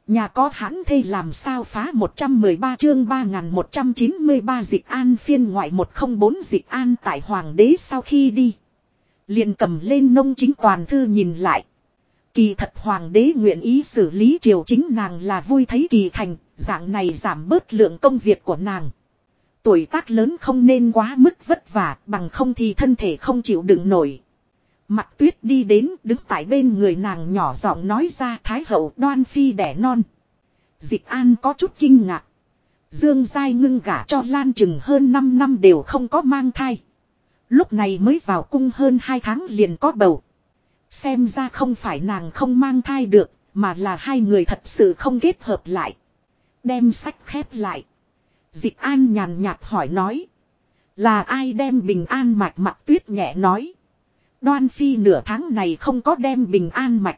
Nhà có hãn thê làm sao phá 113 chương 3193 Dịch An phiên ngoại 104 Dịch An tại hoàng đế sau khi đi. Liền cầm lên nông chính toàn thư nhìn lại. Kỳ thật hoàng đế nguyện ý xử lý triều chính nàng là vui thấy kỳ thành, dạng này giảm bớt lượng công việc của nàng. Tuổi tác lớn không nên quá mức vất vả, bằng không thì thân thể không chịu đựng nổi. Mặc Tuyết đi đến đứng tại bên người nàng nhỏ giọng nói ra Thái hậu Đoan Phi đẻ non. Dịch An có chút kinh ngạc. Dương Giai Ngưng gả cho Lan chừng hơn 5 năm đều không có mang thai. Lúc này mới vào cung hơn 2 tháng liền có bầu. Xem ra không phải nàng không mang thai được, mà là hai người thật sự không kết hợp lại. Đem sách khép lại. Dịch An nhàn nhạt hỏi nói. Là ai đem bình an mạch? Mặc Tuyết nhẹ nói. Đoan Phi nửa tháng này không có đem bình an mạch.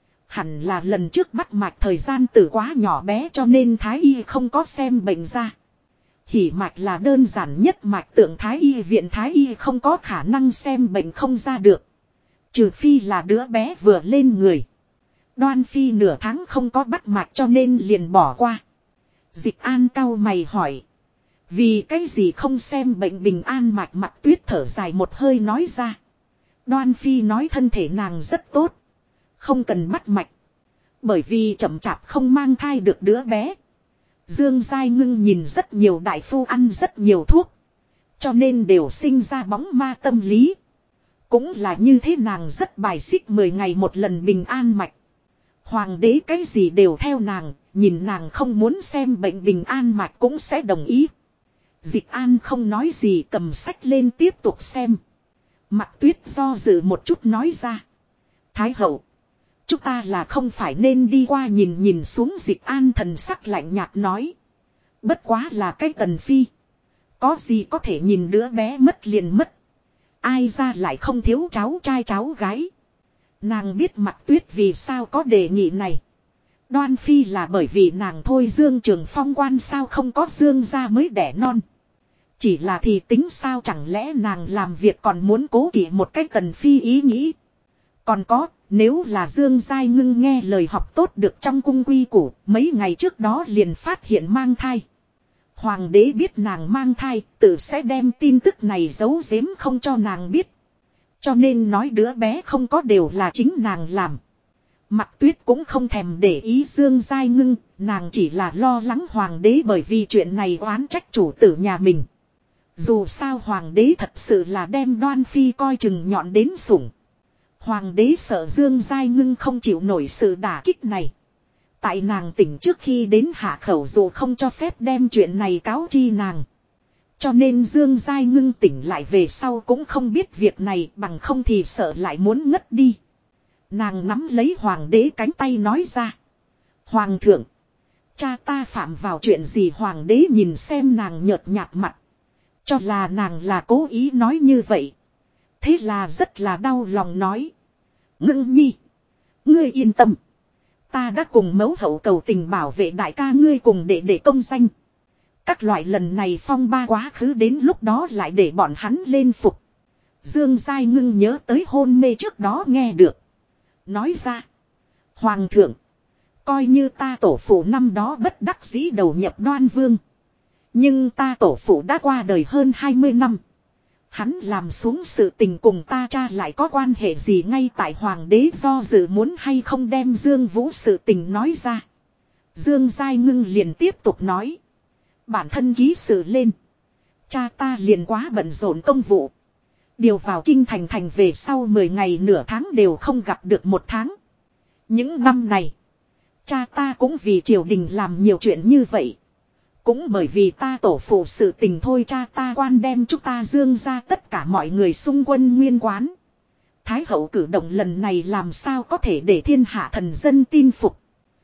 Hẳn là lần trước bắt mạch thời gian tử quá nhỏ bé cho nên Thái Y không có xem bệnh ra. Hỉ mạch là đơn giản nhất mạch tượng Thái Y viện Thái Y không có khả năng xem bệnh không ra được. Trừ phi là đứa bé vừa lên người. Đoan Phi nửa tháng không có bắt mạch cho nên liền bỏ qua. Dịch An cau mày hỏi. Vì cái gì không xem bệnh bình an mạch? Mặc Tuyết thở dài một hơi nói ra. Đoan Phi nói thân thể nàng rất tốt. Không cần bắt mạch. Bởi vì chậm chạp không mang thai được đứa bé. Dương Giai Ngưng nhìn rất nhiều đại phu ăn rất nhiều thuốc. Cho nên đều sinh ra bóng ma tâm lý. Cũng là như thế nàng rất bài xích 10 ngày một lần bình an mạch. Hoàng đế cái gì đều theo nàng. Nhìn nàng không muốn xem bệnh bình an mạch cũng sẽ đồng ý. Dịch An không nói gì cầm sách lên tiếp tục xem. Mặc Tuyết do dự một chút nói ra. Thái hậu. Chúng ta là không phải nên đi qua nhìn xuống. Dịch An thần sắc lạnh nhạt nói. Bất quá là cái Tần Phi. Có gì có thể nhìn đứa bé mất liền mất. Ai ra lại không thiếu cháu trai cháu gái. Nàng biết Mặc Tuyết vì sao có đề nghị này. Đoan Phi là bởi vì nàng thôi Dương Trường Phong quan sao không có Dương ra mới đẻ non. Chỉ là thì tính sao chẳng lẽ nàng làm việc còn muốn cố kỵ một cách Tần Phi ý nghĩ. Còn có, nếu là Dương Giai Ngưng nghe lời học tốt được trong cung quy củ, mấy ngày trước đó liền phát hiện mang thai. Hoàng đế biết nàng mang thai, tự sẽ đem tin tức này giấu giếm không cho nàng biết. Cho nên nói đứa bé không có đều là chính nàng làm. Mặc Tuyết cũng không thèm để ý Dương Giai Ngưng, nàng chỉ là lo lắng hoàng đế bởi vì chuyện này oán trách chủ tử nhà mình. Dù sao hoàng đế thật sự là đem Đoan Phi coi chừng nhọn đến sủng. Hoàng đế sợ Dương Giai Ngưng không chịu nổi sự đả kích này. Tại nàng tỉnh trước khi đến hạ khẩu dù không cho phép đem chuyện này cáo chi nàng. Cho nên Dương Giai Ngưng tỉnh lại về sau cũng không biết việc này bằng không thì sợ lại muốn ngất đi. Nàng nắm lấy hoàng đế cánh tay nói ra. Hoàng thượng. Cha ta phạm vào chuyện gì? Hoàng đế nhìn xem nàng nhợt nhạt mặt. Cho là nàng là cố ý nói như vậy. Thế là rất là đau lòng nói. Ngưng nhi. Ngươi yên tâm. Ta đã cùng mẫu hậu cầu tình bảo vệ đại ca ngươi cùng để công danh. Các loại lần này phong ba quá khứ đến lúc đó lại để bọn hắn lên phục. Dương Giai Ngưng nhớ tới hôn mê trước đó nghe được. Nói ra. Hoàng thượng. Coi như ta tổ phụ năm đó bất đắc dĩ đầu nhập Đoan Vương. Nhưng ta tổ phụ đã qua đời hơn 20 năm. Hắn làm xuống sự tình cùng ta cha lại có quan hệ gì? Ngay tại hoàng đế do dự muốn hay không đem Dương Vũ sự tình nói ra. Dương Giai Ngưng liền tiếp tục nói. Bản thân ký sự lên. Cha ta liền quá bận rộn công vụ. Điều vào kinh thành về sau 10 ngày nửa tháng đều không gặp được một tháng. Những năm này. Cha ta cũng vì triều đình làm nhiều chuyện như vậy. Cũng bởi vì ta tổ phụ sự tình thôi cha ta quan đem chúng ta Dương ra tất cả mọi người xung quân nguyên quán. Thái hậu cử động lần này làm sao có thể để thiên hạ thần dân tin phục.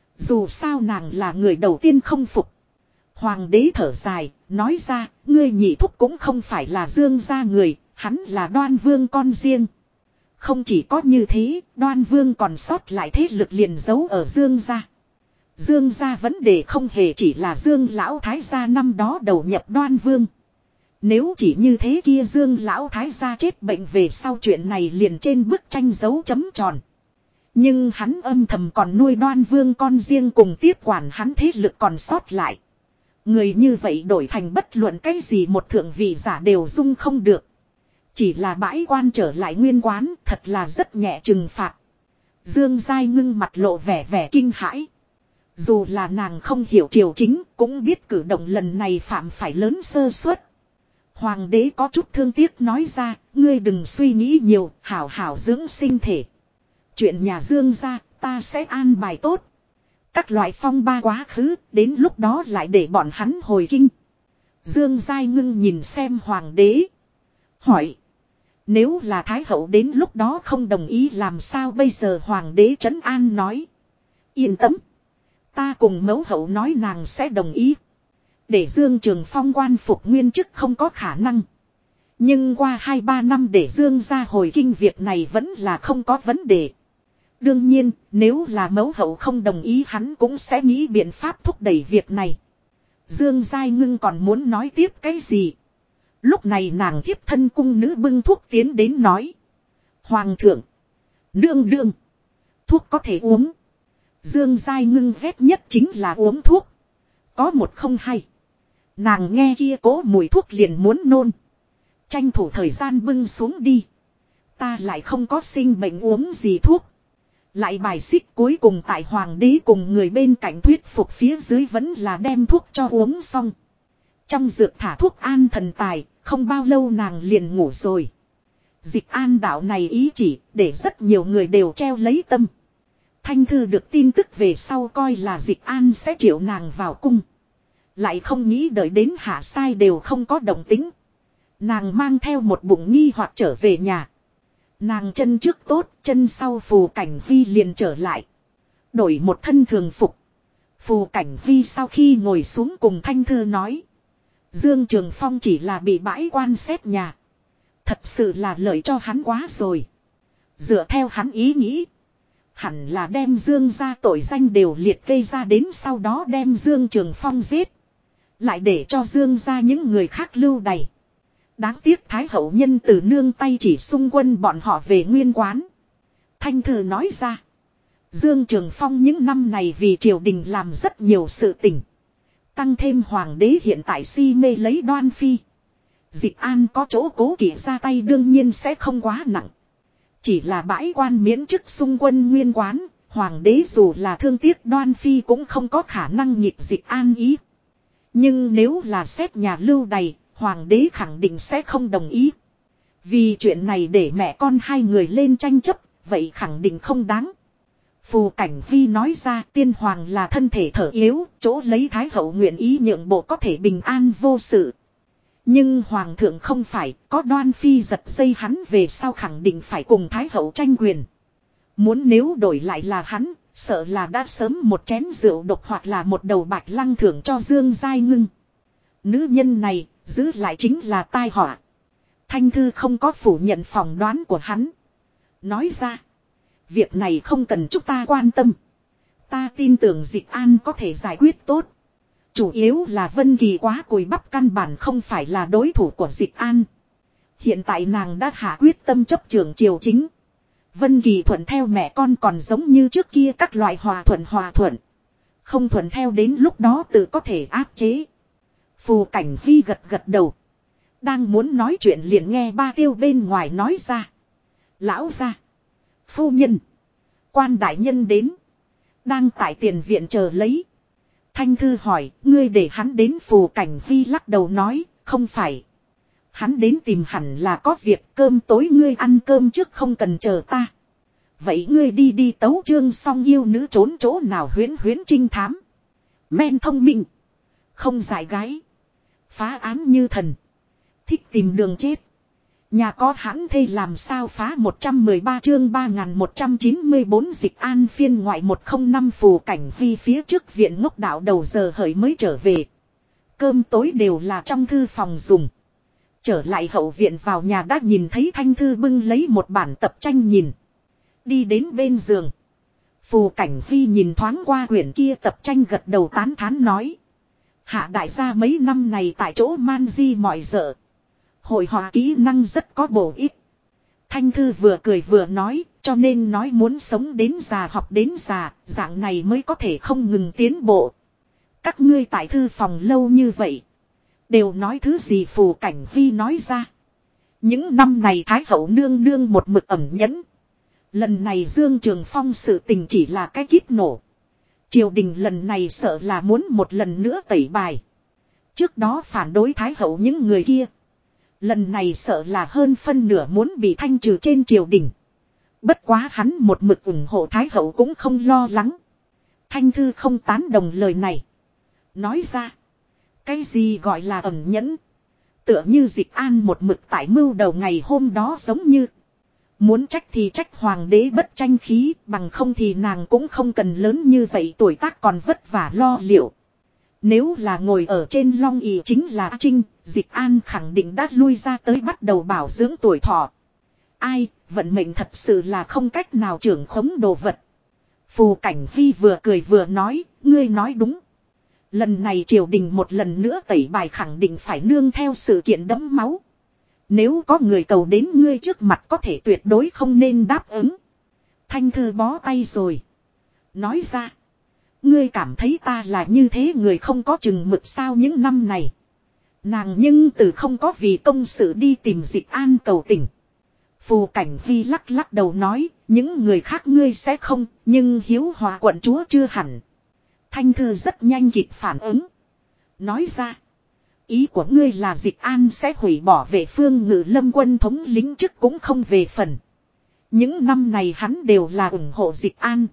Dù sao nàng là người đầu tiên không phục. Hoàng đế thở dài, nói ra, ngươi nhị thúc cũng không phải là Dương gia người, hắn là Đoan Vương con riêng. Không chỉ có như thế, Đoan Vương còn sót lại thế lực liền giấu ở Dương gia. Dương gia vấn đề không hề chỉ là Dương lão thái gia năm đó đầu nhập Đoan Vương. Nếu chỉ như thế kia Dương lão thái gia chết bệnh về sau chuyện này liền trên bức tranh dấu chấm tròn. Nhưng hắn âm thầm còn nuôi Đoan Vương con riêng cùng tiếp quản hắn thế lực còn sót lại. Người như vậy đổi thành bất luận cái gì một thượng vị giả đều dung không được. Chỉ là bãi quan trở lại nguyên quán thật là rất nhẹ trừng phạt. Dương Giai Ngưng mặt lộ vẻ vẻ kinh hãi. Dù là nàng không hiểu triều chính cũng biết cử động lần này phạm phải lớn sơ suất. Hoàng đế có chút thương tiếc nói ra, ngươi đừng suy nghĩ nhiều, hảo hảo dưỡng sinh thể. Chuyện nhà Dương gia, ta sẽ an bài tốt. Các loại phong ba quá khứ, đến lúc đó lại để bọn hắn hồi kinh. Dương Giai Ngưng nhìn xem hoàng đế. Hỏi. Nếu là Thái hậu đến lúc đó không đồng ý làm sao bây giờ hoàng đế trấn an nói. Yên tâm. Ta cùng mẫu hậu nói nàng sẽ đồng ý. Để Dương Trường Phong quan phục nguyên chức không có khả năng. Nhưng qua 2-3 năm để Dương ra hồi kinh việc này vẫn là không có vấn đề. Đương nhiên, nếu là mẫu hậu không đồng ý hắn cũng sẽ nghĩ biện pháp thúc đẩy việc này. Dương Giai Ngưng còn muốn nói tiếp cái gì? Lúc này nàng thiếp thân cung nữ bưng thuốc tiến đến nói. Hoàng thượng. Nương nương. Thuốc có thể uống. Dương Giai Ngưng ghét nhất chính là uống thuốc. Có một không hay. Nàng nghe kia cố mùi thuốc liền muốn nôn. Tranh thủ thời gian bưng xuống đi. Ta lại không có sinh bệnh uống gì thuốc. Lại bài xích cuối cùng tại hoàng đế cùng người bên cạnh thuyết phục phía dưới vẫn là đem thuốc cho uống xong. Trong dược thả thuốc an thần tài, không bao lâu nàng liền ngủ rồi. Dịch an đạo này ý chỉ để rất nhiều người đều treo lấy tâm. Thanh Thư được tin tức về sau coi là Dịch an sẽ triệu nàng vào cung. Lại không nghĩ đợi đến hạ sai đều không có động tính. Nàng mang theo một bụng nghi hoặc trở về nhà. Nàng chân trước tốt, chân sau Phù Cảnh Vi liền trở lại. Đổi một thân thường phục. Phù Cảnh Vi sau khi ngồi xuống cùng Thanh Thư nói. Dương Trường Phong chỉ là bị bãi quan xét nhà. Thật sự là lợi cho hắn quá rồi. Dựa theo hắn ý nghĩ. Hẳn là đem Dương ra tội danh đều liệt kê ra đến sau đó đem Dương Trường Phong giết. Lại để cho Dương ra những người khác lưu đày. Đáng tiếc Thái hậu nhân từ nương tay chỉ xung quân bọn họ về nguyên quán. Thanh Thư nói ra. Dương Trường Phong những năm này vì triều đình làm rất nhiều sự tình. Tăng thêm hoàng đế hiện tại si mê lấy Đoan Phi. Dịch an có chỗ cố kỵ ra tay đương nhiên sẽ không quá nặng. Chỉ là bãi quan miễn chức xung quân nguyên quán. Hoàng đế dù là thương tiếc Đoan Phi cũng không có khả năng nhịp Dịch an ý. Nhưng nếu là xét nhà lưu đày. Hoàng đế khẳng định sẽ không đồng ý. Vì chuyện này để mẹ con hai người lên tranh chấp, vậy khẳng định không đáng. Phù Cảnh Vi nói ra tiên hoàng là thân thể thở yếu, chỗ lấy Thái hậu nguyện ý nhượng bộ có thể bình an vô sự. Nhưng hoàng thượng không phải, có Đoan Phi giật dây hắn về sau khẳng định phải cùng Thái hậu tranh quyền. Muốn nếu đổi lại là hắn, sợ là đã sớm một chén rượu độc hoặc là một đầu bạch lăng thưởng cho Dương Giai Ngưng. Nữ nhân này, giữ lại chính là tai họa. Thanh Thư không có phủ nhận phỏng đoán của hắn. Nói ra. Việc này không cần chúng ta quan tâm. Ta tin tưởng Dịch an có thể giải quyết tốt. Chủ yếu là Vân Kỳ quá cùi bắp căn bản không phải là đối thủ của Dịch an. Hiện tại nàng đã hạ quyết tâm chấp trưởng triều chính. Vân Kỳ thuận theo mẹ con còn giống như trước kia các loại hòa thuận. Không thuận theo đến lúc đó tự có thể áp chế. Phù Cảnh Vi gật đầu. Đang muốn nói chuyện liền nghe Ba Tiêu bên ngoài nói ra. Lão gia. Phu nhân. Quan đại nhân đến. Đang tại tiền viện chờ lấy. Thanh Thư hỏi. Ngươi để hắn đến. Phù Cảnh Vi lắc đầu nói. Không phải. Hắn đến tìm hẳn là có việc. Cơm tối ngươi ăn cơm trước không cần chờ ta. Vậy ngươi đi tấu chương xong yêu nữ trốn chỗ nào huyễn trinh thám. Men thông minh. Không giải gái. Phá án như thần. Thích tìm đường chết. Nhà có hãn thê làm sao phá 113 chương 3194 Dịch an phiên ngoại 105 Phù Cảnh Vi phía trước viện ngốc đạo đầu giờ hởi mới trở về. Cơm tối đều là trong thư phòng dùng. Trở lại hậu viện vào nhà đã nhìn thấy Thanh Thư bưng lấy một bản tập tranh nhìn. Đi đến bên giường. Phù Cảnh Vi nhìn thoáng qua quyển kia tập tranh gật đầu tán thán nói. Hạ đại gia mấy năm này tại chỗ man di mọi dở. Hội họa kỹ năng rất có bổ ích. Thanh Thư vừa cười vừa nói, Cho nên nói muốn sống đến già học đến già, dạng này mới có thể không ngừng tiến bộ. Các ngươi tại thư phòng lâu như vậy. Đều nói thứ gì Phù Cảnh Vi nói ra. Những năm này Thái hậu nương nương một mực ẩn nhẫn. Lần này Dương Trường Phong sự tình chỉ là cái kíp nổ. Triều đình lần này sợ là muốn một lần nữa tẩy bài. Trước đó phản đối Thái hậu những người kia. Lần này sợ là hơn phân nửa muốn bị thanh trừ trên triều đình. Bất quá hắn một mực ủng hộ Thái hậu cũng không lo lắng. Thanh Thư không tán đồng lời này. Nói ra. Cái gì gọi là ẩn nhẫn. Tựa như Dịch An một mực tại mưu đầu ngày hôm đó giống như. Muốn trách thì trách hoàng đế bất tranh khí. Bằng không thì nàng cũng không cần lớn như vậy tuổi tác còn vất vả lo liệu. Nếu là ngồi ở trên long ỷ chính là Trinh. Dịch An khẳng định đã lui ra tới bắt đầu bảo dưỡng tuổi thọ. Ai, vận mệnh thật sự là không cách nào trưởng khống đồ vật. Phù Cảnh Vi vừa cười vừa nói, ngươi nói đúng. Lần này triều đình một lần nữa tẩy bài khẳng định phải nương theo sự kiện đẫm máu. Nếu có người cầu đến ngươi trước mặt có thể tuyệt đối không nên đáp ứng. Thanh Thư bó tay rồi. Nói ra. Ngươi cảm thấy ta là như thế người không có chừng mực sao những năm này. Nàng nhưng từ không có vì công sự đi tìm Dịch An cầu tình. Phù Cảnh Vi lắc lắc đầu nói, những người khác ngươi sẽ không, nhưng Hiếu Hòa quận chúa chưa hẳn. Thanh Thư rất nhanh kịp phản ứng. Nói ra, ý của ngươi là Dịch An sẽ hủy bỏ về phương Ngự Lâm quân thống lĩnh chức cũng không về phần. Những năm này hắn đều là ủng hộ Dịch An.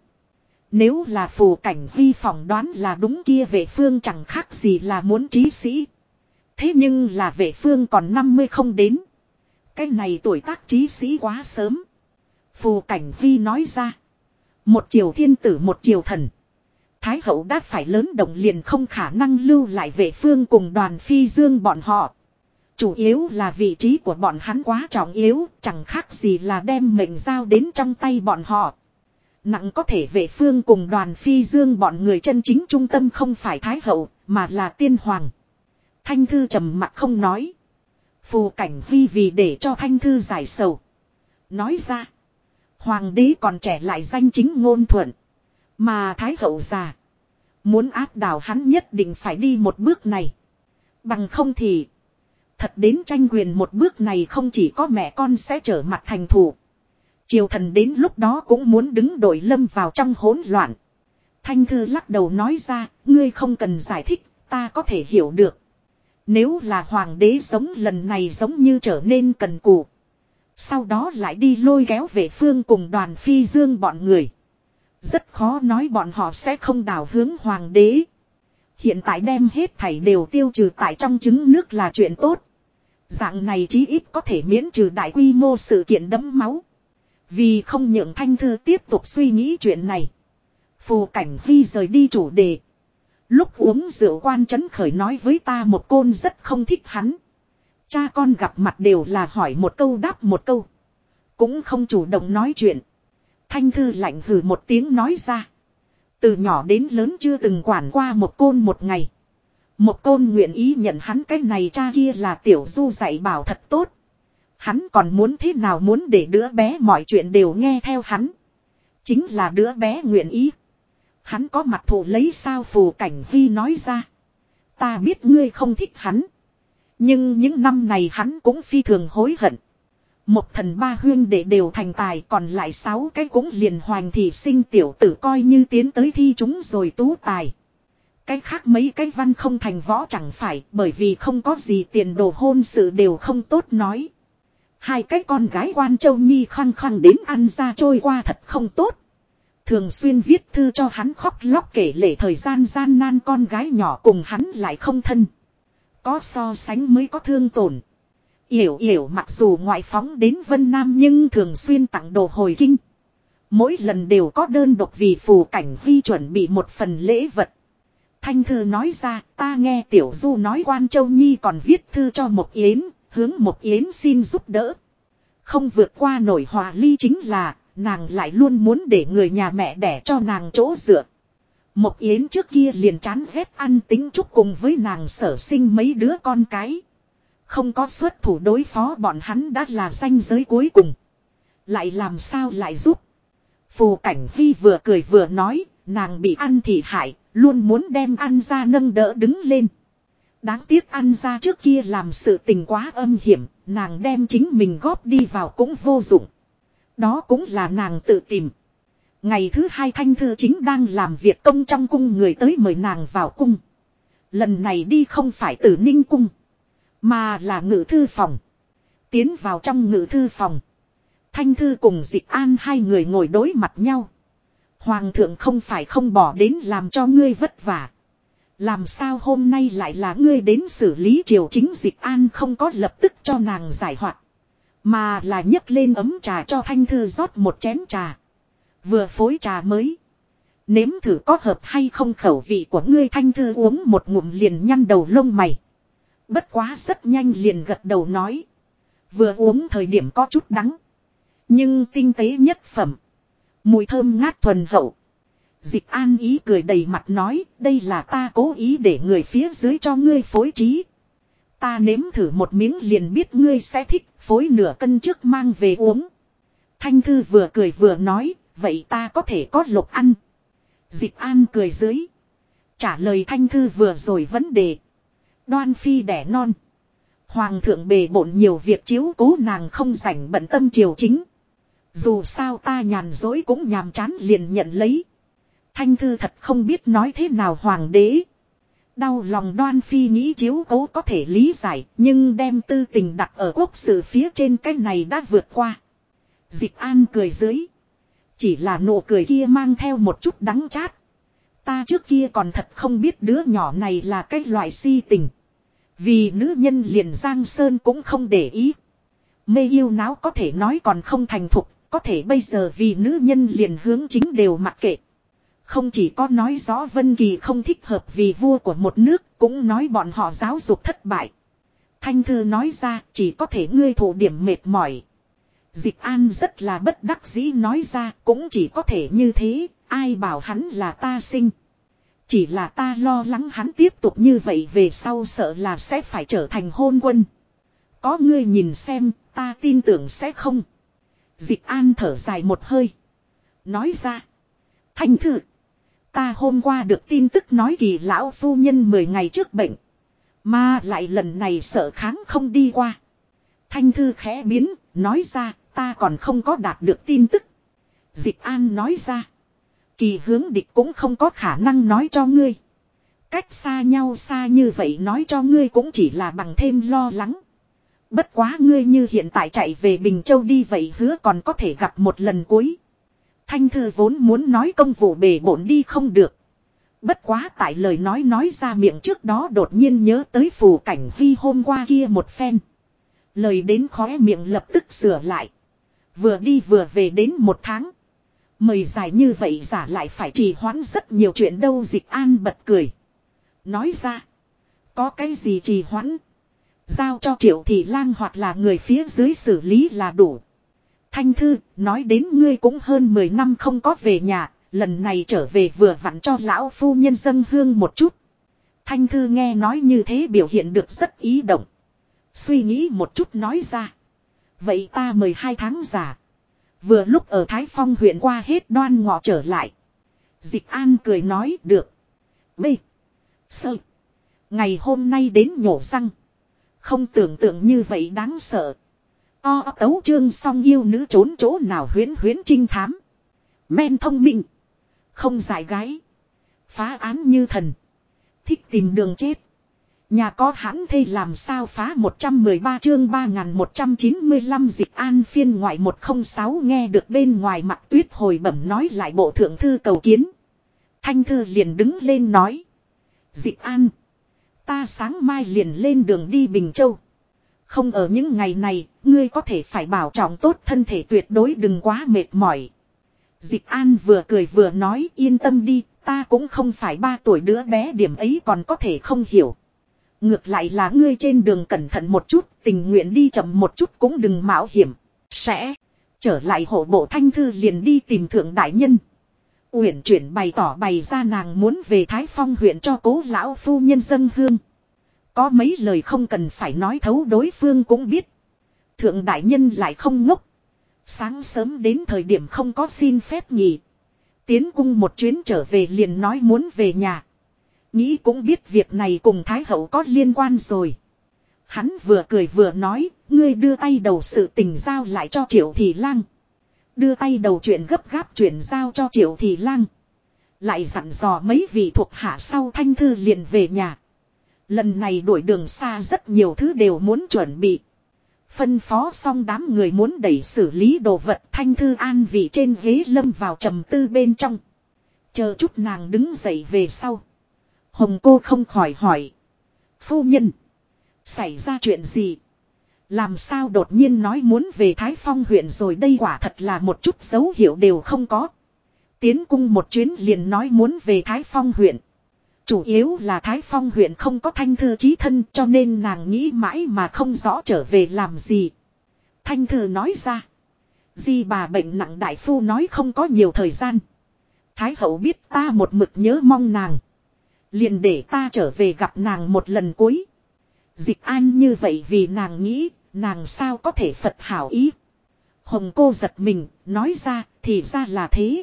Nếu là Phù Cảnh Vi phỏng đoán là đúng kia vệ phương chẳng khác gì là muốn trí sĩ. Thế nhưng là vệ phương còn 50 không đến. Cái này tuổi tác trí sĩ quá sớm. Phù Cảnh Vi nói ra. Một triều thiên tử một triều thần. Thái hậu đã phải lớn động liền không khả năng lưu lại vệ phương cùng Đoàn Phi Dương bọn họ. Chủ yếu là vị trí của bọn hắn quá trọng yếu. Chẳng khác gì là đem mệnh giao đến trong tay bọn họ. Nặng có thể vệ phương cùng Đoàn Phi Dương bọn người chân chính trung tâm không phải Thái hậu mà là tiên hoàng. Thanh Thư trầm mặc không nói. Phù Cảnh Vi vì để cho Thanh Thư giải sầu. Nói ra. Hoàng đế còn trẻ lại danh chính ngôn thuận. Mà Thái hậu già. Muốn áp đảo hắn nhất định phải đi một bước này. Bằng không thì. Thật đến tranh quyền một bước này không chỉ có mẹ con sẽ trở mặt thành thù. Triều thần đến lúc đó cũng muốn đứng đội lâm vào trong hỗn loạn. Thanh Thư lắc đầu nói ra. Ngươi không cần giải thích. Ta có thể hiểu được. Nếu là hoàng đế sống lần này giống như trở nên cần cù. Sau đó lại đi lôi kéo về phương cùng Đoàn Phi Dương bọn người. Rất khó nói bọn họ sẽ không đảo hướng hoàng đế. Hiện tại đem hết thảy đều tiêu trừ tại trong trứng nước là chuyện tốt. Dạng này chí ít có thể miễn trừ đại quy mô sự kiện đẫm máu. Vì không nhượng Thanh Thư tiếp tục suy nghĩ chuyện này. Phù Cảnh Vi rời đi chủ đề. Lúc uống rượu quan trấn khởi nói với ta một côn rất không thích hắn. Cha con gặp mặt đều là hỏi một câu đáp một câu. Cũng không chủ động nói chuyện. Thanh Thư lạnh hừ một tiếng nói ra. Từ nhỏ đến lớn chưa từng quản qua một côn một ngày. Một côn nguyện ý nhận hắn cái này cha kia là Tiểu Du dạy bảo thật tốt. Hắn còn muốn thế nào muốn để đứa bé mọi chuyện đều nghe theo hắn. Chính là đứa bé nguyện ý. Hắn có mặt thù lấy sao Phù Cảnh Vi nói ra. Ta biết ngươi không thích hắn. Nhưng những năm này hắn cũng phi thường hối hận. Một thần ba huyên đệ đều thành tài còn lại 6 cái cũng liền hoành thì sinh tiểu tử coi như tiến tới thi chúng rồi tú tài. Cái khác mấy cái văn không thành võ chẳng phải bởi vì không có gì tiền đồ hôn sự đều không tốt nói. 2 cái con gái Quan Châu Nhi khăng khăng đến ăn ra trôi qua thật không tốt. Thường xuyên viết thư cho hắn khóc lóc kể lể thời gian gian nan con gái nhỏ cùng hắn lại không thân. Có so sánh mới có thương tổn. Yểu Yểu mặc dù ngoại phóng đến Vân Nam nhưng thường xuyên tặng đồ hồi kinh. Mỗi lần đều có đơn độc vì Phù Cảnh Vi chuẩn bị một phần lễ vật. Thanh Thư nói ra ta nghe Tiểu Du nói Quan Châu Nhi còn viết thư cho Mộc Yến, hướng Mộc Yến xin giúp đỡ. Không vượt qua nổi hòa ly chính là nàng lại luôn muốn để người nhà mẹ đẻ cho nàng chỗ dựa. Mộc Yến trước kia liền chán ghét ăn tính chúc cùng với nàng sở sinh mấy đứa con cái. Không có xuất thủ đối phó bọn hắn đã là ranh giới cuối cùng. Lại làm sao lại giúp. Phù Cảnh Hy vừa cười vừa nói, nàng bị ăn thì hại, luôn muốn đem ăn ra nâng đỡ đứng lên. Đáng tiếc ăn ra trước kia làm sự tình quá âm hiểm, nàng đem chính mình góp đi vào cũng vô dụng. Đó cũng là nàng tự tìm. Ngày thứ hai Thanh Thư chính đang làm việc công trong cung, người tới mời nàng vào cung. Lần này đi không phải Tử Ninh cung, mà là ngự thư phòng. Tiến vào trong ngự thư phòng, Thanh Thư cùng Dịch An hai người ngồi đối mặt nhau. Hoàng thượng không phải không bỏ đến làm cho ngươi vất vả. Làm sao hôm nay lại là ngươi đến xử lý triều chính? Dịch An không có lập tức cho nàng giải hoạt, mà là nhấc lên ấm trà cho Thanh Thư rót một chén trà. Vừa phối trà mới, nếm thử có hợp hay không khẩu vị của ngươi. Thanh Thư uống một ngụm liền nhăn đầu lông mày. Bất quá rất nhanh liền gật đầu nói. Vừa uống thời điểm có chút đắng, nhưng tinh tế nhất phẩm. Mùi thơm ngát thuần hậu. Dịch An ý cười đầy mặt nói, đây là ta cố ý để người phía dưới cho ngươi phối trí. Ta nếm thử một miếng liền biết ngươi sẽ thích, phối nửa cân trước mang về uống. Thanh Thư vừa cười vừa nói, vậy ta có thể có lộc ăn. Dịch An cười dưới, trả lời Thanh Thư vừa rồi vấn đề. Đoan phi đẻ non, hoàng thượng bề bộn nhiều việc chiếu cố, nàng không rảnh bận tâm triều chính. Dù sao ta nhàn dối cũng nhàm chán liền nhận lấy. Thanh Thư thật không biết nói thế nào hoàng đế. Đau lòng Đoan phi nghĩ chiếu cố có thể lý giải, nhưng đem tư tình đặt ở quốc sự phía trên cái này đã vượt qua. Dịch An cười dưới, chỉ là nụ cười kia mang theo một chút đắng chát. Ta trước kia còn thật không biết đứa nhỏ này là cái loại si tình. Vì nữ nhân liền Giang Sơn cũng không để ý. Mê yêu náo có thể nói còn không thành thục, có thể bây giờ vì nữ nhân liền hướng chính đều mặc kệ. Không chỉ có nói rõ Vân Kỳ không thích hợp vì vua của một nước, cũng nói bọn họ giáo dục thất bại. Thanh Thư nói ra, chỉ có thể ngươi thụ điểm mệt mỏi. Dịch An rất là bất đắc dĩ nói ra, cũng chỉ có thể như thế, ai bảo hắn là ta sinh. Chỉ là ta lo lắng hắn tiếp tục như vậy về sau sợ là sẽ phải trở thành hôn quân. Có ngươi nhìn xem, ta tin tưởng sẽ không. Dịch An thở dài một hơi, nói ra, Thanh Thư, ta hôm qua được tin tức nói Kỳ lão phu nhân 10 ngày trước bệnh, mà lại lần này sợ kháng không đi qua. Thanh Thư khẽ biến, nói ra, ta còn không có đạt được tin tức. Dịch An nói ra, Kỳ hướng địch cũng không có khả năng nói cho ngươi. Cách xa nhau xa như vậy nói cho ngươi cũng chỉ là bằng thêm lo lắng. Bất quá ngươi như hiện tại chạy về Bình Châu đi vậy hứa còn có thể gặp một lần cuối. Thanh Thư vốn muốn nói công vụ bề bộn đi không được. Bất quá tại lời nói ra miệng trước đó đột nhiên nhớ tới Phù Cảnh Hy hôm qua kia một phen. Lời đến khóe miệng lập tức sửa lại. Vừa đi vừa về đến 1 tháng. Mời dài như vậy giả lại phải trì hoãn rất nhiều chuyện đâu. Dịch An bật cười, nói ra, có cái gì trì hoãn, giao cho Triệu Thị Lang hoặc là người phía dưới xử lý là đủ. Thanh Thư, nói đến ngươi cũng hơn 10 năm không có về nhà, lần này trở về vừa vặn cho lão phu nhân dâng hương một chút. Thanh Thư nghe nói như thế biểu hiện được rất ý động. Suy nghĩ một chút nói ra, vậy ta mời 2 tháng giả. Vừa lúc ở Thái Phong huyện qua hết Đoan Ngọ trở lại. Dịch An cười nói được. B. Sơ. Ngày hôm nay đến nhổ răng. Không tưởng tượng như vậy đáng sợ. Tấu chương song yêu nữ trốn chỗ nào huyễn huyễn trinh thám. Men thông minh. Không giải gái. Phá án như thần. Thích tìm đường chết. Nhà có hãn thê làm sao phá 113 chương 3195 Dịch An phiên ngoại 106 nghe được bên ngoài mặt Tuyết hồi bẩm nói lại bộ thượng thư cầu kiến. Thanh Thư liền đứng lên nói. Dịch An, ta sáng mai liền lên đường đi Bình Châu. Không ở những ngày này, ngươi có thể phải bảo trọng tốt thân thể, tuyệt đối đừng quá mệt mỏi. Dịch An vừa cười vừa nói, yên tâm đi, ta cũng không phải 3 tuổi đứa bé, điểm ấy còn có thể không hiểu. Ngược lại là ngươi trên đường cẩn thận một chút, tình nguyện đi chậm một chút cũng đừng mạo hiểm. Sẽ trở lại hộ bộ. Thanh Thư liền đi tìm thượng đại nhân. Uyển chuyển bày tỏ bày ra nàng muốn về Thái Phong huyện cho cố lão phu nhân dâng hương. Có mấy lời không cần phải nói thấu đối phương cũng biết. Thượng đại nhân lại không ngốc. Sáng sớm đến thời điểm không có xin phép nghỉ. Tiến cung một chuyến trở về liền nói muốn về nhà. Nghĩ cũng biết việc này cùng Thái hậu có liên quan rồi. Hắn vừa cười vừa nói, ngươi đưa tay đầu sự tình giao lại cho Triệu Thị Lang. Đưa tay đầu chuyện gấp gáp chuyển giao cho Triệu Thị Lang. Lại dặn dò mấy vị thuộc hạ sau Thanh Thư liền về nhà. Lần này đuổi đường xa rất nhiều thứ đều muốn chuẩn bị. Phân phó xong đám người muốn đẩy xử lý đồ vật, Thanh Thư an vị trên ghế lâm vào trầm tư bên trong. Chờ chút nàng đứng dậy về sau. Hồng cô không khỏi hỏi. Phu nhân. Xảy ra chuyện gì? Làm sao đột nhiên nói muốn về Thái Phong huyện rồi, đây quả thật là một chút dấu hiệu đều không có. Tiến cung một chuyến liền nói muốn về Thái Phong huyện. Chủ yếu là Thái Phong huyện không có Thanh Thư chí thân, cho nên nàng nghĩ mãi mà không rõ trở về làm gì. Thanh Thư nói ra. Di bà bệnh nặng, đại phu nói không có nhiều thời gian. Thái hậu biết ta một mực nhớ mong nàng. Liền để ta trở về gặp nàng một lần cuối. Dịch An như vậy vì nàng nghĩ, nàng sao có thể Phật hảo ý. Hồng cô giật mình, nói ra, thì ra là thế.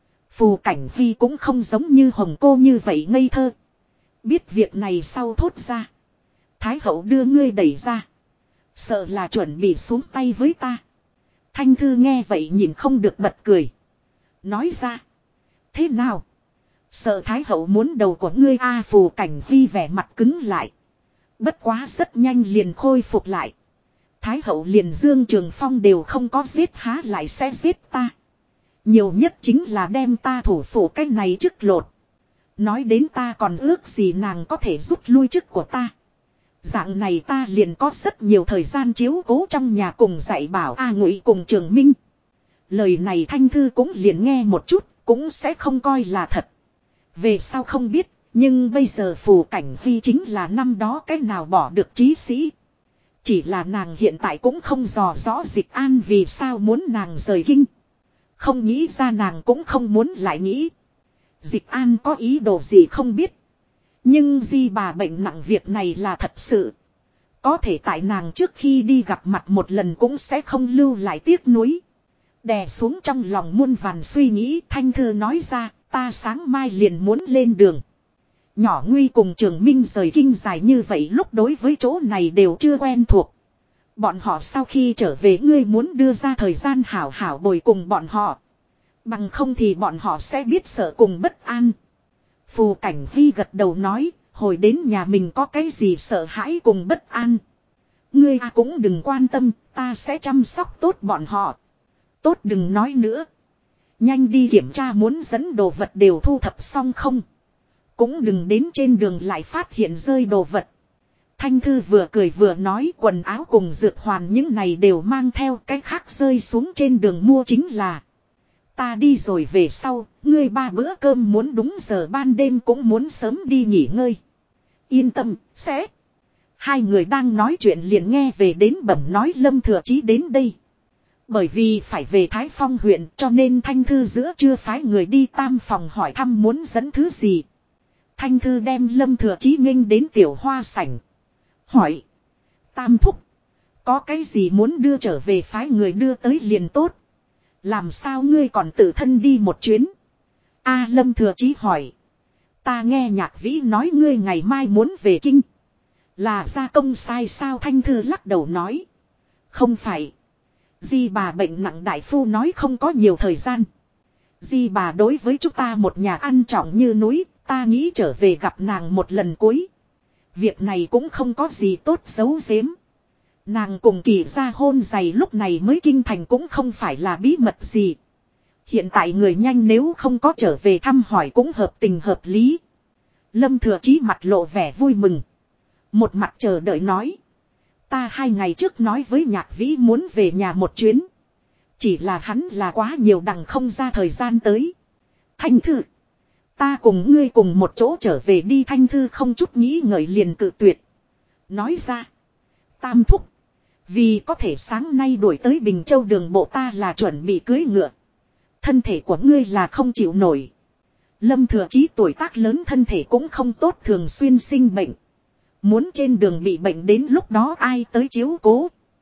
Phù Cảnh Hy cũng không giống như Hồng cô như vậy ngây thơ. Biết việc này sau thốt ra. Thái hậu đưa ngươi đẩy ra. Sợ là chuẩn bị xuống tay với ta. Thanh Thư nghe vậy nhìn không được bật cười. Nói ra. Thế nào? Sợ Thái hậu muốn đầu của ngươi a? Phù Cảnh Hy vẻ mặt cứng lại. Bất quá rất nhanh liền khôi phục lại. Thái hậu liền Dương Trường Phong đều không có giết, há lại sẽ giết ta. Nhiều nhất chính là đem ta thủ phủ cái này chức lột. Nói đến ta còn ước gì nàng có thể rút lui chức của ta. Dạng này ta liền có rất nhiều thời gian chiếu cố trong nhà cùng dạy bảo A Ngụy cùng Trường Minh. Lời này Thanh Thư cũng liền nghe một chút, cũng sẽ không coi là thật. Về sau không biết, nhưng bây giờ Phù Cảnh Hy chính là năm đó cái nào bỏ được trí sĩ. Chỉ là nàng hiện tại cũng không dò rõ Dịch An vì sao muốn nàng rời kinh. Không nghĩ ra nàng cũng không muốn lại nghĩ. Dịch An có ý đồ gì không biết. Nhưng Di bà bệnh nặng việc này là thật sự. Có thể tại nàng trước khi đi gặp mặt một lần cũng sẽ không lưu lại tiếc nuối. Đè xuống trong lòng muôn vàn suy nghĩ, Thanh Thư nói ra, ta sáng mai liền muốn lên đường. Nhỏ Nguy cùng Trường Minh rời kinh dài như vậy, lúc đối với chỗ này đều chưa quen thuộc. Bọn họ sau khi trở về ngươi muốn đưa ra thời gian hảo hảo bồi cùng bọn họ. Bằng không thì bọn họ sẽ biết sợ cùng bất an. Phù Cảnh Hy gật đầu nói, hồi đến nhà mình có cái gì sợ hãi cùng bất an. Ngươi cũng đừng quan tâm, ta sẽ chăm sóc tốt bọn họ. Tốt đừng nói nữa. Nhanh đi kiểm tra muốn dẫn đồ vật đều thu thập xong không. Cũng đừng đến trên đường lại phát hiện rơi đồ vật. Thanh Thư vừa cười vừa nói, quần áo cùng dược hoàn những này đều mang theo, cái khác rơi xuống trên đường mua chính là. Ta đi rồi về sau, ngươi 3 bữa cơm muốn đúng giờ, ban đêm cũng muốn sớm đi nghỉ ngơi. Yên tâm, sẽ. Hai người đang nói chuyện liền nghe về đến bẩm nói Lâm Thừa Chí đến đây. Bởi vì phải về Thái Phong huyện cho nên Thanh Thư giữa trưa phái người đi Tam phòng hỏi thăm muốn dẫn thứ gì. Thanh Thư đem Lâm Thừa Chí nghênh đến tiểu hoa sảnh. Hỏi. Tam thúc. Có cái gì muốn đưa trở về phái người đưa tới liền tốt. Làm sao ngươi còn tự thân đi một chuyến? A Lâm Thừa Chí hỏi. Ta nghe Nhạc Vĩ nói ngươi ngày mai muốn về kinh. Là gia công sai sao? Thanh Thư lắc đầu nói. Không phải. Di bà bệnh nặng, đại phu nói không có nhiều thời gian. Di bà đối với chúng ta một nhà ăn trọng như núi, ta nghĩ trở về gặp nàng một lần cuối. Việc này cũng không có gì tốt giấu giếm. Nàng cùng Kỳ gia hôn giày lúc này mới kinh thành cũng không phải là bí mật gì. Hiện tại người nhanh nếu không có trở về thăm hỏi cũng hợp tình hợp lý. Lâm Thừa Chí mặt lộ vẻ vui mừng. Một mặt chờ đợi nói. Ta 2 ngày trước nói với Nhạc Vĩ muốn về nhà một chuyến. Chỉ là hắn là quá nhiều đằng không ra thời gian tới. Thanh Thư. Ta cùng ngươi cùng một chỗ trở về đi. Thanh Thư không chút nghĩ ngợi liền cự tuyệt. Nói ra. Tam thúc. Vì có thể sáng nay đuổi tới Bình Châu đường bộ ta là chuẩn bị cưới ngựa. Thân thể của ngươi là không chịu nổi. Lâm Thừa Chí tuổi tác lớn, thân thể cũng không tốt, thường xuyên sinh bệnh. Muốn trên đường bị bệnh đến lúc đó ai tới chiếu cố.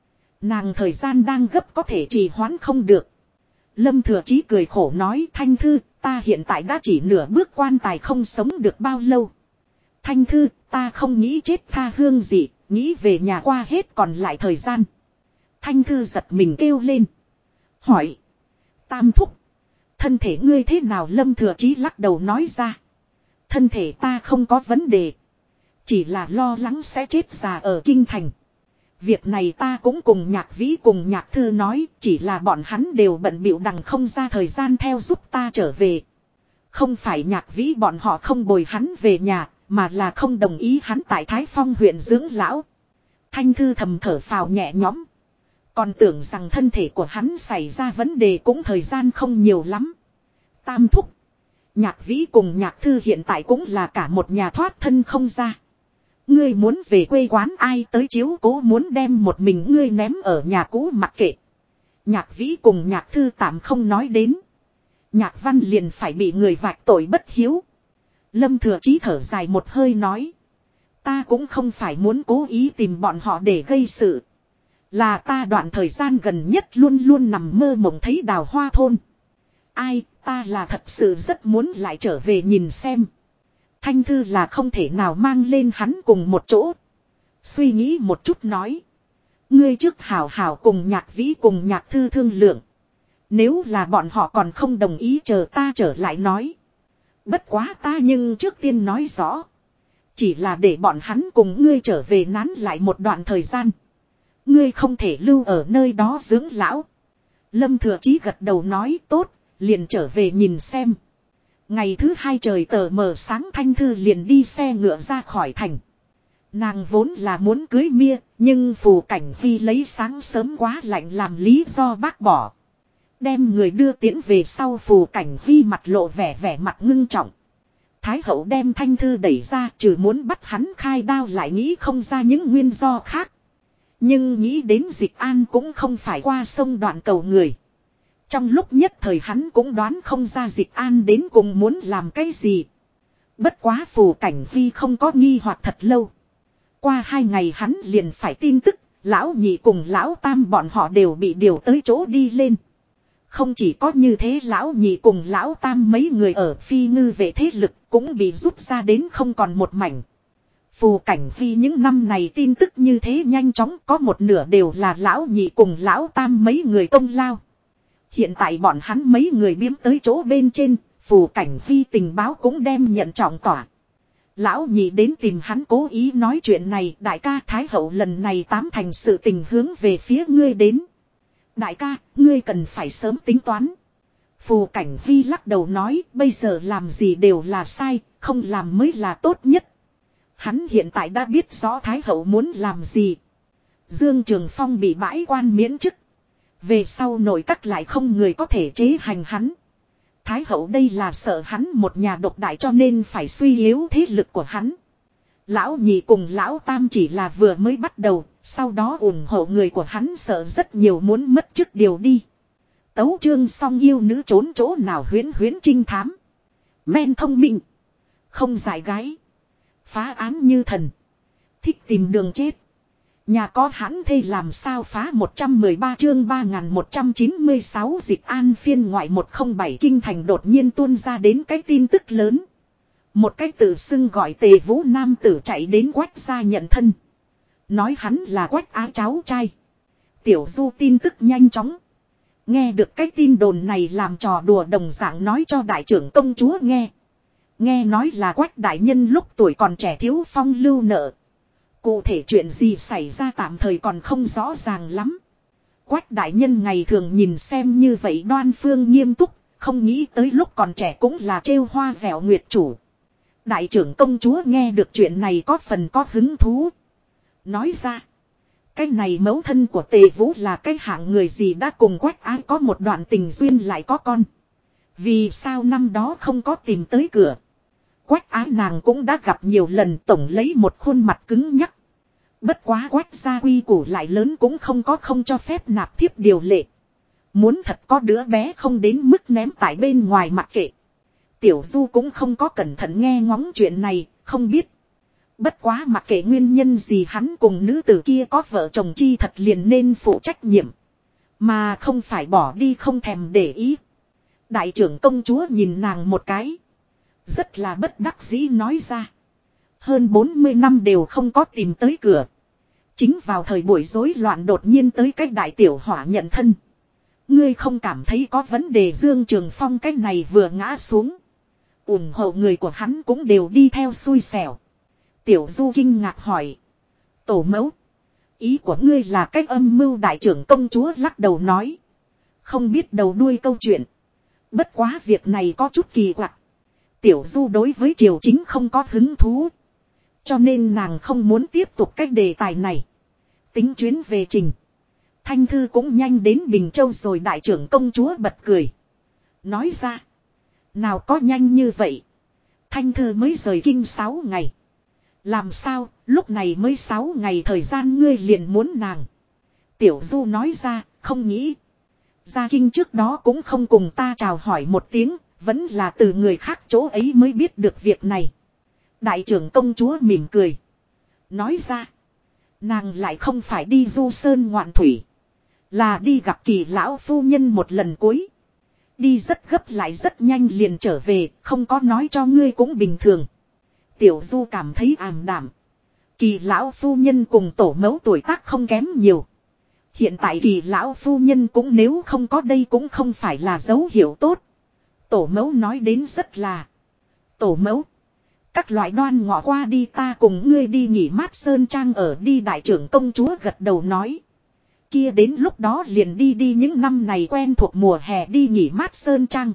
Nàng thời gian đang gấp có thể trì hoãn không được. Lâm Thừa Chí cười khổ nói Thanh Thư, ta hiện tại đã chỉ nửa bước quan tài không sống được bao lâu. Thanh Thư, ta không nghĩ chết tha hương gì, nghĩ về nhà qua hết còn lại thời gian. Thanh Thư giật mình kêu lên. Hỏi. Tam thúc. Thân thể ngươi thế nào? Lâm Thừa Chí lắc đầu nói ra. Thân thể ta không có vấn đề. Chỉ là lo lắng sẽ chết già ở kinh thành. Việc này ta cũng cùng Nhạc Vĩ cùng Nhạc Thư nói. Chỉ là bọn hắn đều bận bịu đằng không ra thời gian theo giúp ta trở về. Không phải Nhạc Vĩ bọn họ không bồi hắn về nhà. Mà là không đồng ý hắn tại Thái Phong huyện dưỡng lão. Thanh Thư thầm thở phào nhẹ nhõm. Còn tưởng rằng thân thể của hắn xảy ra vấn đề cũng thời gian không nhiều lắm. Tam thúc. Nhạc Vĩ cùng Nhạc Thư hiện tại cũng là cả một nhà thoát thân không ra. Ngươi muốn về quê quán ai tới chiếu cố, muốn đem một mình ngươi ném ở nhà cũ mặc kệ. Nhạc Vĩ cùng Nhạc Thư tạm không nói đến. Nhạc Văn liền phải bị người vạch tội bất hiếu. Lâm Thừa Chí thở dài một hơi nói. Ta cũng không phải muốn cố ý tìm bọn họ để gây sự. Là ta đoạn thời gian gần nhất luôn luôn nằm mơ mộng thấy Đào Hoa thôn. Ai, ta là thật sự rất muốn lại trở về nhìn xem. Thanh Thư là không thể nào mang lên hắn cùng một chỗ. Suy nghĩ một chút nói. Ngươi trước hảo hảo cùng Nhạc Vĩ cùng Nhạc Thư thương lượng. Nếu là bọn họ còn không đồng ý chờ ta trở lại nói. Bất quá ta nhưng trước tiên nói rõ. Chỉ là để bọn hắn cùng ngươi trở về nán lại một đoạn thời gian. Ngươi không thể lưu ở nơi đó dưỡng lão. Lâm Thừa Chí gật đầu nói tốt, liền trở về nhìn xem. Ngày thứ hai trời tờ mờ sáng Thanh Thư liền đi xe ngựa ra khỏi thành. Nàng vốn là muốn cưới Mia, nhưng Phù Cảnh Phi lấy sáng sớm quá lạnh làm lý do bác bỏ. Đem người đưa tiễn về sau, Phù Cảnh Phi mặt lộ vẻ mặt ngưng trọng. Thái hậu đem Thanh Thư đẩy ra, trừ muốn bắt hắn khai đao lại nghĩ không ra những nguyên do khác. Nhưng nghĩ đến Dịch An cũng không phải qua sông Đoạn Cầu người. Trong lúc nhất thời hắn cũng đoán không ra Dịch An đến cùng muốn làm cái gì. Bất quá Phù Cảnh Phi không có nghi hoặc thật lâu. Qua 2 ngày hắn liền phải tin tức, lão nhị cùng lão tam bọn họ đều bị điều tới chỗ đi lên. Không chỉ có như thế, lão nhị cùng lão tam mấy người ở Phi Ngư vệ thế lực cũng bị rút ra đến không còn một mảnh. Phù Cảnh Phi những năm này tin tức như thế nhanh chóng, có một nửa đều là lão nhị cùng lão tam mấy người công lao. Hiện tại bọn hắn mấy người biếm tới chỗ bên trên, Phù Cảnh Phi tình báo cũng đem nhận trọng tỏa. Lão nhị đến tìm hắn cố ý nói chuyện này, đại ca Thái hậu lần này 8 thành sự tình hướng về phía ngươi đến. Đại ca, ngươi cần phải sớm tính toán. Phù Cảnh Phi lắc đầu nói, bây giờ làm gì đều là sai, không làm mới là tốt nhất. Hắn hiện tại đã biết rõ Thái hậu muốn làm gì. Dương Trường Phong bị bãi quan miễn chức. Về sau nội các lại không người có thể chế hành hắn. Thái hậu đây là sợ hắn một nhà độc đại cho nên phải suy yếu thế lực của hắn. Lão nhị cùng lão tam chỉ là vừa mới bắt đầu, sau đó ủng hộ người của hắn sợ rất nhiều muốn mất chức điều đi. Tấu chương xong, yêu nữ trốn chỗ nào huyễn huyễn trinh thám. Men thông minh. Không giải gái. Phá án như thần. Thích tìm đường chết. Nhà có hãn thê làm sao phá. 113 chương 3196 Dịch An phiên ngoại 107. Kinh thành đột nhiên tuôn ra đến cái tin tức lớn. Một cái tự xưng gọi Tề Vũ nam tử chạy đến Quách gia nhận thân. Nói hắn là Quách Á cháu trai. Tiểu Du tin tức nhanh chóng. Nghe được cái tin đồn này làm trò đùa đồng dạng nói cho đại trưởng công chúa nghe. Nghe nói là Quách đại nhân lúc tuổi còn trẻ thiếu phong lưu nợ. Cụ thể chuyện gì xảy ra tạm thời còn không rõ ràng lắm. Quách đại nhân ngày thường nhìn xem như vậy đoan phương nghiêm túc, không nghĩ tới lúc còn trẻ cũng là trêu hoa vẻo nguyệt chủ. Đại trưởng công chúa nghe được chuyện này có phần có hứng thú. Nói ra, cái này mẫu thân của Tề Vũ là cái hạng người gì đã cùng Quách Ái có một đoạn tình duyên lại có con. Vì sao năm đó không có tìm tới cửa. Quách Ái nàng cũng đã gặp nhiều lần, tổng lấy một khuôn mặt cứng nhắc. Bất quá Quách gia quy củ lại lớn cũng không có không cho phép nạp thiếp điều lệ. Muốn thật có đứa bé không đến mức ném tại bên ngoài mặc kệ. Tiểu Du cũng không có cẩn thận nghe ngóng chuyện này, không biết. Bất quá mặc kệ nguyên nhân gì hắn cùng nữ tử kia có vợ chồng chi thật liền nên phụ trách nhiệm. Mà không phải bỏ đi không thèm để ý. Đại trưởng công chúa nhìn nàng một cái. Rất là bất đắc dĩ nói ra. Hơn 40 năm đều không có tìm tới cửa. Chính vào thời buổi rối loạn đột nhiên tới cách đại tiểu hỏa nhận thân. Ngươi không cảm thấy có vấn đề Dương Trường Phong cách này vừa ngã xuống. ủng hộ người của hắn cũng đều đi theo xui xẻo. Tiểu Du kinh ngạc hỏi. Tổ mẫu. Ý của ngươi là cách âm mưu đại trưởng công chúa lắc đầu nói. Không biết đầu đuôi câu chuyện. Bất quá việc này có chút kỳ quặc. Tiểu Du đối với triều chính không có hứng thú. Cho nên nàng không muốn tiếp tục cách đề tài này. Tính chuyến về trình. Thanh Thư cũng nhanh đến Bình Châu rồi đại trưởng công chúa bật cười. Nói ra. Nào có nhanh như vậy. Thanh Thư mới rời kinh 6 ngày. Làm sao lúc này mới 6 ngày thời gian ngươi liền muốn nàng. Tiểu Du nói ra không nghĩ. Ra kinh trước đó cũng không cùng ta chào hỏi một tiếng. Vẫn là từ người khác chỗ ấy mới biết được việc này. Đại trưởng công chúa mỉm cười. Nói ra. Nàng lại không phải đi du sơn ngoạn thủy. Là đi gặp Kỳ lão phu nhân một lần cuối. Đi rất gấp lại rất nhanh liền trở về. Không có nói cho ngươi cũng bình thường. Tiểu Du cảm thấy ảm đạm. Kỳ lão phu nhân cùng tổ mẫu tuổi tác không kém nhiều. Hiện tại Kỳ lão phu nhân cũng nếu không có đây cũng không phải là dấu hiệu tốt. Tổ mẫu nói đến rất là. Tổ mẫu. Các loại đoan ngọ qua đi ta cùng ngươi đi nghỉ mát sơn trang ở đi đại trưởng công chúa gật đầu nói. Kia đến lúc đó liền đi những năm này quen thuộc mùa hè đi nghỉ mát sơn trang.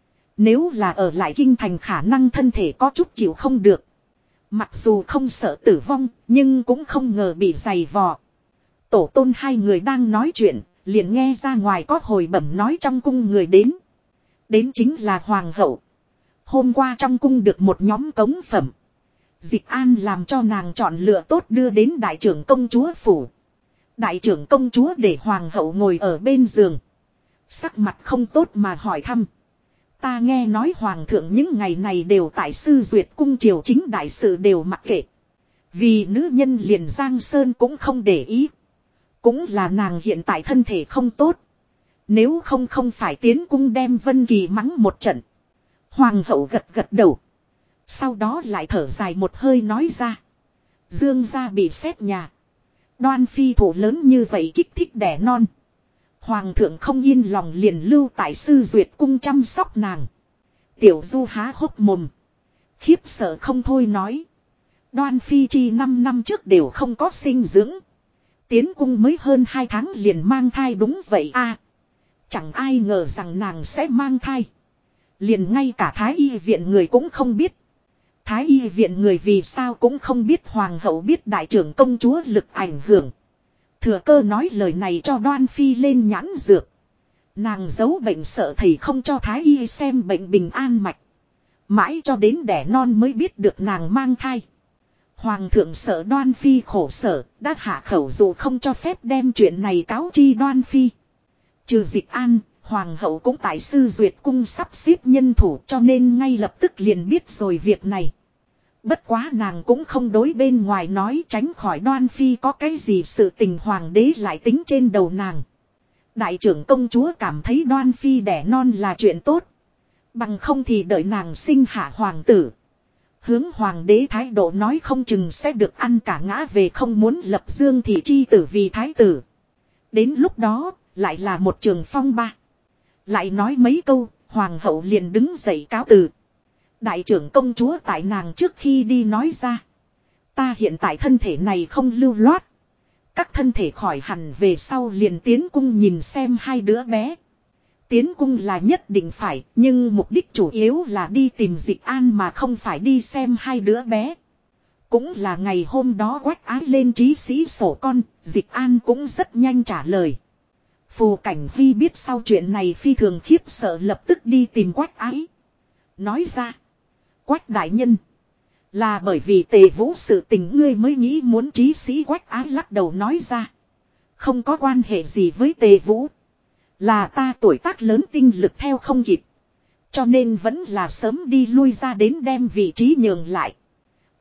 Nếu là ở lại kinh thành khả năng thân thể có chút chịu không được. Mặc dù không sợ tử vong nhưng cũng không ngờ bị giày vò. Tổ tôn hai người đang nói chuyện liền nghe ra ngoài có hồi bẩm nói trong cung người đến. Đến chính là hoàng hậu. Hôm qua trong cung được một nhóm cống phẩm. Dịch An làm cho nàng chọn lựa tốt đưa đến đại trưởng công chúa phủ. Đại trưởng công chúa để hoàng hậu ngồi ở bên giường. Sắc mặt không tốt mà hỏi thăm. Ta nghe nói hoàng thượng những ngày này đều tại sư duyệt cung triều chính đại sự đều mặc kệ. Vì nữ nhân liền Giang Sơn cũng không để ý. Cũng là nàng hiện tại thân thể không tốt. Nếu không phải tiến cung đem Vân Kỳ mắng một trận. Hoàng hậu gật đầu. Sau đó lại thở dài một hơi nói ra. Dương gia bị xét nhà. Đoan phi thủ lớn như vậy kích thích đẻ non. Hoàng thượng không yên lòng liền lưu tại sư duyệt cung chăm sóc nàng. Tiểu Du há hốc mồm. Khiếp sợ không thôi nói. Đoan phi chi 5 năm trước đều không có sinh dưỡng. Tiến cung mới hơn 2 tháng liền mang thai đúng vậy a. Chẳng ai ngờ rằng nàng sẽ mang thai. Liền ngay cả Thái Y viện người cũng không biết. Thái Y viện người vì sao cũng không biết hoàng hậu biết đại trưởng công chúa lực ảnh hưởng. Thừa cơ nói lời này cho Đoan phi lên nhãn dược. Nàng giấu bệnh sợ thầy không cho Thái Y xem bệnh bình an mạch. Mãi cho đến đẻ non mới biết được nàng mang thai. Hoàng thượng sợ Đoan phi khổ sở, đã hạ khẩu dụ không cho phép đem chuyện này cáo chi Đoan phi. Trừ Dịch An, hoàng hậu cũng tại sư duyệt cung sắp xếp nhân thủ cho nên ngay lập tức liền biết rồi việc này. Bất quá nàng cũng không đối bên ngoài nói tránh khỏi Đoan phi có cái gì sự tình hoàng đế lại tính trên đầu nàng. Đại trưởng công chúa cảm thấy Đoan phi đẻ non là chuyện tốt. Bằng không thì đợi nàng sinh hạ hoàng tử. Hướng hoàng đế thái độ nói không chừng sẽ được ăn cả ngã về không muốn lập Dương thị chi tử vì thái tử. Đến lúc đó, lại là một trường phong ba. Lại nói mấy câu, hoàng hậu liền đứng dậy cáo từ. Đại trưởng công chúa tại nàng trước khi đi nói ra. Ta hiện tại thân thể này không lưu loát. Các thân thể khỏi hẳn về sau liền tiến cung nhìn xem hai đứa bé. Tiến cung là nhất định phải, nhưng mục đích chủ yếu là đi tìm Dịch An mà không phải đi xem hai đứa bé. Cũng là ngày hôm đó Quách Ái lên trí sĩ sổ con, Dịch An cũng rất nhanh trả lời. Phù Cảnh Huy biết sau chuyện này phi thường khiếp sợ lập tức đi tìm Quách Ái. Nói ra, Quách đại nhân, là bởi vì Tề Vũ sự tình ngươi mới nghĩ muốn trí sĩ. Quách Ái lắc đầu nói ra. Không có quan hệ gì với Tề Vũ. Là ta tuổi tác lớn tinh lực theo không kịp. Cho nên vẫn là sớm đi lui ra đến đem vị trí nhường lại.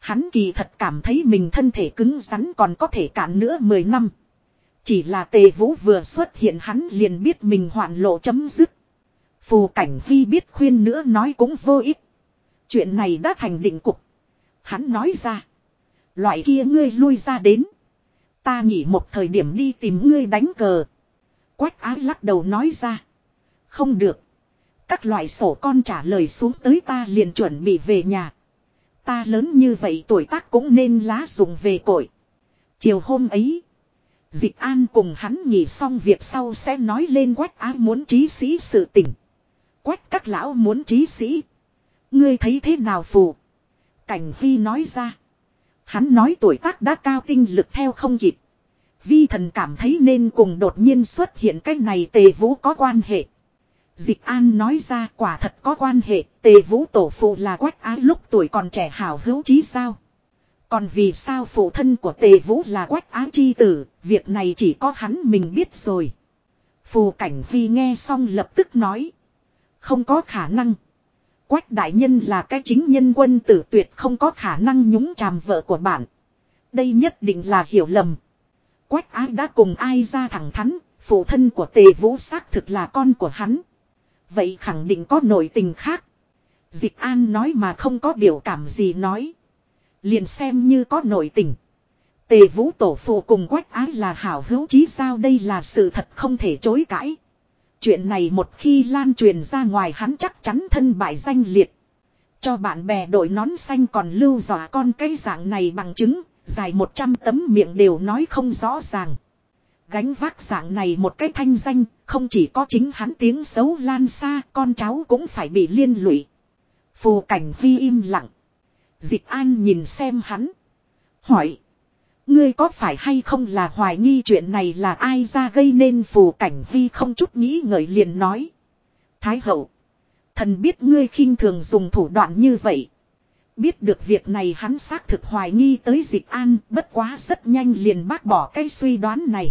Hắn kỳ thật cảm thấy mình thân thể cứng rắn còn có thể cản nữa 10 năm. Chỉ là Tề Vũ vừa xuất hiện hắn liền biết mình hoạn lộ chấm dứt. Phù Cảnh Huy biết khuyên nữa nói cũng vô ích. Chuyện này đã thành định cục. Hắn nói ra. Loại kia ngươi lui ra đến. Ta nghỉ một thời điểm đi tìm ngươi đánh cờ. Quách Ái lắc đầu nói ra. Không được. Các loại sổ con trả lời xuống tới ta liền chuẩn bị về nhà. Ta lớn như vậy tuổi tác cũng nên lá dụng về cội. Chiều hôm ấy. Dịch An cùng hắn nghỉ xong việc sau sẽ nói lên Quách Ái muốn trí sĩ sự tình. Quách các lão muốn trí sĩ. Ngươi thấy thế nào Phù? Cảnh Vi nói ra. Hắn nói tuổi tác đã cao tinh lực theo không kịp. Vi thần cảm thấy nên cùng đột nhiên xuất hiện cái này Tề Vũ có quan hệ. Dịch An nói ra quả thật có quan hệ. Tề Vũ tổ phụ là Quách Ái lúc tuổi còn trẻ hảo hữu chí sao? Còn vì sao phụ thân của Tề Vũ là Quách Ái chi tử? Việc này chỉ có hắn mình biết rồi. Phù Cảnh Vi nghe xong lập tức nói. Không có khả năng. Quách đại nhân là cái chính nhân quân tử tuyệt không có khả năng nhúng chàm vợ của bạn. Đây nhất định là hiểu lầm. Quách Ái đã cùng ai ra thẳng thắn, phụ thân của Tề Vũ xác thực là con của hắn. Vậy khẳng định có nội tình khác. Dịch An nói mà không có biểu cảm gì nói. Liền xem như có nội tình. Tề Vũ tổ phụ cùng Quách Ái là hảo hữu chí sao đây là sự thật không thể chối cãi. Chuyện này một khi lan truyền ra ngoài hắn chắc chắn thân bại danh liệt. Cho bạn bè đội nón xanh còn lưu dọa con cái dạng này bằng chứng, dài 100 tấm miệng đều nói không rõ ràng. Gánh vác dạng này một cái thanh danh, không chỉ có chính hắn tiếng xấu lan xa, con cháu cũng phải bị liên lụy. Phù Cảnh Vi im lặng. Dịch An nhìn xem hắn. Hỏi. Ngươi có phải hay không là hoài nghi chuyện này là ai ra gây nên Phù Cảnh Vi không chút nghĩ ngợi liền nói. Thái hậu. Thần biết ngươi khinh thường dùng thủ đoạn như vậy. Biết được việc này hắn xác thực hoài nghi tới Dịch An, bất quá rất nhanh liền bác bỏ cái suy đoán này.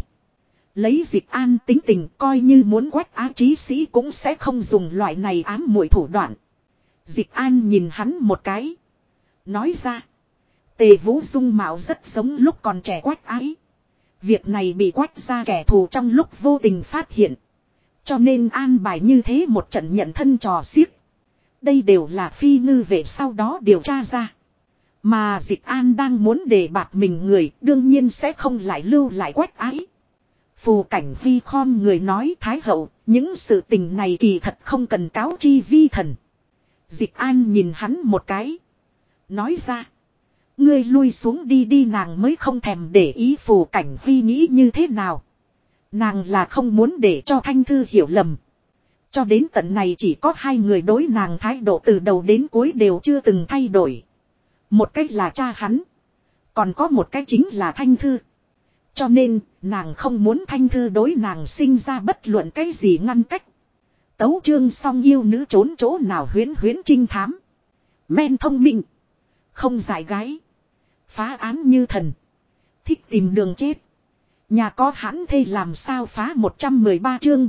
Lấy Dịch An tính tình coi như muốn Quách Ái trí sĩ cũng sẽ không dùng loại này ám muội thủ đoạn. Dịch An nhìn hắn một cái. Nói ra. Tề Vũ dung mạo rất giống lúc còn trẻ Quách Ái. Việc này bị Quách ra kẻ thù trong lúc vô tình phát hiện. Cho nên an bài như thế một trận nhận thân trò xiếc. Đây đều là phi ngư về sau đó điều tra ra. Mà Dịch An đang muốn đề bạt mình người đương nhiên sẽ không lại lưu lại Quách Ái. Phù Cảnh Vi khom người nói Thái hậu, những sự tình này kỳ thật không cần cáo chi vi thần. Dịch An nhìn hắn một cái. Nói ra. Ngươi lui xuống đi đi nàng mới không thèm để ý Phù Cảnh Vi nghĩ như thế nào. Nàng là không muốn để cho Thanh Thư hiểu lầm. Cho đến tận này chỉ có hai người đối nàng thái độ từ đầu đến cuối đều chưa từng thay đổi. Một cách là cha hắn. Còn có một cách chính là Thanh Thư. Cho nên nàng không muốn Thanh Thư đối nàng sinh ra bất luận cái gì ngăn cách. Tấu chương song yêu nữ trốn chỗ nào huyễn huyễn trinh thám. Men thông minh. Không giải gái. Phá án như thần. Thích tìm đường chết. Nhà có hãn thê làm sao phá 113 chương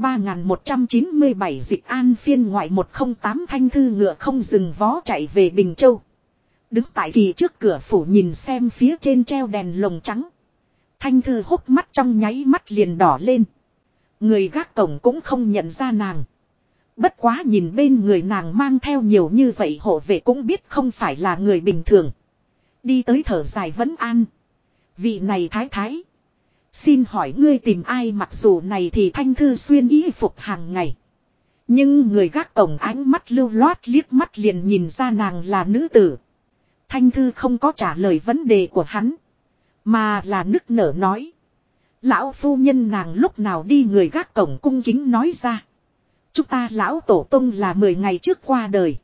3197 Dịch An phiên ngoại 108 Thanh Thư ngựa không dừng vó chạy về Bình Châu. Đứng tại kỳ trước cửa phủ nhìn xem phía trên treo đèn lồng trắng. Thanh Thư hốc mắt trong nháy mắt liền đỏ lên. Người gác cổng cũng không nhận ra nàng. Bất quá nhìn bên người nàng mang theo nhiều như vậy hộ vệ cũng biết không phải là người bình thường. Đi tới thở dài vấn an. Vị này thái thái. Xin hỏi ngươi tìm ai mặc dù này thì Thanh Thư xuyên y phục hàng ngày. Nhưng người gác cổng ánh mắt lưu loát liếc mắt liền nhìn ra nàng là nữ tử. Thanh Thư không có trả lời vấn đề của hắn. Mà là nức nở nói. Lão phu nhân nàng lúc nào đi người gác cổng cung kính nói ra. Chúng ta lão tổ tông là 10 ngày trước qua đời.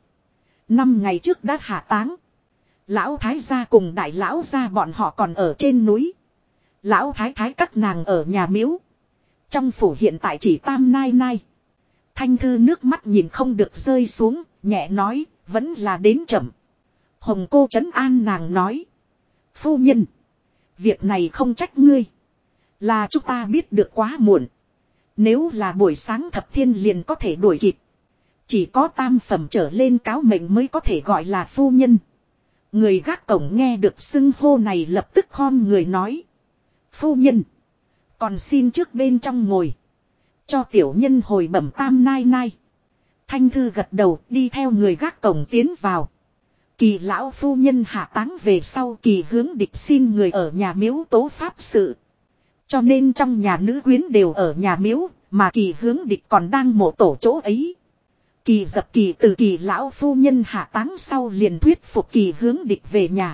5 ngày trước đã hạ táng. Lão thái gia cùng đại lão gia bọn họ còn ở trên núi. Lão thái thái các nàng ở nhà miếu. Trong phủ hiện tại chỉ tam nai nai. Thanh Thư nước mắt nhìn không được rơi xuống, nhẹ nói, vẫn là đến chậm. Hồng cô trấn an nàng nói. Phu nhân. Việc này không trách ngươi. Là chúng ta biết được quá muộn. Nếu là buổi sáng thập thiên liền có thể đuổi kịp. Chỉ có tam phẩm trở lên cáo mệnh mới có thể gọi là phu nhân. Người gác cổng nghe được xưng hô này lập tức khom người nói. Phu nhân. Còn xin trước bên trong ngồi. Cho tiểu nhân hồi bẩm tam nai nai. Thanh Thư gật đầu đi theo người gác cổng tiến vào. Kỳ lão phu nhân hạ táng về sau Kỳ Hướng Địch xin người ở nhà miếu tố pháp sự. Cho nên trong nhà nữ quyến đều ở nhà miếu, mà Kỳ Hướng Địch còn đang mộ tổ chỗ ấy. Kỳ Dập Kỳ từ Kỳ lão phu nhân hạ táng sau liền thuyết phục Kỳ Hướng Địch về nhà.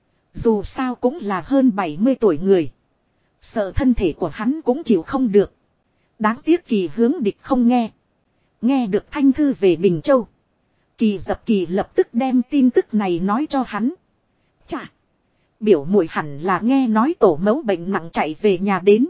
Dù sao cũng là hơn 70 tuổi người. Sợ thân thể của hắn cũng chịu không được. Đáng tiếc Kỳ Hướng Địch không nghe. Nghe được Thanh Thư về Bình Châu. Kỳ Dập Kỳ lập tức đem tin tức này nói cho hắn. Chà! Biểu muội hẳn là nghe nói tổ mẫu bệnh nặng chạy về nhà đến.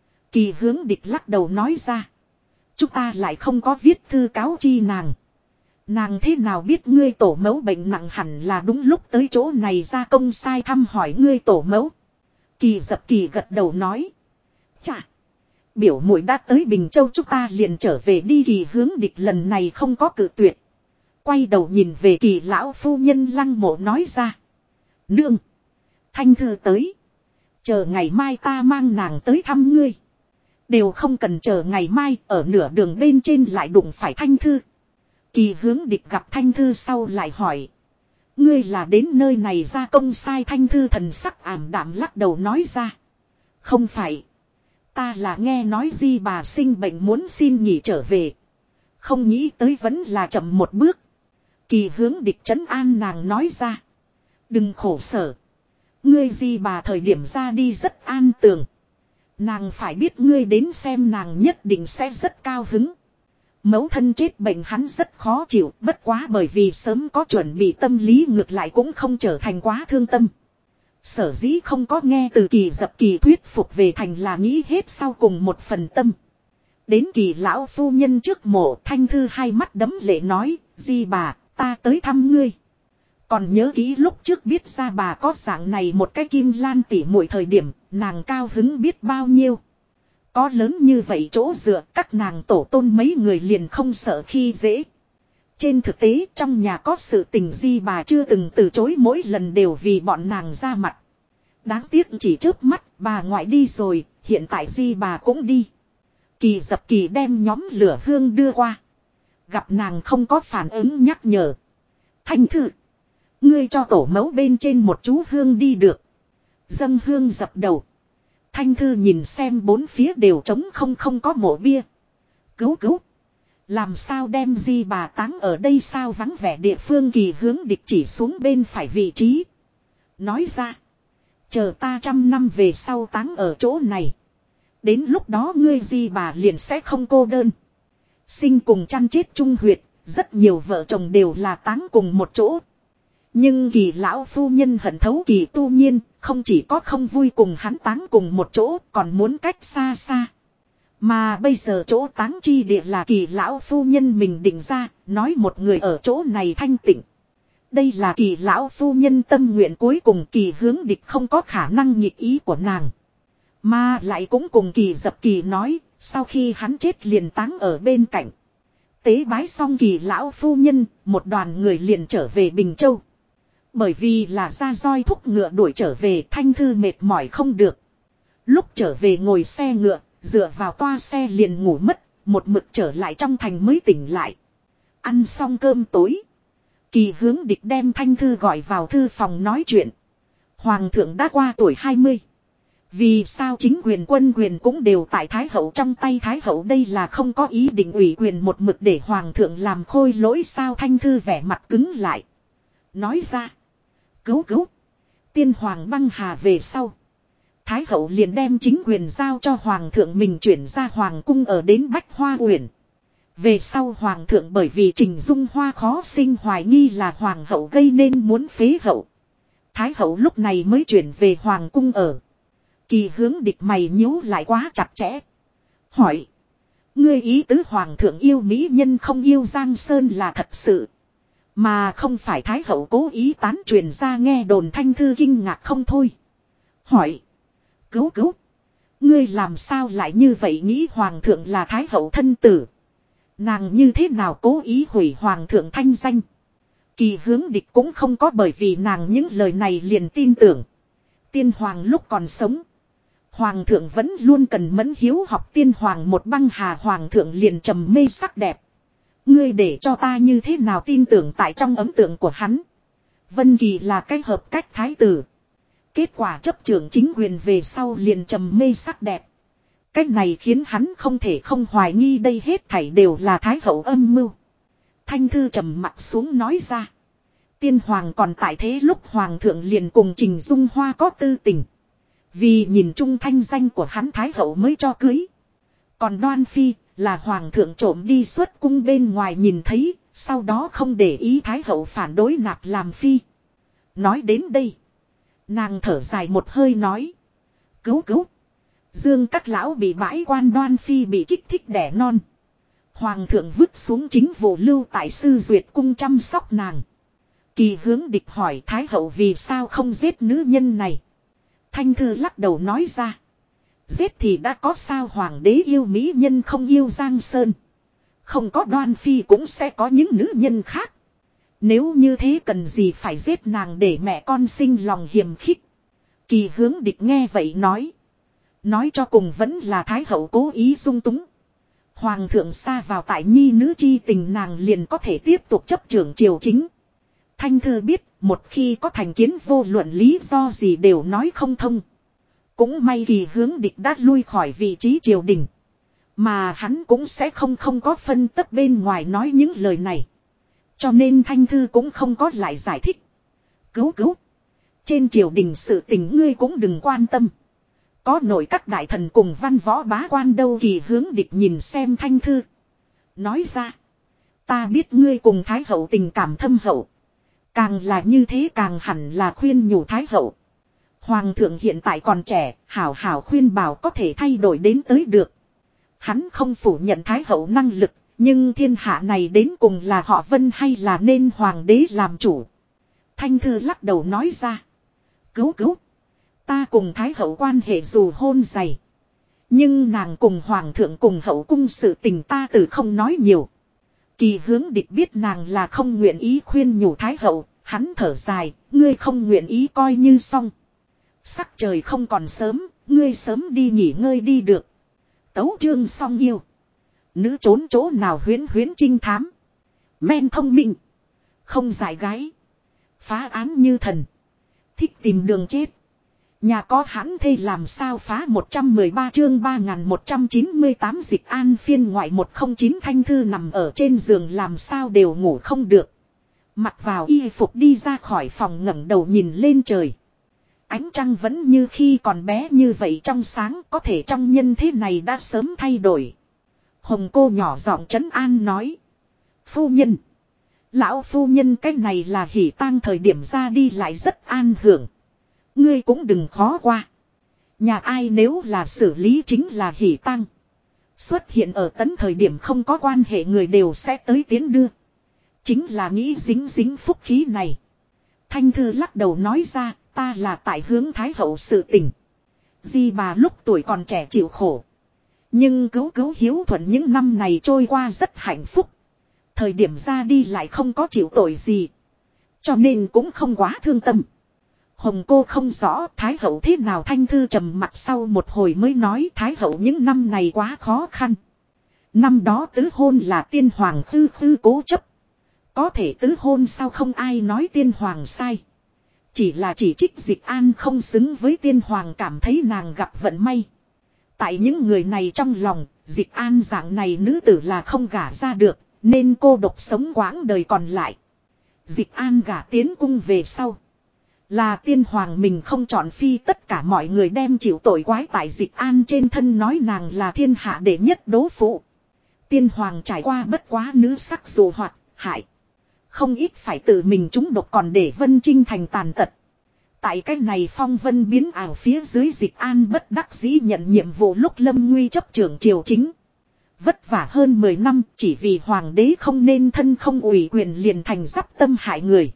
Kỳ Hướng Địch lắc đầu nói ra. Chúng ta lại không có viết thư cáo chi nàng. Nàng thế nào biết ngươi tổ mẫu bệnh nặng hẳn là đúng lúc tới chỗ này ra công sai thăm hỏi ngươi tổ mẫu. Kỳ Dập Kỳ gật đầu nói. Chà! Biểu muội đã tới Bình Châu chúng ta liền trở về đi. Kỳ Hướng Địch lần này không có cự tuyệt. Quay đầu nhìn về Kỳ lão phu nhân Lăng Mộ nói ra. Nương! Thanh Thư tới. Chờ ngày mai ta mang nàng tới thăm ngươi. Đều không cần chờ ngày mai ở nửa đường bên trên lại đụng phải Thanh Thư. Kỳ Hướng Địch gặp Thanh Thư sau lại hỏi. Ngươi là đến nơi này ra công sai? Thanh Thư thần sắc ảm đạm lắc đầu nói ra. Không phải. Ta là nghe nói Di bà sinh bệnh muốn xin nghỉ trở về. Không nghĩ tới vẫn là chậm một bước. Kỳ Hướng Địch trấn an nàng nói ra. Đừng khổ sở. Ngươi Di bà thời điểm ra đi rất an tường. Nàng phải biết ngươi đến xem nàng nhất định sẽ rất cao hứng. Mẫu thân chết bệnh hắn rất khó chịu, bất quá bởi vì sớm có chuẩn bị tâm lý ngược lại cũng không trở thành quá thương tâm. Sở dĩ không có nghe từ Kỳ Dập Kỳ thuyết phục về thành là nghĩ hết sau cùng một phần tâm. Đến Kỳ lão phu nhân trước mộ, Thanh Thư hai mắt đấm lệ nói, Di bà, ta tới thăm ngươi. Còn nhớ kỹ lúc trước biết ra bà có dạng này một cái Kim Lan tỉ muội thời điểm, nàng cao hứng biết bao nhiêu. Có lớn như vậy chỗ dựa, các nàng tổ tôn mấy người liền không sợ khi dễ. Trên thực tế trong nhà có sự tình Di bà chưa từng từ chối, mỗi lần đều vì bọn nàng ra mặt. Đáng tiếc chỉ chớp mắt bà ngoại đi rồi, hiện tại Di bà cũng đi. Kỳ Dập Kỳ đem nhóm lửa hương đưa qua. Gặp nàng không có phản ứng nhắc nhở. Thanh Thư, ngươi cho tổ mẫu bên trên một chú hương đi được. Dâng hương dập đầu. Thanh Thư nhìn xem bốn phía đều trống không có mộ bia. Cứu! Làm sao đem Di bà táng ở đây sao vắng vẻ địa phương? Kỳ Hướng Địch chỉ xuống bên phải vị trí. Nói ra. Chờ ta 100 năm về sau táng ở chỗ này. Đến lúc đó ngươi Di bà liền sẽ không cô đơn. Sinh cùng chăn chết chung huyệt. Rất nhiều vợ chồng đều là táng cùng một chỗ. Nhưng Kỳ lão phu nhân hận thấu Kỳ Tu Nhiên. Không chỉ có không vui cùng hắn táng cùng một chỗ, còn muốn cách xa xa. Mà bây giờ chỗ táng chi địa là Kỳ lão phu nhân mình định ra, nói một người ở chỗ này thanh tịnh. Đây là Kỳ lão phu nhân tâm nguyện cuối cùng. Kỳ Hướng Địch không có khả năng nghịch ý của nàng. Mà lại cũng cùng Kỳ Dập Kỳ nói, sau khi hắn chết liền táng ở bên cạnh. Tế bái xong Kỳ lão phu nhân, một đoàn người liền trở về Bình Châu. Bởi vì là ra roi thúc ngựa đuổi trở về, Thanh Thư mệt mỏi không được. Lúc trở về ngồi xe ngựa, dựa vào toa xe liền ngủ mất, một mực trở lại trong thành mới tỉnh lại. Ăn xong cơm tối. Kỳ Hướng Địch đem Thanh Thư gọi vào thư phòng nói chuyện. Hoàng thượng đã qua tuổi 20. Vì sao chính quyền quân quyền cũng đều tại Thái Hậu trong tay? Thái Hậu đây là không có ý định ủy quyền một mực để Hoàng thượng làm khôi lỗi sao? Thanh Thư vẻ mặt cứng lại. Nói ra. Cứu! Tiên Hoàng băng hà về sau. Thái Hậu liền đem chính quyền giao cho Hoàng thượng mình chuyển ra Hoàng cung ở đến Bách Hoa Uyển. Về sau Hoàng thượng bởi vì Trình Dung Hoa khó sinh hoài nghi là Hoàng hậu gây nên muốn phế hậu. Thái Hậu lúc này mới chuyển về Hoàng cung ở. Kỳ Hướng Địch mày nhíu lại quá chặt chẽ. Hỏi. Ngươi ý tứ Hoàng thượng yêu mỹ nhân không yêu Giang Sơn là thật sự. Mà không phải Thái Hậu cố ý tán truyền ra? Nghe đồn. Thanh Thư kinh ngạc không thôi. Hỏi. Cứu! Ngươi làm sao lại như vậy nghĩ? Hoàng thượng là Thái Hậu thân tử. Nàng như thế nào cố ý hủy Hoàng thượng thanh danh? Kỳ Hướng Địch cũng không có bởi vì nàng những lời này liền tin tưởng. Tiên hoàng lúc còn sống, hoàng thượng vẫn luôn cần mẫn hiếu học tiên hoàng một băng hà, hoàng thượng liền trầm mê sắc đẹp. Ngươi để cho ta như thế nào tin tưởng tại trong ấn tượng của hắn, Vân Kỳ là cái hợp cách thái tử. Kết quả chấp trưởng chính quyền về sau liền trầm mê sắc đẹp. Cách này khiến hắn không thể không hoài nghi đây hết thảy đều là thái hậu âm mưu. Thanh Thư trầm mặt xuống nói ra. Tiên hoàng còn tại thế lúc hoàng thượng liền cùng Trình Dung Hoa có tư tình. Vì nhìn chung thanh danh của hắn thái hậu mới cho cưới. Còn Đoan Phi là hoàng thượng trộm đi xuất cung bên ngoài nhìn thấy, sau đó không để ý thái hậu phản đối nạp làm phi. Nói đến đây, nàng thở dài một hơi nói. Cứu cứu. Dương các lão bị bãi quan, Đoan Phi bị kích thích đẻ non. Hoàng thượng vứt xuống chính vụ lưu tại Sư Duyệt cung chăm sóc nàng. Kỳ Hướng Địch hỏi thái hậu vì sao không giết nữ nhân này. Thanh Thư lắc đầu nói ra. Giết thì đã có sao, hoàng đế yêu mỹ nhân không yêu Giang Sơn. Không có Đoan Phi cũng sẽ có những nữ nhân khác. Nếu như thế cần gì phải giết nàng để mẹ con sinh lòng hiềm khích. Kỳ Hướng Địch nghe vậy nói. Nói cho cùng vẫn là thái hậu cố ý dung túng. Hoàng thượng xa vào tại nhi nữ chi tình, nàng liền có thể tiếp tục chấp trưởng triều chính. Thanh Thư biết một khi có thành kiến vô luận lý do gì đều nói không thông. Cũng may Kỳ Hướng Địch đã lui khỏi vị trí triều đình. Mà hắn cũng sẽ không có phân tấp bên ngoài nói những lời này. Cho nên Thanh Thư cũng không có lại giải thích. Cứu cứu. Trên triều đình sự tình ngươi cũng đừng quan tâm. Có nội các đại thần cùng văn võ bá quan đâu. Kỳ Hướng Địch nhìn xem Thanh Thư. Nói ra. Ta biết ngươi cùng Thái hậu tình cảm thâm hậu. Càng là như thế càng hẳn là khuyên nhủ Thái hậu. Hoàng thượng hiện tại còn trẻ, hảo hảo khuyên bảo có thể thay đổi đến tới được. Hắn không phủ nhận Thái hậu năng lực, nhưng thiên hạ này đến cùng là họ Vân hay là nên hoàng đế làm chủ. Thanh Thư lắc đầu nói ra. Cứu cứu. Ta cùng Thái hậu quan hệ dù hôn dày. Nhưng nàng cùng hoàng thượng cùng hậu cung sự tình ta từ không nói nhiều. Kỳ Hướng Địch biết nàng là không nguyện ý khuyên nhủ Thái hậu, hắn thở dài, ngươi không nguyện ý coi như xong. Sắc trời không còn sớm, ngươi sớm đi nghỉ ngơi đi được. Tấu chương xong yêu. Nữ trốn chỗ nào huyễn huyễn trinh thám. Men thông minh. Không giải gái. Phá án như thần. Thích tìm đường chết. Nhà có hãn thê làm sao phá 113 chương 3198 dịch an phiên ngoại 109. Thanh Thư nằm ở trên giường làm sao đều ngủ không được. Mặc vào y phục đi ra khỏi phòng ngẩng đầu nhìn lên trời. Ánh trăng vẫn như khi còn bé như vậy trong sáng, có thể trong nhân thế này đã sớm thay đổi. Hồng cô nhỏ giọng trấn an nói. Phu nhân. Lão phu nhân cái này là hỉ tang thời điểm ra đi lại rất an hưởng. Ngươi cũng đừng khó qua. Nhà ai nếu là xử lý chính là hỉ tang. Xuất hiện ở tấn thời điểm không có quan hệ người đều sẽ tới tiến đưa. Chính là nghĩ dính dính phúc khí này. Thanh Thư lắc đầu nói ra, ta là tại hướng Thái hậu sự tình. Di bà lúc tuổi còn trẻ chịu khổ. Nhưng cứu hiếu thuận những năm này trôi qua rất hạnh phúc. Thời điểm ra đi lại không có chịu tội gì. Cho nên cũng không quá thương tâm. Hồng cô không rõ Thái hậu thế nào. Thanh Thư trầm mặt sau một hồi mới nói Thái hậu những năm này quá khó khăn. Năm đó tứ hôn là tiên hoàng khư cố chấp. Có thể tứ hôn sao không ai nói tiên hoàng sai. Chỉ là chỉ trích Dịch An không xứng với tiên hoàng, cảm thấy nàng gặp vận may. Tại những người này trong lòng, Dịch An dạng này nữ tử là không gả ra được, nên cô độc sống quãng đời còn lại. Dịch An gả tiến cung về sau. Là tiên hoàng mình không chọn phi, tất cả mọi người đem chịu tội quái tại Dịch An trên thân, nói nàng là thiên hạ đệ nhất đố phụ. Tiên hoàng trải qua bất quá nữ sắc dù hoạt, hại. Không ít phải tự mình trúng độc còn để Vân Trinh thành tàn tật. Tại cái này phong vân biến ảo phía dưới, Dịch An bất đắc dĩ nhận nhiệm vụ lúc lâm nguy chấp trưởng triều chính. Vất vả hơn 10 năm chỉ vì hoàng đế không nên thân không ủy quyền liền thành giáp tâm hại người.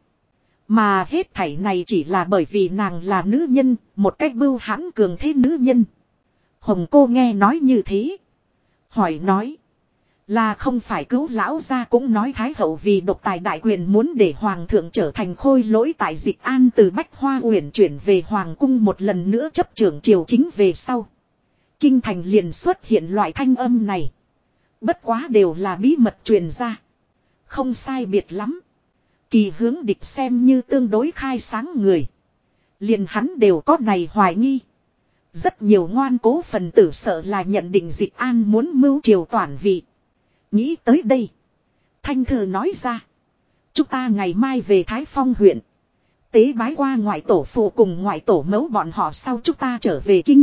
Mà hết thảy này chỉ là bởi vì nàng là nữ nhân, một cách bưu hãn cường thế nữ nhân. Hồng cô nghe nói như thế. Hỏi nói. Là không phải cứu lão gia cũng nói Thái hậu vì độc tài đại quyền muốn để hoàng thượng trở thành khôi lỗi tại Dịch An từ Bách Hoa Uyển chuyển về hoàng cung một lần nữa chấp trưởng triều chính về sau. Kinh thành liền xuất hiện loại thanh âm này. Bất quá đều là bí mật truyền ra. Không sai biệt lắm. Kỳ Hướng Địch xem như tương đối khai sáng người. Liền hắn đều có này hoài nghi. Rất nhiều ngoan cố phần tử sợ là nhận định Dịch An muốn mưu triều toàn vị. Nghĩ tới đây. Thanh Thư nói ra. Chúng ta ngày mai về Thái Phong huyện. Tế bái qua ngoại tổ phụ cùng ngoại tổ mẫu bọn họ sau chúng ta trở về kinh.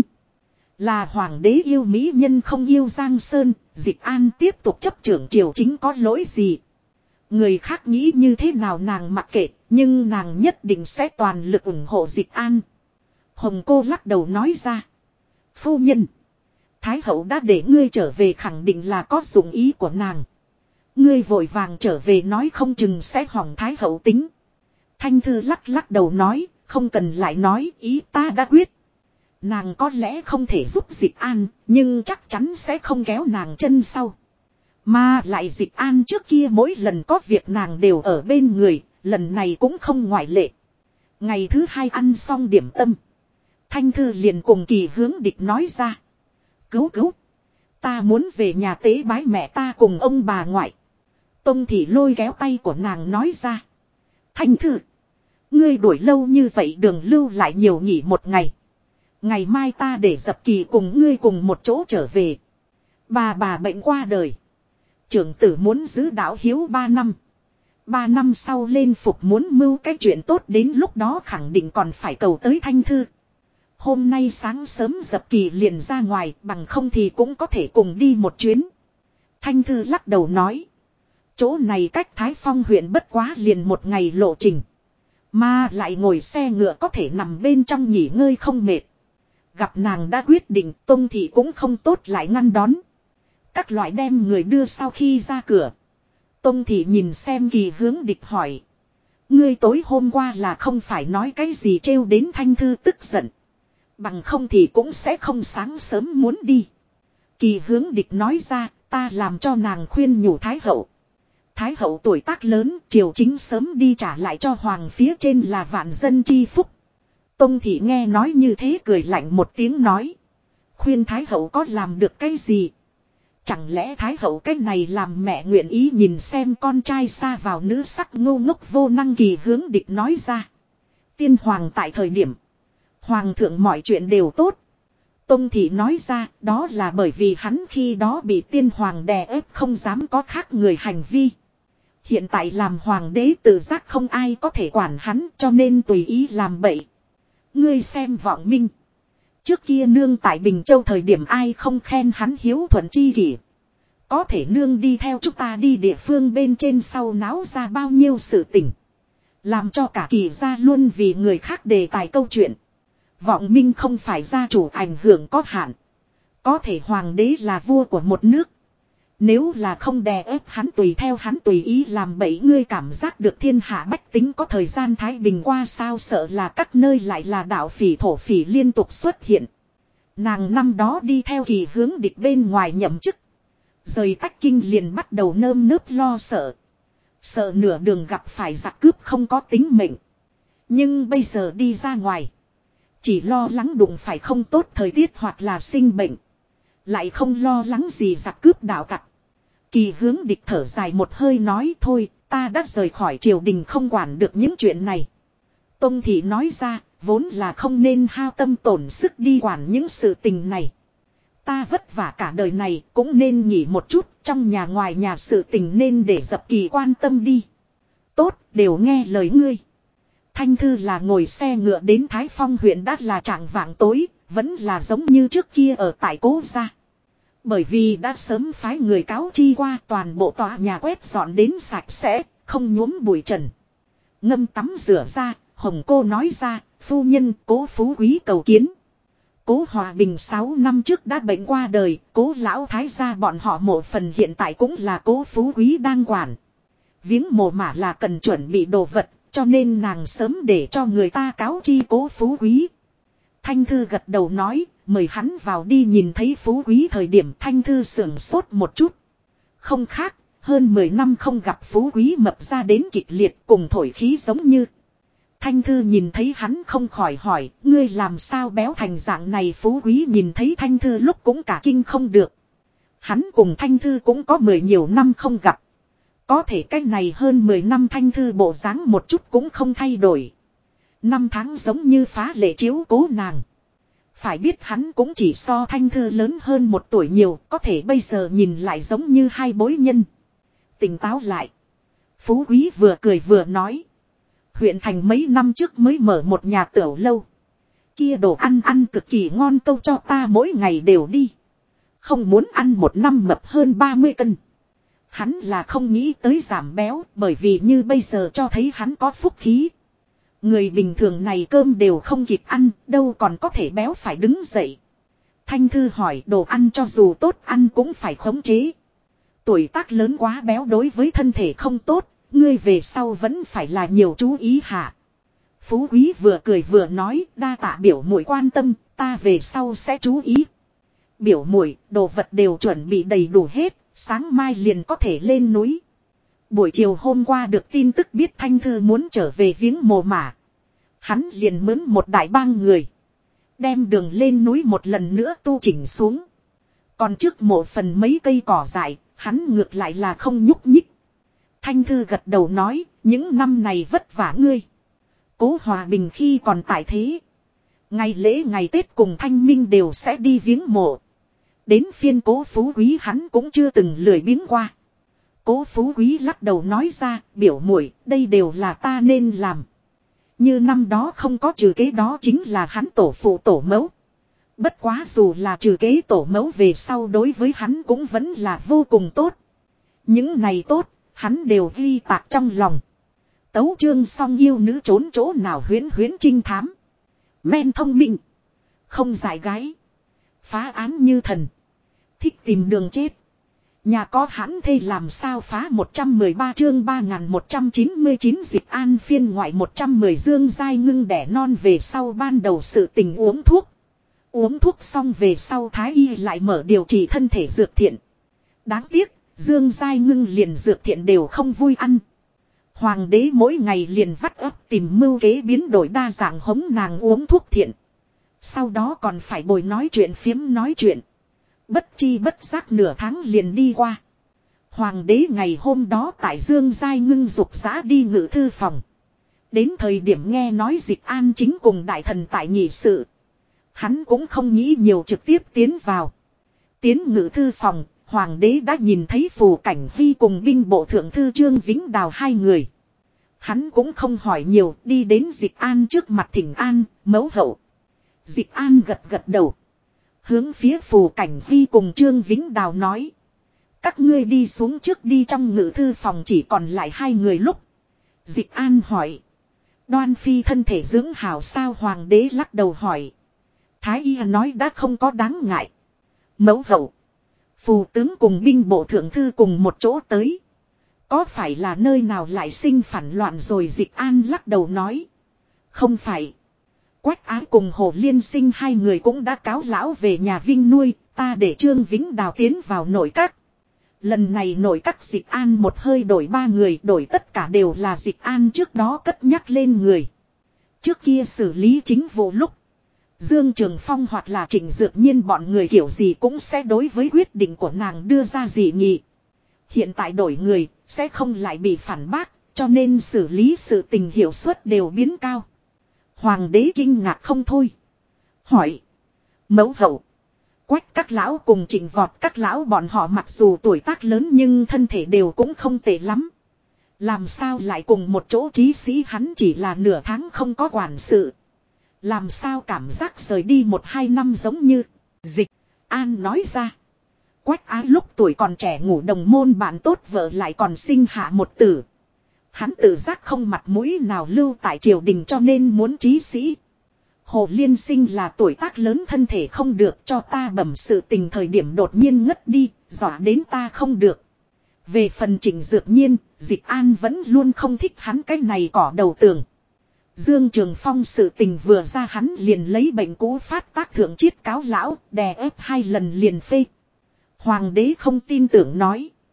Là hoàng đế yêu mỹ nhân không yêu Giang Sơn. Dịch An tiếp tục chấp trưởng triều chính có lỗi gì. Người khác nghĩ như thế nào nàng mặc kệ. Nhưng nàng nhất định sẽ toàn lực ủng hộ Dịch An. Hồng cô lắc đầu nói ra. Phu nhân. Thái hậu đã để ngươi trở về khẳng định là có dụng ý của nàng. Ngươi vội vàng trở về nói không chừng sẽ hỏng Thái hậu tính. Thanh Thư lắc đầu nói. Không cần lại nói ý ta đã quyết. Nàng có lẽ không thể giúp Dịch An. Nhưng chắc chắn sẽ không kéo nàng chân sau. Mà lại Dịch An trước kia mỗi lần có việc nàng đều ở bên người. Lần này cũng không ngoại lệ. Ngày thứ hai ăn xong điểm tâm. Thanh Thư liền cùng Kỳ Hướng Địch nói ra. Cứu. Ta muốn về nhà tế bái mẹ ta cùng ông bà ngoại. Tông Thị lôi kéo tay của nàng nói ra. Thanh Thư. Ngươi đuổi lâu như vậy đường lưu lại nhiều nghỉ một ngày. Ngày mai ta để Dập Kỳ cùng ngươi cùng một chỗ trở về. Bà bệnh qua đời. Trưởng tử muốn giữ đạo hiếu 3 năm. 3 năm sau lên phục muốn mưu cái chuyện tốt đến lúc đó khẳng định còn phải cầu tới Thanh Thư. Hôm nay sáng sớm Dập Kỳ liền ra ngoài bằng không thì cũng có thể cùng đi một chuyến. Thanh Thư lắc đầu nói. Chỗ này cách Thái Phong huyện bất quá liền một ngày lộ trình. Mà lại ngồi xe ngựa có thể nằm bên trong nghỉ ngơi không mệt. Gặp nàng đã quyết định Tông Thị cũng không tốt lại ngăn đón. Các loại đem người đưa sau khi ra cửa. Tông Thị nhìn xem Kỳ Hướng Địch hỏi. Ngươi tối hôm qua là không phải nói cái gì trêu đến Thanh Thư tức giận. Bằng không thì cũng sẽ không sáng sớm muốn đi. Kỳ Hướng Địch nói ra ta làm cho nàng khuyên nhủ Thái hậu. Thái hậu tuổi tác lớn triều chính sớm đi trả lại cho hoàng phía trên là vạn dân chi phúc. Tông Thị nghe nói như thế cười lạnh một tiếng nói. Khuyên Thái hậu có làm được cái gì? Chẳng lẽ Thái hậu cái này làm mẹ nguyện ý nhìn xem con trai xa vào nữ sắc ngu ngốc vô năng? Kỳ Hướng Địch nói ra. Tiên hoàng tại thời điểm. Hoàng thượng mọi chuyện đều tốt. Tông Thị nói ra đó là bởi vì hắn khi đó bị tiên hoàng đè ép không dám có khác người hành vi. Hiện tại làm hoàng đế tự giác không ai có thể quản hắn cho nên tùy ý làm bậy. Ngươi xem Vọng Minh. Trước kia nương tại Bình Châu thời điểm ai không khen hắn hiếu thuận chi kỷ. Có thể nương đi theo chúng ta đi địa phương bên trên sau náo ra bao nhiêu sự tình. Làm cho cả Kỳ gia luôn vì người khác đề tài câu chuyện. Vọng Minh không phải gia chủ ảnh hưởng có hạn. Có thể hoàng đế là vua của một nước. Nếu là không đè ép hắn tùy theo hắn tùy ý làm bậy, ngươi cảm giác được thiên hạ bách tính có thời gian thái bình qua sao? Sợ là các nơi lại là đạo phỉ thổ phỉ liên tục xuất hiện. Nàng năm đó đi theo Kỳ Hướng Địch bên ngoài nhậm chức. Rời Tách Kinh liền bắt đầu nơm nớp lo sợ. Sợ nửa đường gặp phải giặc cướp không có tính mệnh. Nhưng bây giờ đi ra ngoài. Chỉ lo lắng đụng phải không tốt thời tiết hoặc là sinh bệnh. Lại không lo lắng gì giặc cướp đạo tặc. Kỳ Hướng Địch thở dài một hơi nói thôi, ta đã rời khỏi triều đình không quản được những chuyện này. Tông Thị nói ra, vốn là không nên hao tâm tổn sức đi quản những sự tình này. Ta vất vả cả đời này cũng nên nghỉ một chút, trong nhà ngoài nhà sự tình nên để Dập Kỳ quan tâm đi. Tốt, đều nghe lời ngươi. Thanh Thư là ngồi xe ngựa đến Thái Phong huyện đã là trạng vạng tối, vẫn là giống như trước kia ở tại cố gia. Bởi vì đã sớm phái người cáo chi qua toàn bộ tòa nhà quét dọn đến sạch sẽ, không nhuốm bụi trần. Ngâm tắm rửa ra, Hồng cô nói ra, phu nhân Cố Phú Quý cầu kiến. Cố Hòa Bình 6 năm trước đã bệnh qua đời, Cố lão thái gia bọn họ mộ phần hiện tại cũng là Cố Phú Quý đang quản. Viếng mồ mả là cần chuẩn bị đồ vật, cho nên nàng sớm để cho người ta cáo chi Cố Phú Quý. Thanh Thư gật đầu nói, mời hắn vào đi. Nhìn thấy Phú Quý thời điểm Thanh Thư sưởng sốt một chút. Không khác, hơn 10 năm không gặp Phú Quý mập ra đến kịch liệt cùng thổi khí giống như. Thanh Thư nhìn thấy hắn không khỏi hỏi, ngươi làm sao béo thành dạng này? Phú Quý nhìn thấy Thanh Thư lúc cũng cả kinh không được. Hắn cùng Thanh Thư cũng có 10 nhiều năm không gặp. Có thể cách này hơn 10 năm Thanh Thư bộ dáng một chút cũng không thay đổi. Năm tháng giống như phá lệ chiếu cố nàng. Phải biết hắn cũng chỉ so Thanh Thư lớn hơn 1 tuổi nhiều, có thể bây giờ nhìn lại giống như hai bối nhân. Tỉnh táo lại. Phú Quý vừa cười vừa nói. Huyện thành mấy năm trước mới mở một nhà tiểu lâu. Kia đồ ăn ăn cực kỳ ngon, câu cho ta mỗi ngày đều đi. Không muốn ăn một năm mập hơn 30 cân. Hắn là không nghĩ tới giảm béo, bởi vì như bây giờ cho thấy hắn có phúc khí. Người bình thường này cơm đều không kịp ăn, đâu còn có thể béo phải đứng dậy. Thanh Thư hỏi, đồ ăn cho dù tốt ăn cũng phải khống chế. Tuổi tác lớn quá béo đối với thân thể không tốt, ngươi về sau vẫn phải là nhiều chú ý hả? Phú Quý vừa cười vừa nói, đa tạ biểu muội quan tâm, ta về sau sẽ chú ý. Biểu muội, đồ vật đều chuẩn bị đầy đủ hết, sáng mai liền có thể lên núi. Buổi chiều hôm qua được tin tức biết Thanh Thư muốn trở về viếng mồ mả. Hắn liền mướn một đại bang người. Đem đường lên núi một lần nữa tu chỉnh xuống. Còn trước mộ phần mấy cây cỏ dại, hắn ngược lại là không nhúc nhích. Thanh Thư gật đầu nói, những năm này vất vả ngươi. Cố Hòa Bình khi còn tại thế. Ngày lễ ngày Tết cùng Thanh Minh đều sẽ đi viếng mộ. Đến phiên Cố Phú Quý hắn cũng chưa từng lười biếng qua. Cố Phú Quý lắc đầu nói ra, biểu muội, đây đều là ta nên làm. Như năm đó không có trừ kế đó chính là hắn tổ phụ tổ mẫu. Bất quá dù là trừ kế tổ mẫu về sau đối với hắn cũng vẫn là vô cùng tốt. Những này tốt, hắn đều ghi tạc trong lòng. Tấu chương xong yêu nữ trốn chỗ nào huyễn huyễn trinh thám. Men thông minh. Không giải gái. Phá án như thần. Thích tìm đường chết. Nhà có hãn thê làm sao phá 113 chương 3199 Dịch An phiên ngoại 110 Dương Giai Ngưng đẻ non về sau ban đầu sự tình uống thuốc. Uống thuốc xong về sau Thái Y lại mở điều trị thân thể dược thiện. Đáng tiếc, Dương Giai Ngưng liền dược thiện đều không vui ăn. Hoàng đế mỗi ngày liền vắt ấp tìm mưu kế biến đổi đa dạng hống nàng uống thuốc thiện. Sau đó còn phải bồi nói chuyện phiếm nói chuyện. Bất chi bất giác nửa tháng liền đi qua. Hoàng đế ngày hôm đó tại Dương Giai Ngưng dục giã đi ngự thư phòng. Đến thời điểm nghe nói Dịch An chính cùng đại thần tại nghị sự. Hắn cũng không nghĩ nhiều trực tiếp tiến vào. Tiến ngự thư phòng, hoàng đế đã nhìn thấy Phù Cảnh Huy cùng binh bộ thượng thư Trương Vĩnh Đào hai người. Hắn cũng không hỏi nhiều, đi đến Dịch An trước mặt thỉnh an, mẫu hậu. Dịch An gật gật đầu. Hướng phía Phù Cảnh Huy cùng Trương Vĩnh Đào nói. Các ngươi đi xuống trước đi, trong ngự thư phòng chỉ còn lại hai người lúc. Dịch An hỏi. Đoan Phi thân thể dưỡng hảo sao? Hoàng đế lắc đầu hỏi. Thái Y nói đã không có đáng ngại. Mẫu hậu. Phù tướng cùng binh bộ thượng thư cùng một chỗ tới. Có phải là nơi nào lại sinh phản loạn rồi? Dịch An lắc đầu nói. Không phải. Quách Ái cùng Hồ Liên Sinh hai người cũng đã cáo lão về nhà Vinh nuôi, ta để Trương Vĩnh Đào tiến vào nội các. Lần này nội các Dịch An một hơi đổi ba người, đổi tất cả đều là Dịch An trước đó cất nhắc lên người. Trước kia xử lý chính vụ lúc, Dương Trường Phong hoặc là Trịnh Dược Nhiên bọn người kiểu gì cũng sẽ đối với quyết định của nàng đưa ra dị nghị. Hiện tại đổi người, sẽ không lại bị phản bác, cho nên xử lý sự tình hiệu suất đều biến cao. Hoàng đế kinh ngạc không thôi. Hỏi. Mẫu hậu. Quách các lão cùng Trịnh Vọt các lão bọn họ mặc dù tuổi tác lớn nhưng thân thể đều cũng không tệ lắm. Làm sao lại cùng một chỗ? Trí sĩ hắn chỉ là nửa tháng không có quản sự. Làm sao cảm giác rời đi 1-2 năm giống như. Dịch An nói ra. Quách Ái lúc tuổi còn trẻ ngủ đồng môn bạn tốt vợ lại còn sinh hạ một tử. Hắn tự giác không mặt mũi nào lưu tại triều đình cho nên muốn trí sĩ. Hồ Liên Sinh là tuổi tác lớn thân thể không được, cho ta bẩm sự tình thời điểm đột nhiên ngất đi, dọa đến ta không được. Về phần Trịnh Dược Nhiên, Dịch An vẫn luôn không thích hắn cái này cỏ đầu tường. Dương Trường Phong sự tình vừa ra hắn liền lấy bệnh cũ phát tác thượng chiết cáo lão, đè ép 2 lần liền phê. Hoàng đế không tin tưởng nói.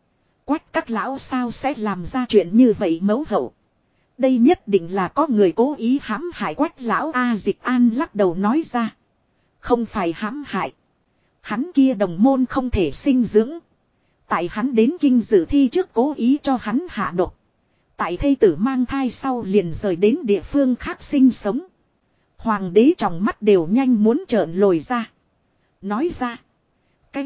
Quách các lão sao sẽ làm ra chuyện như vậy mẫu hậu. Đây nhất định là có người cố ý hãm hại Quách lão A Dịch An lắc đầu nói ra. Không phải hãm hại. Hắn kia đồng môn không thể sinh dưỡng. Tại hắn đến kinh dự thi trước cố ý cho hắn hạ độc. Tại thê tử mang thai sau liền rời đến địa phương khác sinh sống. Hoàng đế trong mắt đều nhanh muốn trợn lồi ra. Nói ra. Cái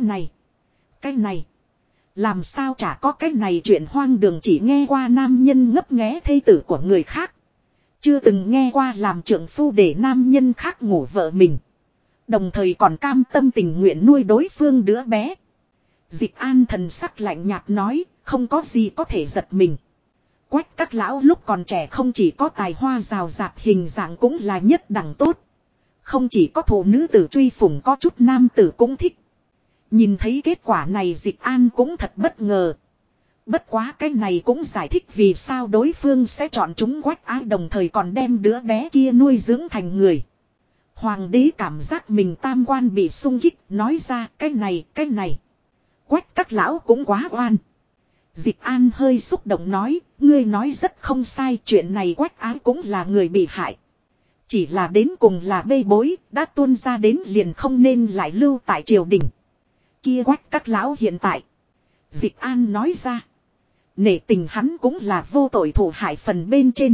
này. Làm sao chả có cái này chuyện hoang đường, chỉ nghe qua nam nhân ngấp nghé thê tử của người khác. Chưa từng nghe qua làm trượng phu để nam nhân khác ngủ vợ mình. Đồng thời còn cam tâm tình nguyện nuôi đối phương đứa bé. Dịch An thần sắc lạnh nhạt nói, không có gì có thể giật mình. Quách các lão lúc còn trẻ không chỉ có tài hoa rào rạt, hình dạng cũng là nhất đẳng tốt. Không chỉ có thủ nữ tử truy phủng, có chút nam tử cũng thích. Nhìn thấy kết quả này Dịch An cũng thật bất ngờ. Bất quá cái này cũng giải thích vì sao đối phương sẽ chọn chúng Quách Ái, đồng thời còn đem đứa bé kia nuôi dưỡng thành người. Hoàng đế cảm giác mình tam quan bị sung kích, nói ra cái này. Quách các lão cũng quá oan. Dịch An hơi xúc động nói, ngươi nói rất không sai, chuyện này Quách Ái cũng là người bị hại. Chỉ là đến cùng là bê bối, đã tuôn ra đến liền không nên lại lưu tại triều đình. Kia Quách các lão hiện tại. Dịch An nói ra. Nể tình hắn cũng là vô tội thủ hại phần bên trên.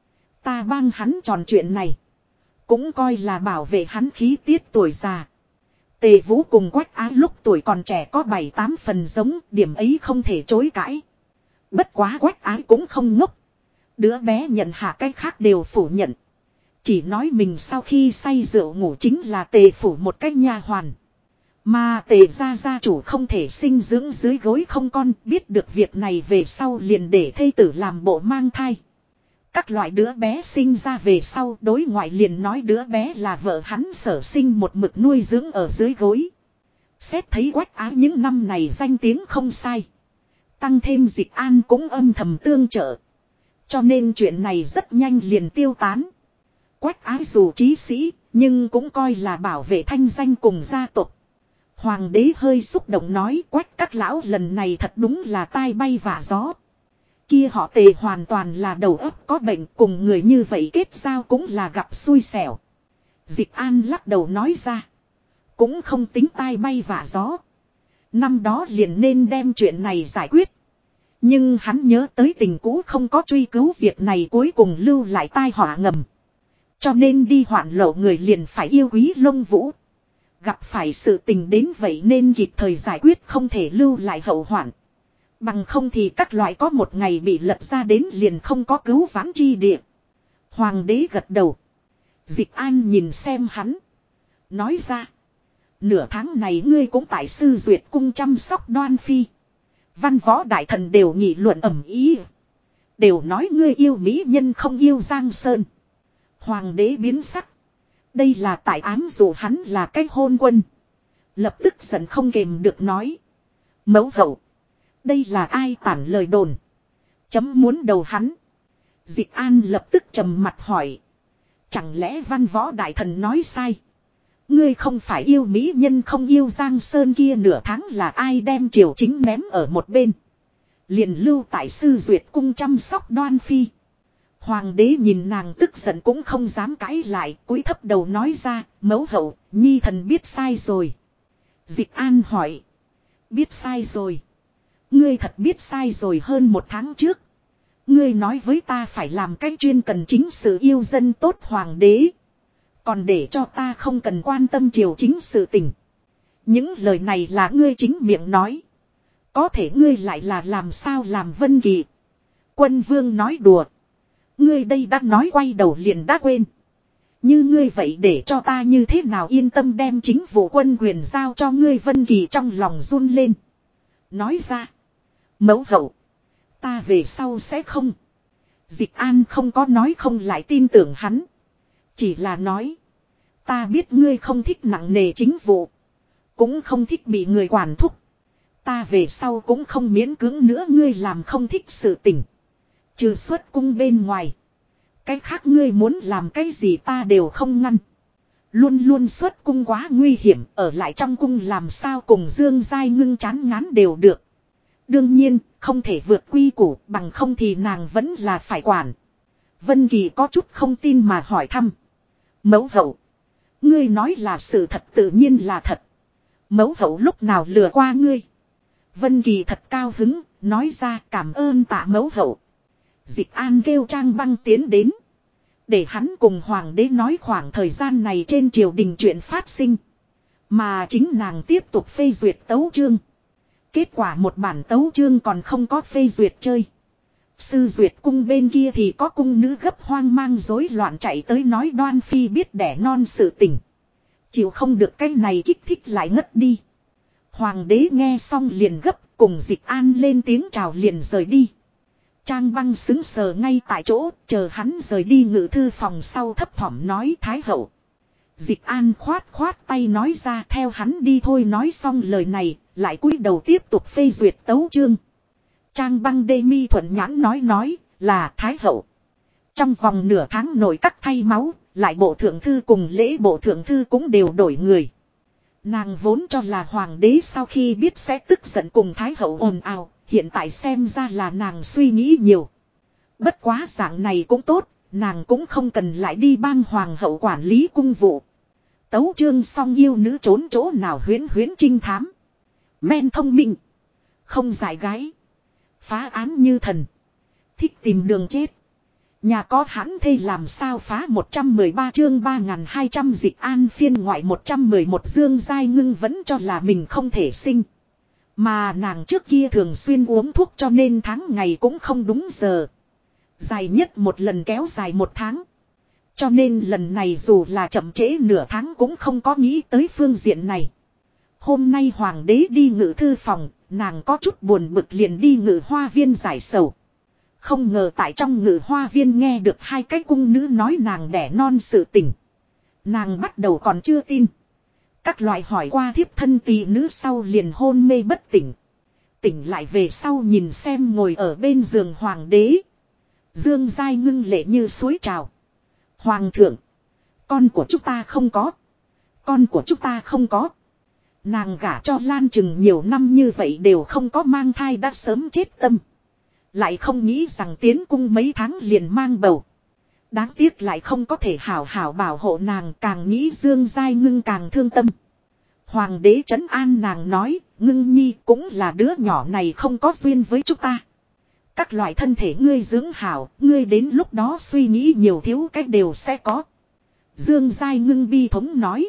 Ta bang hắn tròn chuyện này. Cũng coi là bảo vệ hắn khí tiết tuổi già. Tề Vũ cùng Quách Ái lúc tuổi còn trẻ có 7-8 phần giống, điểm ấy không thể chối cãi. Bất quá Quách Ái cũng không ngốc. Đứa bé nhận hạ cái khác đều phủ nhận. Chỉ nói mình sau khi say rượu ngủ chính là Tề phủ một cái nha hoàn. Mà Tề gia chủ không thể sinh dưỡng dưới gối không con, biết được việc này về sau liền để thê tử làm bộ mang thai. Các loại đứa bé sinh ra về sau đối ngoại liền nói đứa bé là vợ hắn sở sinh một mực nuôi dưỡng ở dưới gối. Xét thấy Quách Ái những năm này danh tiếng không sai. Tăng thêm Dịch An cũng âm thầm tương trợ. Cho nên chuyện này rất nhanh liền tiêu tán. Quách Ái dù trí sĩ, nhưng cũng coi là bảo vệ thanh danh cùng gia tộc. Hoàng đế hơi xúc động nói, Quách các lão lần này thật đúng là tai bay vạ gió. Kia họ Tề hoàn toàn là đầu óc có bệnh, cùng người như vậy kết giao cũng là gặp xui xẻo. Dịch An lắc đầu nói ra. Cũng không tính tai bay vạ gió. Năm đó liền nên đem chuyện này giải quyết. Nhưng hắn nhớ tới tình cũ không có truy cứu việc này, cuối cùng lưu lại tai họa ngầm. Cho nên đi hoạn lộ người liền phải yêu quý Lông Vũ. Gặp phải sự tình đến vậy nên kịp thời giải quyết, không thể lưu lại hậu hoạn. Bằng không thì các loại có một ngày bị lật ra đến liền không có cứu vãn chi địa. Hoàng đế gật đầu. Dịch An nhìn xem hắn. Nói ra. Nửa tháng này ngươi cũng tại Sư Duyệt cung chăm sóc Đoan Phi. Văn võ đại thần đều nghị luận ầm ĩ. Đều nói ngươi yêu mỹ nhân không yêu Giang Sơn. Hoàng đế biến sắc. Đây là tại ám dụ hắn là cái hôn quân. Lập tức giận không kềm được nói. Mẫu hậu. Đây là ai tản lời đồn. Chấm muốn đầu hắn. Dịch An lập tức trầm mặt hỏi. Chẳng lẽ văn võ đại thần nói sai. Ngươi không phải yêu mỹ nhân không yêu Giang Sơn kia, nửa tháng là ai đem triều chính ném ở một bên. Liền lưu tại Sư Duyệt cung chăm sóc Đoan Phi. Hoàng đế nhìn nàng tức giận cũng không dám cãi lại, cúi thấp đầu nói ra, mẫu hậu, nhi thần biết sai rồi. Dịch An hỏi. Biết sai rồi. Ngươi thật biết sai rồi, hơn một tháng trước. Ngươi nói với ta phải làm cái chuyên cần chính sự yêu dân tốt hoàng đế. Còn để cho ta không cần quan tâm triều chính sự tình. Những lời này là ngươi chính miệng nói. Có thể ngươi lại là làm sao làm Vân Kỳ. Quân vương nói đùa. Ngươi đây đã nói quay đầu liền đã quên. Như ngươi vậy để cho ta như thế nào yên tâm đem chính vụ quân quyền giao cho ngươi. Vân Kỳ trong lòng run lên. Nói ra. Mẫu hậu. Ta về sau sẽ không. Dịch An không có nói không lại tin tưởng hắn. Chỉ là nói. Ta biết ngươi không thích nặng nề chính vụ. Cũng không thích bị người quản thúc. Ta về sau cũng không miễn cưỡng nữa ngươi làm không thích sự tình. Trừ xuất cung bên ngoài. Cái khác ngươi muốn làm cái gì ta đều không ngăn. Luôn luôn xuất cung quá nguy hiểm. Ở lại trong cung làm sao cùng Dương Giai Ngưng chán ngán đều được. Đương nhiên, không thể vượt quy củ, bằng không thì nàng vẫn là phải quản. Vân Kỳ có chút không tin mà hỏi thăm. Mẫu hậu, ngươi nói là sự thật tự nhiên là thật. Mẫu hậu lúc nào lừa qua ngươi? Vân Kỳ thật cao hứng, nói ra cảm ơn tạ mẫu hậu. Dịch An kêu Trang Băng tiến đến. Để hắn cùng hoàng đế nói khoảng thời gian này trên triều đình chuyện phát sinh. Mà chính nàng tiếp tục phê duyệt tấu chương. Kết quả một bản tấu chương còn không có phê duyệt chơi. Sư duyệt cung bên kia thì có cung nữ gấp hoang mang rối loạn chạy tới nói Đoan Phi biết đẻ non sự tình. Chịu không được cái này kích thích lại ngất đi. Hoàng đế nghe xong liền gấp cùng Dịch An lên tiếng chào liền rời đi. Trang Băng xứng sờ ngay tại chỗ chờ hắn rời đi ngự thư phòng sau thấp thỏm nói Thái hậu. Dịch An khoát khoát tay nói ra theo hắn đi thôi nói xong lời này lại cúi đầu tiếp tục phê duyệt tấu chương. Trang Băng đê mi thuận nhãn nói là Thái hậu. Trong vòng nửa tháng nội các thay máu, lại bộ thượng thư cùng lễ bộ thượng thư cũng đều đổi người. Nàng vốn cho là hoàng đế sau khi biết sẽ tức giận cùng Thái hậu ồn ào, hiện tại xem ra là nàng suy nghĩ nhiều. Bất quá dạng này cũng tốt, nàng cũng không cần lại đi bang hoàng hậu quản lý cung vụ. Tấu chương xong yêu nữ trốn chỗ nào huyễn huyễn trinh thám. Men thông minh. Không giải gái. Phá án như thần. Thích tìm đường chết. Nhà có hãn thê làm sao phá 113 chương 3200 Dịch An phiên ngoại 111 Dương Giai Ngưng vẫn cho là mình không thể sinh. Mà nàng trước kia thường xuyên uống thuốc cho nên tháng ngày cũng không đúng giờ. Dài nhất một lần kéo dài một tháng. Cho nên lần này dù là chậm trễ nửa tháng cũng không có nghĩ tới phương diện này. Hôm nay hoàng đế đi ngự thư phòng, nàng có chút buồn bực liền đi ngự hoa viên giải sầu. Không ngờ tại trong ngự hoa viên nghe được hai cái cung nữ nói nàng đẻ non sự tình. Nàng bắt đầu còn chưa tin. Các loại hỏi qua thiếp thân tỳ nữ sau liền hôn mê bất tỉnh. Tỉnh lại về sau nhìn xem ngồi ở bên giường hoàng đế. Dương Giai Ngưng lệ như suối trào. Hoàng thượng, con của chúng ta không có. Con của chúng ta không có. Nàng gả cho Lan Trừng nhiều năm như vậy đều không có mang thai đã sớm chết tâm. Lại không nghĩ rằng tiến cung mấy tháng liền mang bầu. Đáng tiếc lại không có thể hảo hảo bảo hộ nàng, càng nghĩ Dương Giai Ngưng càng thương tâm. Hoàng đế trấn an nàng nói, Ngưng nhi cũng là đứa nhỏ này không có duyên với chúng ta. Các loại thân thể ngươi dưỡng hảo, ngươi đến lúc đó suy nghĩ nhiều thiếu cách đều sẽ có. Dương Giai Ngưng bi thống nói,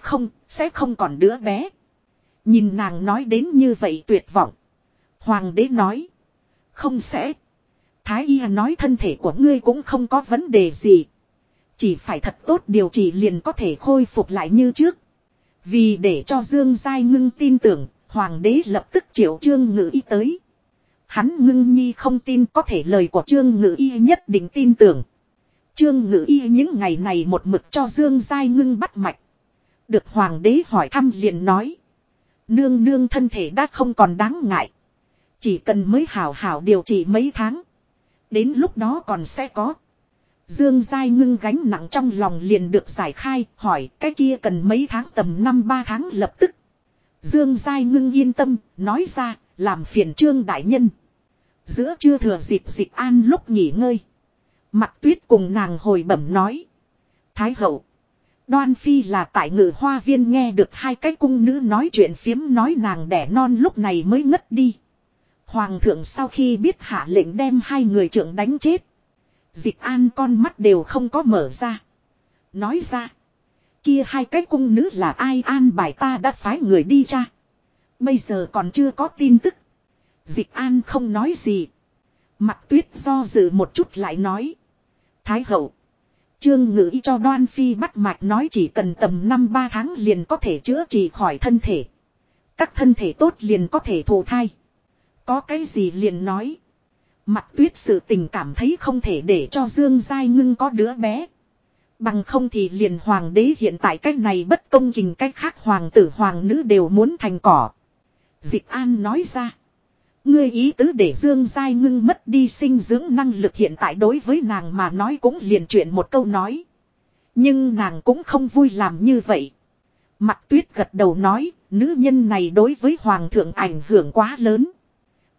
sẽ không còn đứa bé. Nhìn nàng nói đến như vậy tuyệt vọng. Hoàng đế nói, không sẽ. Thái y nói thân thể của ngươi cũng không có vấn đề gì. Chỉ phải thật tốt điều trị liền có thể khôi phục lại như trước. Vì để cho Dương Giai Ngưng tin tưởng, hoàng đế lập tức triệu Trương Ngự Y tới. Hắn Ngưng nhi không tin có thể lời của Trương Ngự Y nhất định tin tưởng. Trương Ngự Y những ngày này một mực cho Dương Giai Ngưng bắt mạch. Được hoàng đế hỏi thăm liền nói. Nương nương thân thể đã không còn đáng ngại. Chỉ cần mới hảo hảo điều trị mấy tháng. Đến lúc đó còn sẽ có. Dương Giai Ngưng gánh nặng trong lòng liền được giải khai, hỏi cái kia cần mấy tháng tầm 5-3 tháng lập tức. Dương Giai Ngưng yên tâm, nói ra, làm phiền Trương đại nhân. Giữa trưa thừa dịp Dịch An lúc nghỉ ngơi. Mặc Tuyết cùng nàng hồi bẩm nói. Thái hậu, Đoan Phi là tại ngự hoa viên nghe được hai cái cung nữ nói chuyện phiếm nói nàng đẻ non lúc này mới ngất đi. Hoàng thượng sau khi biết hạ lệnh đem hai người trưởng đánh chết. Dịch An con mắt đều không có mở ra. Nói ra. Kia hai cái cung nữ là ai an bài ta đã phái người đi ra. Bây giờ còn chưa có tin tức. Dịch An không nói gì. Mặc Tuyết do dự một chút lại nói. Thái hậu. Trương Ngự Y cho Đoan Phi bắt mạch nói chỉ cần tầm 5-3 tháng liền có thể chữa trị khỏi thân thể. Các thân thể tốt liền có thể thụ thai. Có cái gì liền nói. Mặc Tuyết sự tình cảm thấy không thể để cho Dương Giai Ngưng có đứa bé. Bằng không thì liền hoàng đế hiện tại cách này bất công kình cách khác hoàng tử hoàng nữ đều muốn thành cỏ. Dịch An nói ra. Ngươi ý tứ để Dương Giai Ngưng mất đi sinh dưỡng năng lực hiện tại đối với nàng mà nói cũng liền chuyện một câu nói. Nhưng nàng cũng không vui làm như vậy. Mặc Tuyết gật đầu nói, nữ nhân này đối với hoàng thượng ảnh hưởng quá lớn.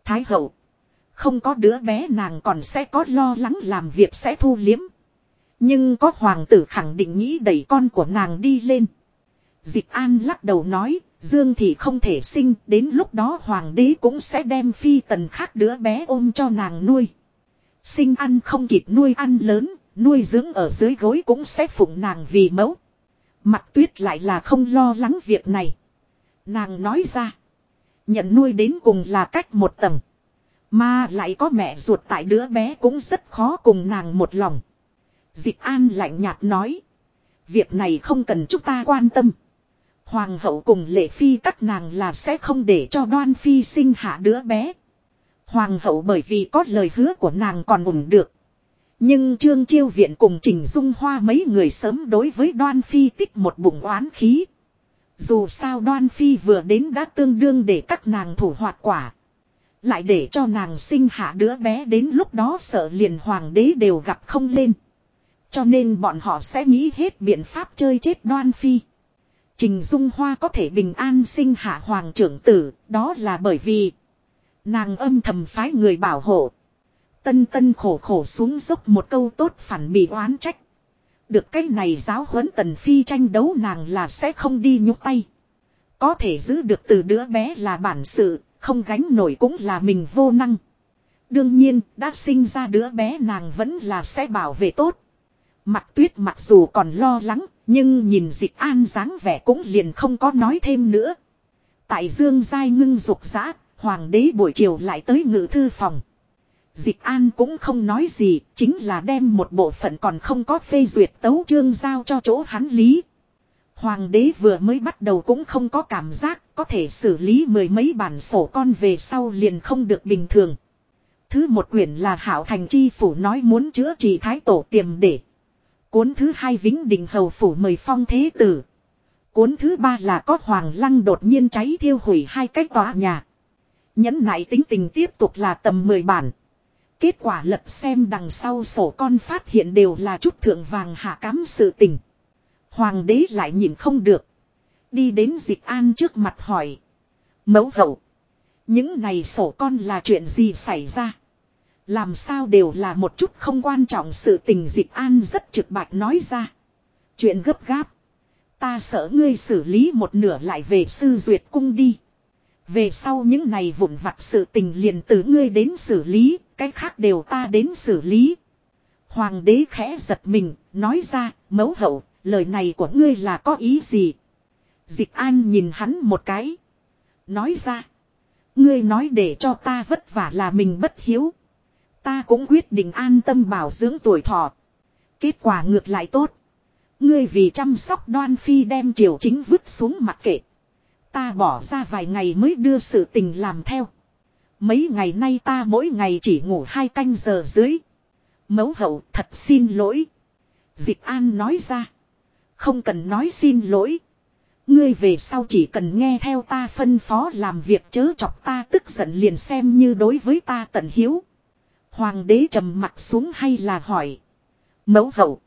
Thái hậu. Không có đứa bé nàng còn sẽ có lo lắng làm việc sẽ thu liếm. Nhưng có hoàng tử khẳng định nghĩ đẩy con của nàng đi lên. Dịch An lắc đầu nói, Dương Thị không thể sinh, đến lúc đó hoàng đế cũng sẽ đem phi tần khác đứa bé ôm cho nàng nuôi. Sinh ăn không kịp nuôi ăn lớn, nuôi dưỡng ở dưới gối cũng sẽ phụng nàng vì mẫu. Mặc Tuyết lại là không lo lắng việc này. Nàng nói ra, nhận nuôi đến cùng là cách một tầng. Mà lại có mẹ ruột tại đứa bé cũng rất khó cùng nàng một lòng. Dịch An lạnh nhạt nói, việc này không cần chúng ta quan tâm. Hoàng hậu cùng Lệ Phi các nàng là sẽ không để cho Đoan Phi sinh hạ đứa bé. Hoàng hậu bởi vì có lời hứa của nàng còn ủng được. Nhưng Trương Chiêu Viện cùng Trình Dung Hoa mấy người sớm đối với Đoan Phi tích một bụng oán khí. Dù sao Đoan Phi vừa đến đã tương đương để các nàng thủ hoạt quả. Lại để cho nàng sinh hạ đứa bé đến lúc đó sợ liền hoàng đế đều gặp không lên. Cho nên bọn họ sẽ nghĩ hết biện pháp chơi chết Đoan Phi. Trình Dung Hoa có thể bình an sinh hạ hoàng trưởng tử, đó là bởi vì nàng âm thầm phái người bảo hộ. Tân tân khổ khổ xuống dốc một câu tốt phản bị oán trách. Được cái này giáo huấn Tần Phi tranh đấu nàng là sẽ không đi nhúc tay. Có thể giữ được từ đứa bé là bản sự, không gánh nổi cũng là mình vô năng. Đương nhiên, đã sinh ra đứa bé nàng vẫn là sẽ bảo vệ tốt. Mặc Tuyết mặc dù còn lo lắng, nhưng nhìn Dịch An dáng vẻ cũng liền không có nói thêm nữa. Tại Dương Giai ngưng dục dã, hoàng đế buổi chiều lại tới ngự thư phòng. Dịch An cũng không nói gì, chính là đem một bộ phận còn không có phê duyệt tấu chương giao cho chỗ hắn lý. Hoàng đế vừa mới bắt đầu cũng không có cảm giác có thể xử lý mười mấy bản sổ con về sau liền không được bình thường. Thứ một quyển là Hạo Thành Chi Phủ nói muốn chữa trị thái tổ tiềm để. Cuốn thứ hai Vĩnh Đình Hầu Phủ mời phong thế tử. Cuốn thứ ba là có Hoàng Lăng đột nhiên cháy thiêu hủy hai cái tòa nhà. Nhẫn nại tính tình tiếp tục là tầm 10 bản. Kết quả lật xem đằng sau sổ con phát hiện đều là chút thượng vàng hạ cám sự tình. Hoàng đế lại nhìn không được. Đi đến Dịch An trước mặt hỏi. Mẫu hậu. Những này sổ con là chuyện gì xảy ra? Làm sao đều là một chút không quan trọng sự tình. Dịch An rất trực bạch nói ra. Chuyện gấp gáp. Ta sợ ngươi xử lý một nửa lại về sư duyệt cung đi. Về sau những này vụn vặt sự tình liền từ ngươi đến xử lý. Cái khác đều ta đến xử lý. Hoàng đế khẽ giật mình. Nói ra mẫu hậu. Lời này của ngươi là có ý gì? Dịch An nhìn hắn một cái. Nói ra. Ngươi nói để cho ta vất vả là mình bất hiếu. Ta cũng quyết định an tâm bảo dưỡng tuổi thọ. Kết quả ngược lại tốt. Ngươi vì chăm sóc Đoan Phi đem triều chính vứt xuống mặc kệ. Ta bỏ ra vài ngày mới đưa sự tình làm theo. Mấy ngày nay ta mỗi ngày chỉ ngủ 2 canh giờ dưới. Mẫu hậu thật xin lỗi. Dịch An nói ra. Không cần nói xin lỗi. Ngươi về sau chỉ cần nghe theo ta phân phó làm việc chớ chọc ta tức giận liền xem như đối với ta tận hiếu. Hoàng đế trầm mặt xuống hay là hỏi. Mẫu hậu.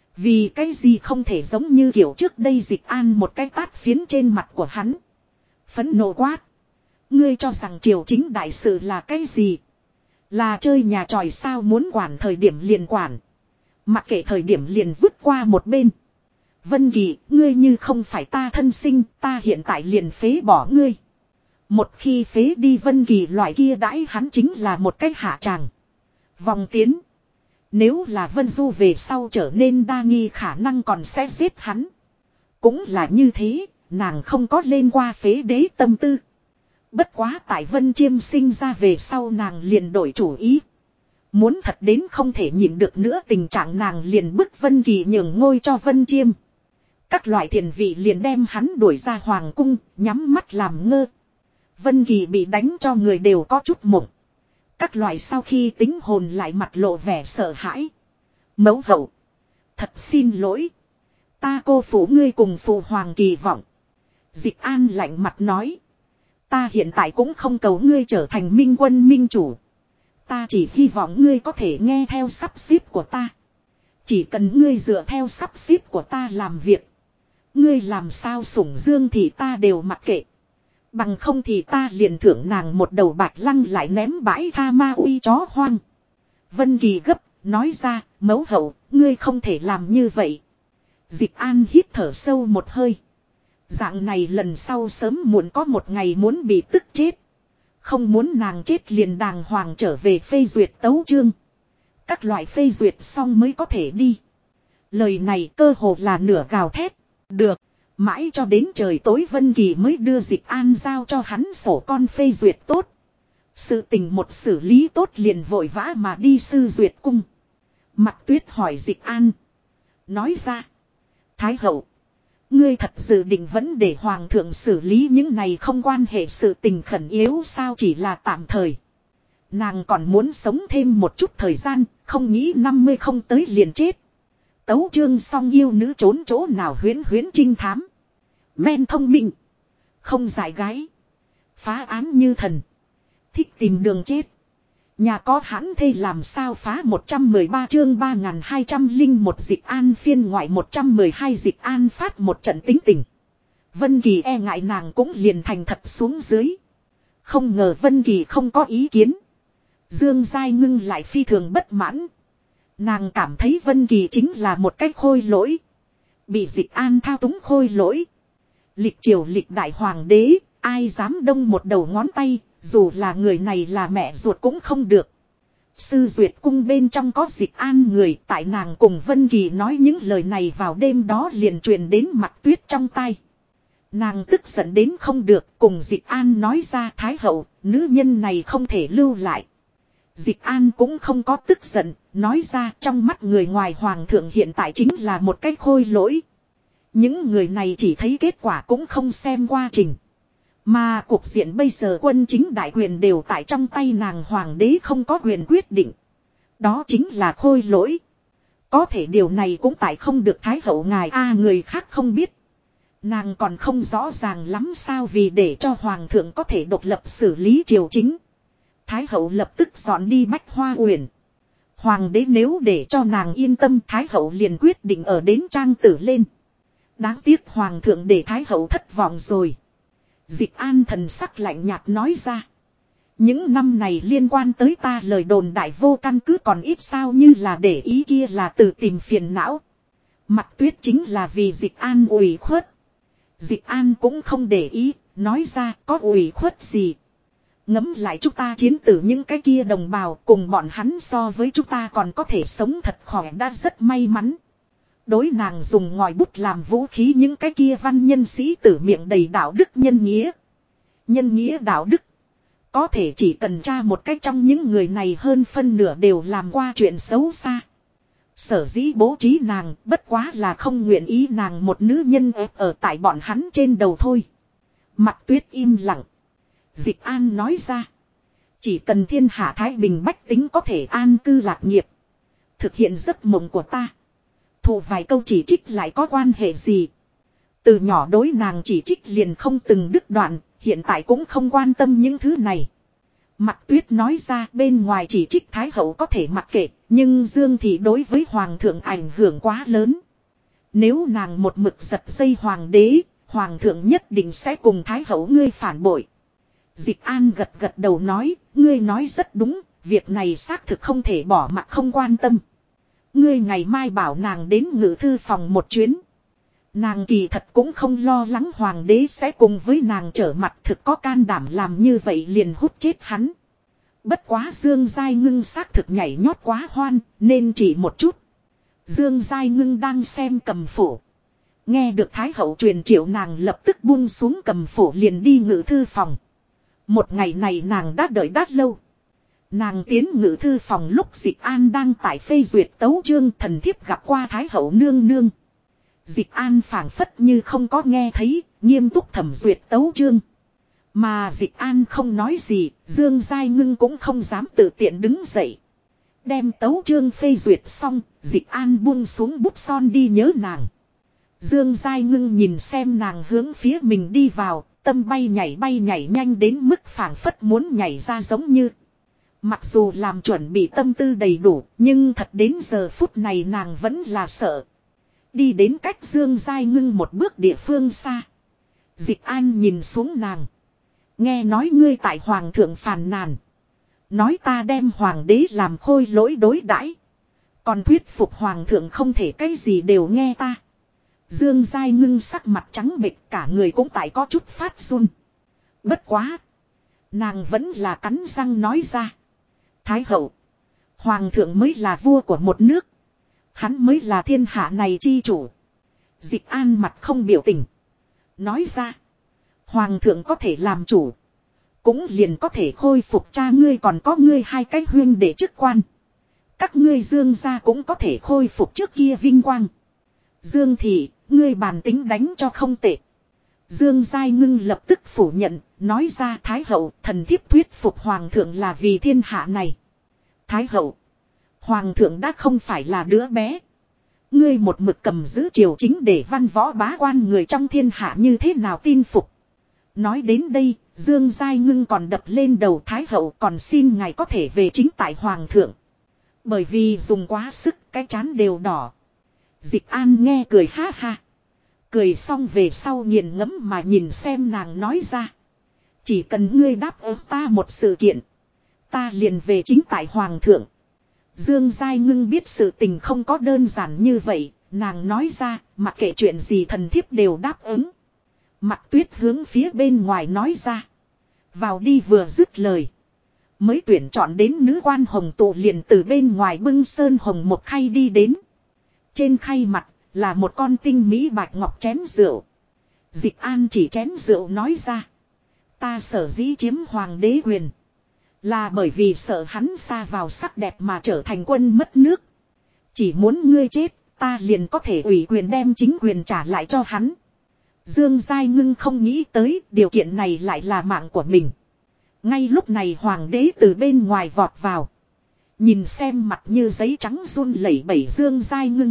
Vì cái gì không thể giống như kiểu trước đây Dịch An một cái tát phiến trên mặt của hắn. Phẫn nộ quát. Ngươi cho rằng triều chính đại sự là cái gì? Là chơi nhà tròi sao muốn quản thời điểm liền quản. Mặc kệ thời điểm liền vứt qua một bên. Vân Kỳ, ngươi như không phải ta thân sinh, ta hiện tại liền phế bỏ ngươi. Một khi phế đi Vân Kỳ loại kia đãi hắn chính là một cái hạ tràng. Vòng tiến. Nếu là Vân Du về sau trở nên đa nghi khả năng còn sẽ giết hắn. Cũng là như thế, nàng không có lên qua phế đế tâm tư. Bất quá tại Vân Chiêm sinh ra về sau nàng liền đổi chủ ý. Muốn thật đến không thể nhịn được nữa tình trạng nàng liền bức Vân Kỳ nhường ngôi cho Vân Chiêm. Các loại thiền vị liền đem hắn đuổi ra hoàng cung, nhắm mắt làm ngơ. Vân Kỳ bị đánh cho người đều có chút mộng. Các loại sau khi tính hồn lại mặt lộ vẻ sợ hãi. Mẫu hậu. Thật xin lỗi. Ta cô phụ ngươi cùng phụ hoàng kỳ vọng. Dịch An lạnh mặt nói. Ta hiện tại cũng không cầu ngươi trở thành minh quân minh chủ. Ta chỉ hy vọng ngươi có thể nghe theo sắp xếp của ta. Chỉ cần ngươi dựa theo sắp xếp của ta làm việc. Ngươi làm sao sủng Dương thì ta đều mặc kệ. Bằng không thì ta liền thưởng nàng một đầu bạch lăng lại ném bãi tha ma uy chó hoang. Vân Kỳ gấp, nói ra, mẫu hậu, ngươi không thể làm như vậy. Dịch An hít thở sâu một hơi. Dạng này lần sau sớm muộn có một ngày muốn bị tức chết. Không muốn nàng chết liền đàng hoàng trở về phê duyệt tấu chương. Các loại phê duyệt xong mới có thể đi. Lời này cơ hồ là nửa gào thét. Được. Mãi cho đến trời tối Vân Kỳ mới đưa Dịch An giao cho hắn sổ con phê duyệt tốt. Sự tình một xử lý tốt liền vội vã mà đi sư duyệt cung. Mặc Tuyết hỏi Dịch An. Nói ra. Thái hậu. Ngươi thật dự định vẫn để hoàng thượng xử lý những này không quan hệ sự tình khẩn yếu sao, chỉ là tạm thời. Nàng còn muốn sống thêm một chút thời gian, không nghĩ 50 không tới liền chết. Tấu chương xong yêu nữ trốn chỗ nào huyễn huyễn trinh thám. Men thông minh. Không giải gái. Phá án như thần. Thích tìm đường chết. Nhà có hãn thê làm sao phá 113 chương 3201 Dịch An phiên ngoại 112 Dịch An phát một trận tính tình. Vân Kỳ e ngại nàng cũng liền thành thật xuống dưới. Không ngờ Vân Kỳ không có ý kiến. Dương Giai Ngưng lại phi thường bất mãn. Nàng cảm thấy Vân Kỳ chính là một cách khôi lỗi. Bị Dịch An thao túng khôi lỗi. Lịch triều lịch đại hoàng đế, ai dám đông một đầu ngón tay, dù là người này là mẹ ruột cũng không được. Sư duyệt cung bên trong có Dịch An người, tại nàng cùng Vân Kỳ nói những lời này vào đêm đó liền truyền đến Mặc Tuyết trong tai. Nàng tức giận đến không được, cùng Dịch An nói ra Thái hậu, nữ nhân này không thể lưu lại. Dịch An cũng không có tức giận, nói ra trong mắt người ngoài hoàng thượng hiện tại chính là một cái khôi lỗi. Những người này chỉ thấy kết quả cũng không xem quá trình. Mà cuộc diện bây giờ quân chính đại quyền đều tại trong tay nàng, hoàng đế không có quyền quyết định. Đó chính là khôi lỗi. Có thể điều này cũng tại không được Thái hậu ngài người khác không biết. Nàng còn không rõ ràng lắm sao, vì để cho hoàng thượng có thể độc lập xử lý triều chính. Thái hậu lập tức dọn đi Bách Hoa Uyển. Hoàng đế nếu để cho nàng yên tâm, Thái hậu liền quyết định ở đến trang tử lên. Đáng tiếc hoàng thượng để Thái hậu thất vọng rồi. Dịch An thần sắc lạnh nhạt nói ra. Những năm này liên quan tới ta lời đồn đại vô căn cứ còn ít sao, như là để ý kia là tự tìm phiền não. Mặc Tuyết chính là vì Dịch An ủy khuất. Dịch An cũng không để ý, nói ra có ủy khuất gì. Ngẫm lại chúng ta chiến tử những cái kia đồng bào, cùng bọn hắn so với chúng ta còn có thể sống thật khỏe đã rất may mắn. Đối nàng dùng ngòi bút làm vũ khí những cái kia văn nhân sĩ tử miệng đầy đạo đức nhân nghĩa. Nhân nghĩa đạo đức. Có thể chỉ cần tra một cách trong những người này hơn phân nửa đều làm qua chuyện xấu xa. Sở dĩ bố trí nàng bất quá là không nguyện ý nàng một nữ nhân ép ở tại bọn hắn trên đầu thôi. Mặc Tuyết im lặng. Dịch An nói ra. Chỉ cần thiên hạ thái bình bách tính có thể an cư lạc nghiệp. Thực hiện giấc mộng của ta. Thù vài câu chỉ trích lại có quan hệ gì. Từ nhỏ đối nàng chỉ trích liền không từng đứt đoạn. Hiện tại cũng không quan tâm những thứ này. Mặc Tuyết nói ra bên ngoài chỉ trích Thái hậu có thể mặc kệ. Nhưng Dương Thị đối với Hoàng thượng ảnh hưởng quá lớn. Nếu nàng một mực giật dây Hoàng đế. Hoàng thượng nhất định sẽ cùng Thái hậu ngươi phản bội. Dịch An gật gật đầu nói. Ngươi nói rất đúng. Việc này xác thực không thể bỏ mặc không quan tâm. Ngươi ngày mai bảo nàng đến ngự thư phòng một chuyến. Nàng kỳ thật cũng không lo lắng hoàng đế sẽ cùng với nàng trở mặt, thực có can đảm làm như vậy liền hút chết hắn. Bất quá Dương Giai Ngưng xác thực nhảy nhót quá hoan, nên chỉ một chút. Dương Giai Ngưng đang xem cầm phủ. Nghe được Thái hậu truyền triệu nàng lập tức buông xuống cầm phủ liền đi ngự thư phòng. Một ngày này nàng đã đợi đã lâu. Nàng tiến ngự thư phòng lúc Dịch An đang tại phê duyệt tấu chương, thần thiếp gặp qua Thái hậu nương nương. Dịch An phảng phất như không có nghe thấy, nghiêm túc thẩm duyệt tấu chương. Mà Dịch An không nói gì, Dương Giai Ngưng cũng không dám tự tiện đứng dậy. Đem tấu chương phê duyệt xong, Dịch An buông xuống bút son đi nhớ nàng. Dương Giai Ngưng nhìn xem nàng hướng phía mình đi vào, tâm bay nhảy nhanh đến mức phảng phất muốn nhảy ra giống như. Mặc dù làm chuẩn bị tâm tư đầy đủ, nhưng thật đến giờ phút này nàng vẫn là sợ. Đi đến cách Dương Giai Ngưng một bước địa phương xa. Dịch An nhìn xuống nàng. Nghe nói ngươi tại hoàng thượng phàn nàn. Nói ta đem hoàng đế làm khôi lỗi đối đãi. Còn thuyết phục hoàng thượng không thể cái gì đều nghe ta. Dương Giai Ngưng sắc mặt trắng bệch, cả người cũng tại có chút phát run. Bất quá. Nàng vẫn là cắn răng nói ra. Thái hậu. Hoàng thượng mới là vua của một nước. Hắn mới là thiên hạ này chi chủ. Dịch An mặt không biểu tình. Nói ra. Hoàng thượng có thể làm chủ. Cũng liền có thể khôi phục cha ngươi, còn có ngươi hai cái huynh để chức quan. Các ngươi Dương gia cũng có thể khôi phục trước kia vinh quang. Dương thị, ngươi bản tính đánh cho không tệ. Dương Giai Ngưng lập tức phủ nhận, nói ra Thái hậu, thần thiếp thuyết phục hoàng thượng là vì thiên hạ này. Thái hậu, hoàng thượng đã không phải là đứa bé. Ngươi một mực cầm giữ triều chính để văn võ bá quan người trong thiên hạ như thế nào tin phục. Nói đến đây, Dương Giai Ngưng còn đập lên đầu Thái hậu, còn xin ngài có thể về chính tại hoàng thượng. Bởi vì dùng quá sức, cái trán đều đỏ. Dịch An nghe cười ha ha. Cười xong về sau nghiền ngẫm mà nhìn xem nàng nói ra. Chỉ cần ngươi đáp ứng ta một sự kiện. Ta liền về chính tại hoàng thượng. Dương Giai Ngưng biết sự tình không có đơn giản như vậy. Nàng nói ra, mặc kệ chuyện gì thần thiếp đều đáp ứng. Mặc Tuyết hướng phía bên ngoài nói ra. Vào đi vừa dứt lời. Mới tuyển chọn đến nữ quan hồng tụ liền từ bên ngoài bưng sơn hồng một khay đi đến. Trên khay mặt là một con tinh mỹ bạch ngọc chén rượu. Dịch An chỉ chén rượu nói ra. Ta sở dĩ chiếm hoàng đế quyền. Là bởi vì sợ hắn xa vào sắc đẹp mà trở thành quân mất nước. Chỉ muốn ngươi chết, ta liền có thể ủy quyền đem chính quyền trả lại cho hắn. Dương Giai Ngưng không nghĩ tới điều kiện này lại là mạng của mình. Ngay lúc này hoàng đế từ bên ngoài vọt vào. Nhìn xem mặt như giấy trắng run lẩy bẩy Dương Giai Ngưng.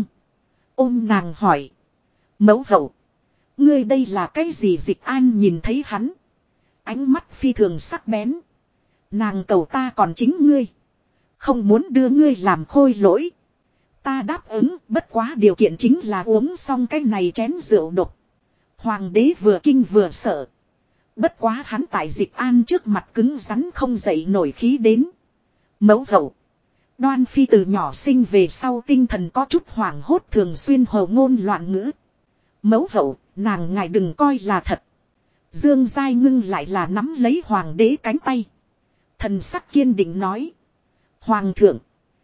Ôm nàng hỏi. Mẫu hậu. Ngươi đây là cái gì? Dịch An nhìn thấy hắn. Ánh mắt phi thường sắc bén. Nàng cầu ta còn chính ngươi. Không muốn đưa ngươi làm khôi lỗi. Ta đáp ứng, bất quá điều kiện chính là uống xong cái này chén rượu độc. Hoàng đế vừa kinh vừa sợ. Bất quá hắn tại Dịch An trước mặt cứng rắn không dậy nổi khí đến. Mẫu hậu. Đoan Phi từ nhỏ sinh về sau tinh thần có chút hoảng hốt, thường xuyên hồ ngôn loạn ngữ. Mẫu hậu, nàng ngài đừng coi là thật. Dương Giai Ngưng lại là nắm lấy hoàng đế cánh tay. Thần sắc kiên định nói. Hoàng thượng.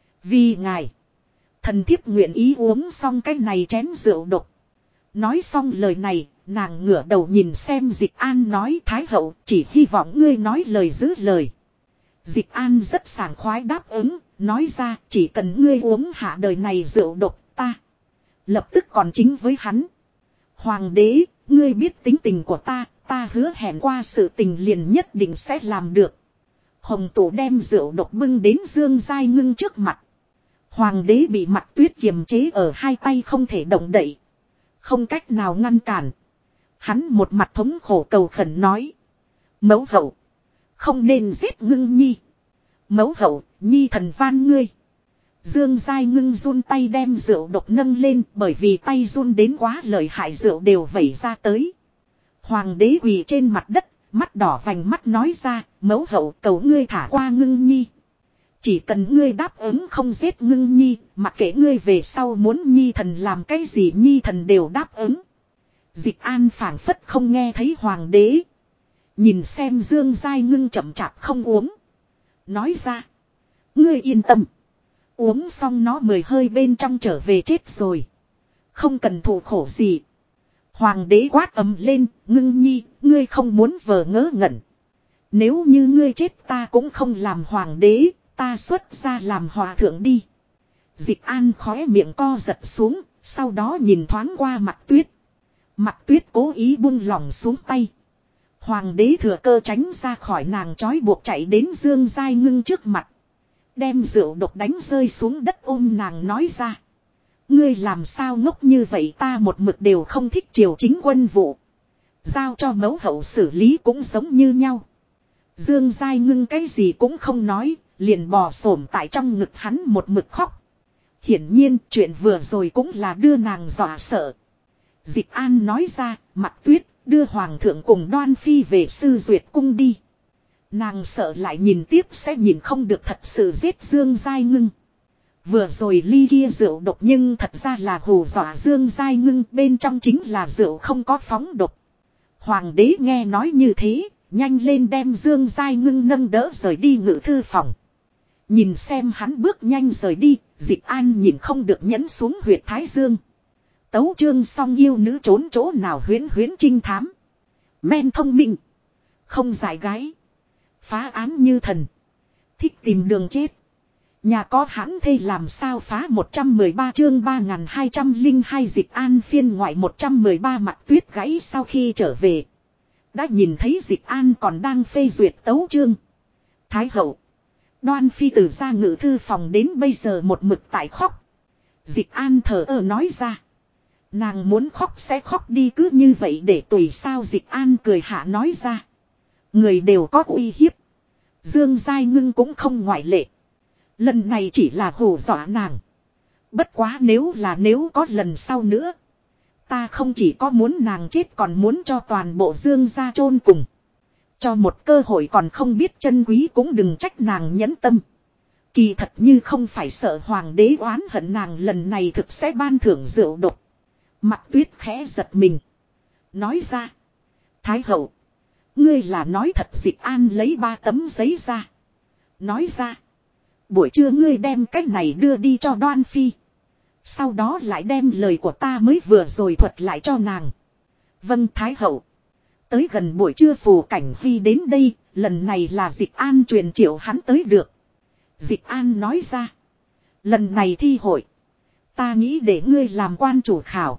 Vì ngài. Thần thiếp nguyện ý uống xong cái này chén rượu độc. Nói xong lời này, nàng ngửa đầu nhìn xem Dịch An nói Thái hậu chỉ hy vọng ngươi nói lời giữ lời. Dịch An rất sảng khoái đáp ứng, nói ra chỉ cần ngươi uống hạ đời này rượu độc ta. Lập tức còn chính với hắn. Hoàng đế, ngươi biết tính tình của ta, ta hứa hẹn qua sự tình liền nhất định sẽ làm được. Hồng Tổ đem rượu độc bưng đến Dương Giai Ngưng trước mặt. Hoàng đế bị Mặc Tuyết kiềm chế ở hai tay không thể động đậy. Không cách nào ngăn cản. Hắn một mặt thống khổ cầu khẩn nói. Mẫu hậu. Không nên giết Ngưng nhi. Mẫu hậu, nhi thần van ngươi. Dương Giai Ngưng run tay đem rượu độc nâng lên, bởi vì tay run đến quá lợi hại rượu đều vẩy ra tới. Hoàng đế quỳ trên mặt đất, mắt đỏ vành mắt nói ra, mẫu hậu cầu ngươi thả qua Ngưng nhi. Chỉ cần ngươi đáp ứng không giết Ngưng nhi, mặc kệ ngươi về sau muốn nhi thần làm cái gì nhi thần đều đáp ứng. Dịch An phảng phất không nghe thấy hoàng đế. Nhìn xem Dương Giai Ngưng chậm chạp không uống. Nói ra. Ngươi yên tâm. Uống xong nó 10 hơi bên trong trở về chết rồi. Không cần thụ khổ gì. Hoàng đế quát ầm lên. Ngưng nhi, ngươi không muốn vờ ngớ ngẩn. Nếu như ngươi chết ta cũng không làm hoàng đế. Ta xuất ra làm hòa thượng đi. Dịch An khóe miệng co giật xuống. Sau đó nhìn thoáng qua Mặc Tuyết. Mặc Tuyết cố ý buông lỏng xuống tay. Hoàng đế thừa cơ tránh ra khỏi nàng trói buộc chạy đến Dương Giai Ngưng trước mặt. Đem rượu độc đánh rơi xuống đất ôm nàng nói ra. Ngươi làm sao ngốc như vậy ta một mực đều không thích triều chính quân vụ. Giao cho mẫu hậu xử lý cũng giống như nhau. Dương Giai Ngưng cái gì cũng không nói, liền bò xổm tại trong ngực hắn một mực khóc. Hiển nhiên chuyện vừa rồi cũng là đưa nàng dọa sợ. Dịch An nói ra, Mặc Tuyết, Đưa hoàng thượng cùng Đoan Phi về sư duyệt cung đi. Nàng sợ lại nhìn tiếp sẽ nhìn không được thật sự giết Dương Giai Ngưng. Vừa rồi ly kia rượu độc nhưng thật ra là hù dọa Dương Giai Ngưng, bên trong chính là rượu không có phóng độc. Hoàng đế nghe nói như thế, nhanh lên đem Dương Giai Ngưng nâng đỡ rời đi ngự thư phòng. Nhìn xem hắn bước nhanh rời đi, Dịch An nhìn không được nhấn xuống huyệt thái dương. Tấu chương xong yêu nữ trốn chỗ nào huyễn huyễn trinh thám. Men thông minh. Không giải gái. Phá án như thần. Thích tìm đường chết. Nhà có hãn thê làm sao phá 113 chương 3202 Dịch An phiên ngoại 113 mặt tuyết gãy sau khi trở về. Đã nhìn thấy Dịch An còn đang phê duyệt tấu chương. Thái hậu. Đoan Phi từ ra ngự thư phòng đến bây giờ một mực tại khóc. Dịch An thở ơ nói ra. Nàng muốn khóc sẽ khóc đi cứ như vậy để tùy sao. Dịch An cười hạ nói ra. Người đều có uy hiếp. Dương Giai Ngưng cũng không ngoại lệ. Lần này chỉ là hù dọa nàng. Bất quá nếu có lần sau nữa. Ta không chỉ có muốn nàng chết còn muốn cho toàn bộ Dương gia chôn cùng. Cho một cơ hội còn không biết chân quý cũng đừng trách nàng nhẫn tâm. Kỳ thật như không phải sợ hoàng đế oán hận nàng lần này thực sẽ ban thưởng rượu độc. Mặt tuyết khẽ giật mình. Nói ra. Thái hậu. Ngươi là nói thật. Dịch An lấy 3 tấm giấy ra. Nói ra. Buổi trưa ngươi đem cách này đưa đi cho Đoan Phi. Sau đó lại đem lời của ta mới vừa rồi thuật lại cho nàng. Vâng Thái hậu. Tới gần buổi trưa Phù Cảnh Huy đến đây. Lần này là Dịch An truyền triệu hắn tới được. Dịch An nói ra. Lần này thi hội. Ta nghĩ để ngươi làm quan chủ khảo.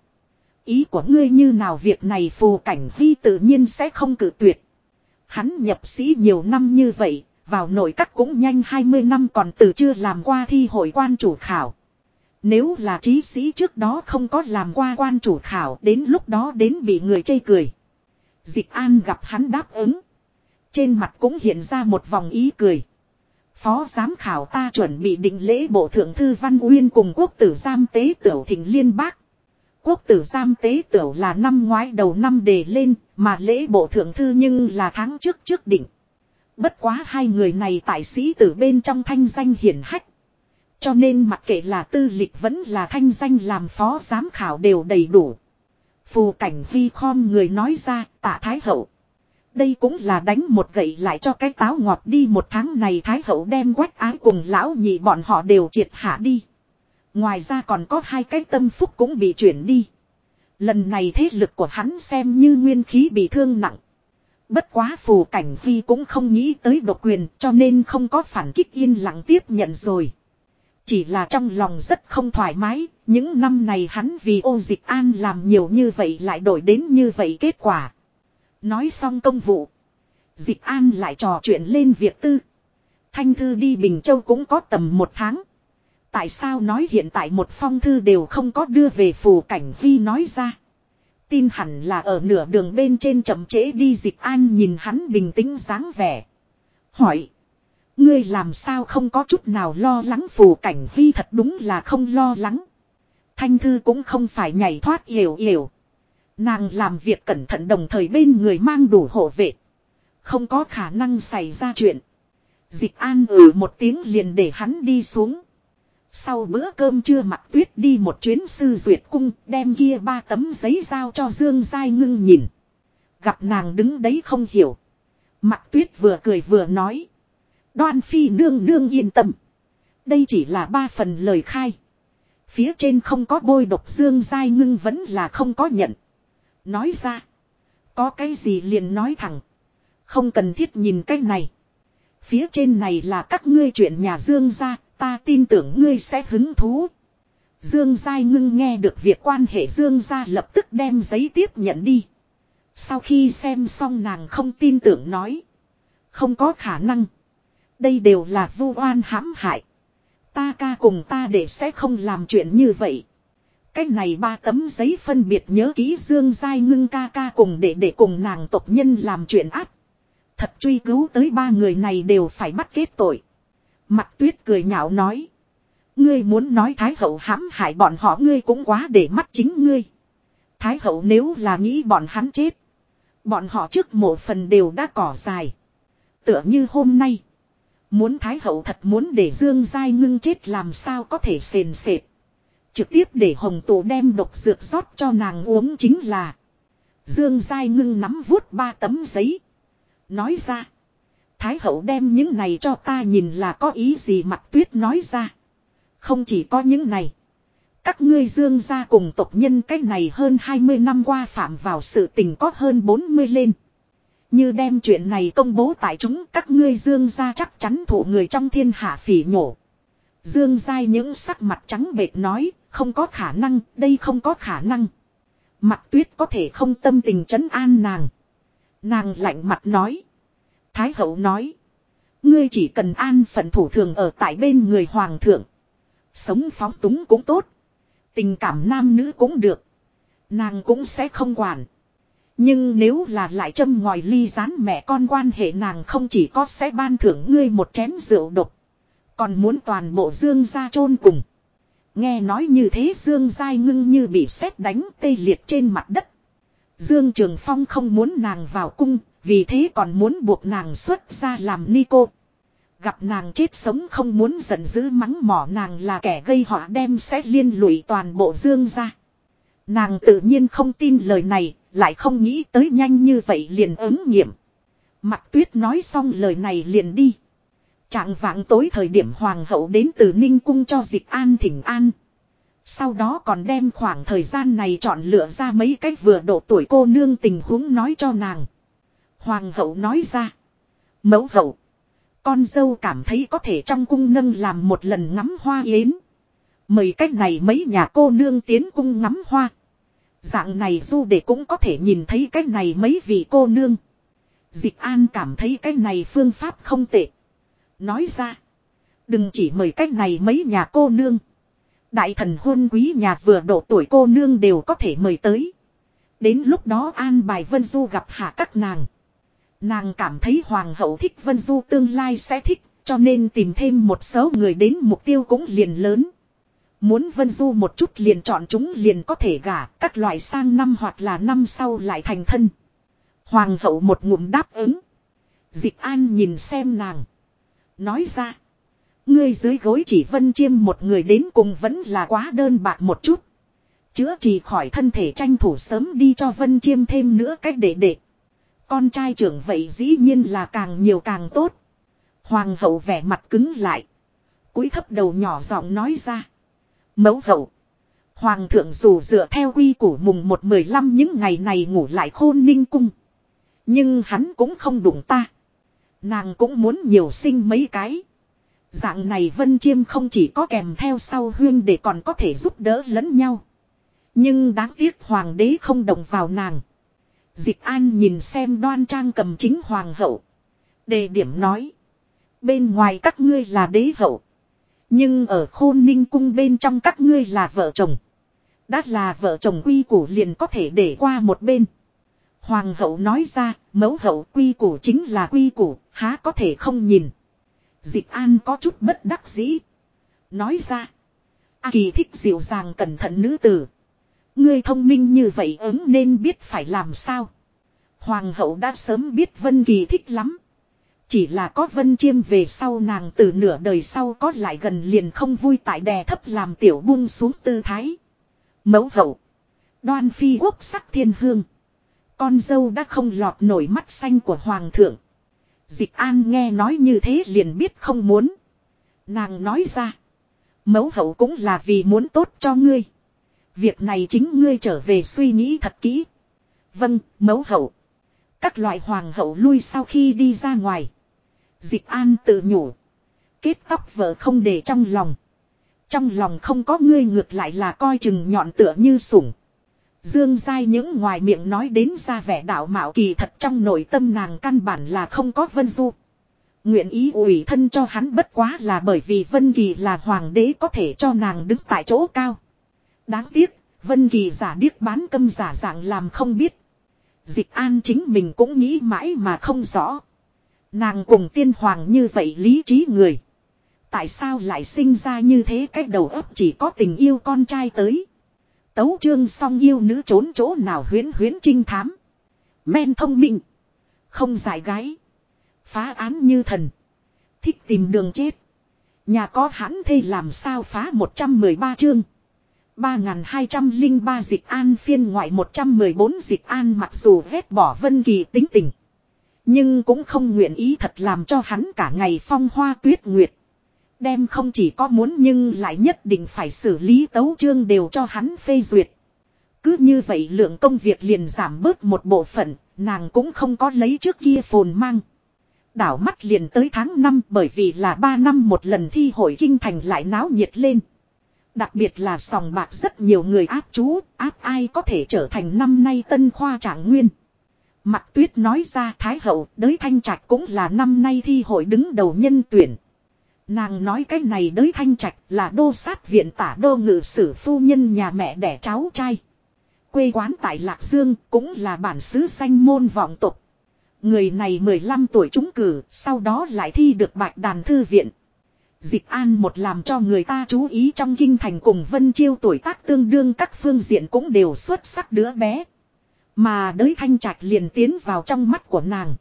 Ý của ngươi như nào việc này Phù Cảnh Huy tự nhiên sẽ không cự tuyệt. Hắn nhập sĩ nhiều năm như vậy. Vào nội các cũng nhanh 20 năm còn từ chưa làm qua thi hội quan chủ khảo. Nếu là trí sĩ trước đó không có làm qua quan chủ khảo đến lúc đó đến bị người chê cười. Dịch An gặp hắn đáp ứng. Trên mặt cũng hiện ra một vòng ý cười. Phó giám khảo ta chuẩn bị định lễ bộ thượng thư Văn Uyên cùng quốc tử giám tế tửu Thịnh Liên Bác. Quốc tử giám tế tửu là năm ngoái đầu năm đề lên mà lễ bộ thượng thư nhưng là tháng trước định. Bất quá hai người này tại sĩ tử bên trong thanh danh hiển hách. Cho nên mặc kệ là tư lịch vẫn là thanh danh làm phó giám khảo đều đầy đủ. Phù Cảnh Huy khom người nói ra tạ Thái hậu. Đây cũng là đánh một gậy lại cho cái táo ngọt đi. Một tháng này Thái hậu đem Quách Ái cùng lão nhị bọn họ đều triệt hạ đi. Ngoài ra còn có 2 cái tâm phúc cũng bị chuyển đi. Lần này thế lực của hắn xem như nguyên khí bị thương nặng. Bất quá Phù Cảnh Huy cũng không nghĩ tới độc quyền cho nên không có phản kích yên lặng tiếp nhận rồi. Chỉ là trong lòng rất không thoải mái, những năm này hắn vì ô Dịch An làm nhiều như vậy lại đổi đến như vậy kết quả. Nói xong công vụ. Dịch An lại trò chuyện lên việc tư. Thanh thư đi Bình Châu cũng có tầm 1 tháng. Tại sao nói hiện tại một phong thư đều không có đưa về Phù Cảnh Huy nói ra. Tin hẳn là ở nửa đường bên trên chậm trễ đi. Dịch An nhìn hắn bình tĩnh dáng vẻ. Hỏi. Ngươi làm sao không có chút nào lo lắng. Phù Cảnh Huy thật đúng là không lo lắng. Thanh thư cũng không phải nhảy thoát yểu. Nàng làm việc cẩn thận đồng thời bên người mang đủ hộ vệ. Không có khả năng xảy ra chuyện. Dịch An một tiếng liền để hắn đi xuống. Sau bữa cơm trưa Mặc Tuyết đi một chuyến sư duyệt cung đem kia 3 tấm giấy giao cho Dương Giai Ngưng nhìn. Gặp nàng đứng đấy không hiểu. Mặc Tuyết vừa cười vừa nói. Đoan Phi nương nương yên tâm. Đây chỉ là 3 phần lời khai. Phía trên không có bôi độc. Dương Giai Ngưng vẫn là không có nhận. Nói ra. Có cái gì liền nói thẳng. Không cần thiết nhìn cái này. Phía trên này là các ngươi chuyện nhà Dương gia. Ta tin tưởng ngươi sẽ hứng thú. Dương Giai Ngưng nghe được việc quan hệ Dương gia lập tức đem giấy tiếp nhận đi. Sau khi xem xong nàng không tin tưởng nói. Không có khả năng. Đây đều là vu oan hãm hại. Ta ca cùng ta để sẽ không làm chuyện như vậy. Cái này 3 tấm giấy phân biệt nhớ kỹ Dương Giai Ngưng ca ca cùng để cùng nàng tộc nhân làm chuyện ác. Thật truy cứu tới 3 người này đều phải bắt kết tội. Mặc Tuyết cười nhạo nói. Ngươi muốn nói Thái hậu hãm hại bọn họ ngươi cũng quá để mắt chính ngươi. Thái hậu nếu là nghĩ bọn hắn chết. Bọn họ trước mộ phần đều đã cỏ dài. Tựa như hôm nay. Muốn Thái hậu thật muốn để Dương Giai Ngưng chết làm sao có thể sền sệt. Trực tiếp để Hồng Tụ đem độc dược rót cho nàng uống chính là. Dương Giai Ngưng nắm vuốt 3 tấm giấy. Nói ra. Thái hậu đem những này cho ta nhìn là có ý gì Mặc Tuyết nói ra. Không chỉ có những này. Các ngươi Dương gia cùng tộc nhân cách này hơn 20 năm qua phạm vào sự tình có hơn 40 lên. Như đem chuyện này công bố tại chúng các ngươi Dương gia chắc chắn thụ người trong thiên hạ phỉ nhổ. Dương Giai những sắc mặt trắng bệch nói, không có khả năng, đây không có khả năng. Mặc Tuyết có thể không tâm tình trấn an nàng. Nàng lạnh mặt nói. Thái hậu nói. Ngươi chỉ cần an phận thủ thường ở tại bên người hoàng thượng. Sống phóng túng cũng tốt. Tình cảm nam nữ cũng được. Nàng cũng sẽ không quản. Nhưng nếu là lại châm ngòi ly gián mẹ con quan hệ nàng không chỉ có sẽ ban thưởng ngươi một chén rượu độc. Còn muốn toàn bộ Dương gia chôn cùng. Nghe nói như thế Dương Giai Ngưng như bị sét đánh tê liệt trên mặt đất. Dương Trường Phong không muốn nàng vào cung. Vì thế còn muốn buộc nàng xuất ra làm ni cô. Gặp nàng chết sống không muốn giận dữ mắng mỏ nàng là kẻ gây họa đem sẽ liên lụy toàn bộ Dương gia. Nàng tự nhiên không tin lời này, lại không nghĩ tới nhanh như vậy liền ứng nghiệm. Mặc Tuyết nói xong lời này liền đi. Trạng vạng tối thời điểm hoàng hậu đến từ Ninh cung cho Dịch An thỉnh an. Sau đó còn đem khoảng thời gian này chọn lựa ra mấy cách vừa độ tuổi cô nương tình huống nói cho nàng. Hoàng hậu nói ra. Mẫu hậu. Con dâu cảm thấy có thể trong cung nâng làm một lần ngắm hoa yến. Mời cách này mấy nhà cô nương tiến cung ngắm hoa. Dạng này du để cũng có thể nhìn thấy cách này mấy vị cô nương. Dịch An cảm thấy cách này phương pháp không tệ. Nói ra. Đừng chỉ mời cách này mấy nhà cô nương. Đại thần hôn quý nhà vừa độ tuổi cô nương đều có thể mời tới. Đến lúc đó an bài Vân Du gặp hạ các nàng. Nàng cảm thấy hoàng hậu thích Vân Du tương lai sẽ thích, cho nên tìm thêm một số người đến mục tiêu cũng liền lớn. Muốn Vân Du một chút liền chọn chúng liền có thể gả, các loại sang năm hoặc là năm sau lại thành thân. Hoàng hậu một ngụm đáp ứng. Dịch An nhìn xem nàng. Nói ra. Ngươi dưới gối chỉ Vân Chiêm một người đến cùng vẫn là quá đơn bạc một chút. Chữa trị khỏi thân thể tranh thủ sớm đi cho Vân Chiêm thêm nữa cách để. Con trai trưởng vậy dĩ nhiên là càng nhiều càng tốt. Hoàng hậu vẻ mặt cứng lại. Cúi thấp đầu nhỏ giọng nói ra. Mẫu hậu. Hoàng thượng dù dựa theo quy củ mùng 1-15 những ngày này ngủ lại Khôn Ninh cung. Nhưng hắn cũng không đụng ta. Nàng cũng muốn nhiều sinh mấy cái. Dạng này Vân Chiêm không chỉ có kèm theo sau huyên để còn có thể giúp đỡ lẫn nhau. Nhưng đáng tiếc hoàng đế không động vào nàng. Dịch An nhìn xem đoan trang cầm chính hoàng hậu. Đề điểm nói. Bên ngoài các ngươi là đế hậu. Nhưng ở Khôn Ninh cung bên trong các ngươi là vợ chồng. Đã là vợ chồng quy củ liền có thể để qua một bên. Hoàng hậu nói ra, mẫu hậu quy củ chính là quy củ, há có thể không nhìn. Dịch An có chút bất đắc dĩ. Nói ra. A Kỳ thích dịu dàng cẩn thận nữ tử. Ngươi thông minh như vậy ứng nên biết phải làm sao. Hoàng hậu đã sớm biết Vân Kỳ thích lắm. Chỉ là có Vân Chiêm về sau nàng từ nửa đời sau có lại gần liền không vui tại đè thấp làm tiểu buông xuống tư thái. Mẫu hậu. Đoan phi quốc sắc thiên hương. Con dâu đã không lọt nổi mắt xanh của hoàng thượng. Dịch An nghe nói như thế liền biết không muốn. Nàng nói ra. Mẫu hậu cũng là vì muốn tốt cho ngươi. Việc này chính ngươi trở về suy nghĩ thật kỹ. Vâng, mẫu hậu. Các loại hoàng hậu lui sau khi đi ra ngoài. Dịch An tự nhủ. Kết tóc vợ không để trong lòng. Trong lòng không có ngươi ngược lại là coi chừng nhọn tựa như sủng. Dương Giai những ngoài miệng nói đến ra vẻ đạo mạo kỳ thật trong nội tâm nàng căn bản là không có Vân Du. Nguyện ý ủy thân cho hắn bất quá là bởi vì Vân Kỳ là hoàng đế có thể cho nàng đứng tại chỗ cao. Đáng tiếc, Vân Kỳ giả điếc bán câm giả dạng làm không biết. Dịch An chính mình cũng nghĩ mãi mà không rõ. Nàng cùng tiên hoàng như vậy lý trí người. Tại sao lại sinh ra như thế cái đầu óc chỉ có tình yêu con trai tới. Tấu chương xong yêu nữ trốn chỗ nào huyễn huyễn trinh thám. Men thông minh. Không giải gái. Phá án như thần. Thích tìm đường chết. Nhà có hãn thê làm sao phá 113 chương. 3203 Dịch An phiên ngoại 114 Dịch An mặc dù ghét bỏ Vân Kỳ tính tình. Nhưng cũng không nguyện ý thật làm cho hắn cả ngày phong hoa tuyết nguyệt. Đem không chỉ có muốn nhưng lại nhất định phải xử lý tấu chương đều cho hắn phê duyệt. Cứ như vậy lượng công việc liền giảm bớt một bộ phận, nàng cũng không có lấy trước kia phồn mang. Đảo mắt liền tới tháng 5 bởi vì là 3 năm một lần thi hội kinh thành lại náo nhiệt lên. Đặc biệt là sòng bạc rất nhiều người áp chú, áp ai có thể trở thành năm nay tân khoa trạng nguyên. Mạc Tuyết nói ra Thái hậu, Đới Thanh Trạch cũng là năm nay thi hội đứng đầu nhân tuyển. Nàng nói cái này Đới Thanh Trạch là đô sát viện tả đô ngự sử phu nhân nhà mẹ đẻ cháu trai. Quê quán tại Lạc Dương cũng là bản xứ danh môn vọng tộc. Người này 15 tuổi trúng cử, sau đó lại thi được Bạch Đàn Thư Viện. Dịch An một làm cho người ta chú ý trong kinh thành cùng Vân Chiêu tuổi tác tương đương các phương diện cũng đều xuất sắc đứa bé. Mà Đới Thanh Trạch liền tiến vào trong mắt của nàng.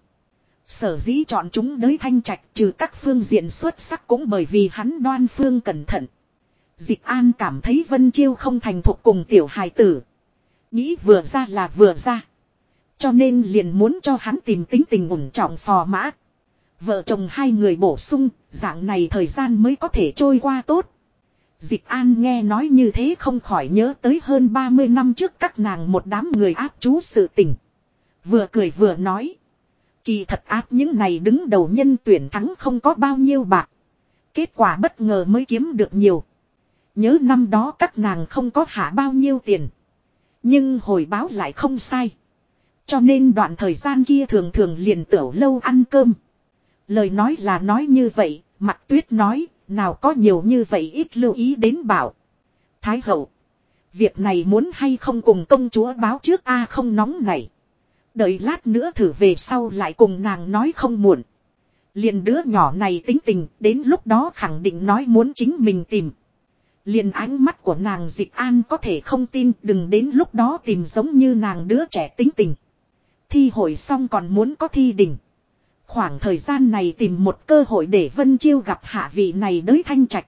Sở dĩ chọn chúng Đới Thanh Trạch trừ các phương diện xuất sắc cũng bởi vì hắn đoan phương cẩn thận. Dịch An cảm thấy Vân Chiêu không thành thục cùng tiểu hài tử. Nghĩ vừa ra là vừa ra. Cho nên liền muốn cho hắn tìm tính tình ổn trọng phò mã. Vợ chồng hai người bổ sung, dạng này thời gian mới có thể trôi qua tốt. Dịch An nghe nói như thế không khỏi nhớ tới hơn 30 năm trước các nàng một đám người áp chú sự tình. Vừa cười vừa nói. Kỳ thật áp những này đứng đầu nhân tuyển thắng không có bao nhiêu bạc. Kết quả bất ngờ mới kiếm được nhiều. Nhớ năm đó các nàng không có hạ bao nhiêu tiền. Nhưng hồi báo lại không sai. Cho nên đoạn thời gian kia thường thường liền tửu lâu ăn cơm. Lời nói là nói như vậy, Mạc Tuyết nói, nào có nhiều như vậy ít lưu ý đến bảo. Thái hậu, việc này muốn hay không cùng công chúa báo trước a không nóng này. Đợi lát nữa thử về sau lại cùng nàng nói không muộn. Liền đứa nhỏ này tính tình, đến lúc đó khẳng định nói muốn chính mình tìm. Liền ánh mắt của nàng Dịch An có thể không tin, đừng đến lúc đó tìm giống như nàng đứa trẻ tính tình. Thi hội xong còn muốn có thi đình. Khoảng thời gian này tìm một cơ hội để Vân Chiêu gặp hạ vị này Đới Thanh Trạch.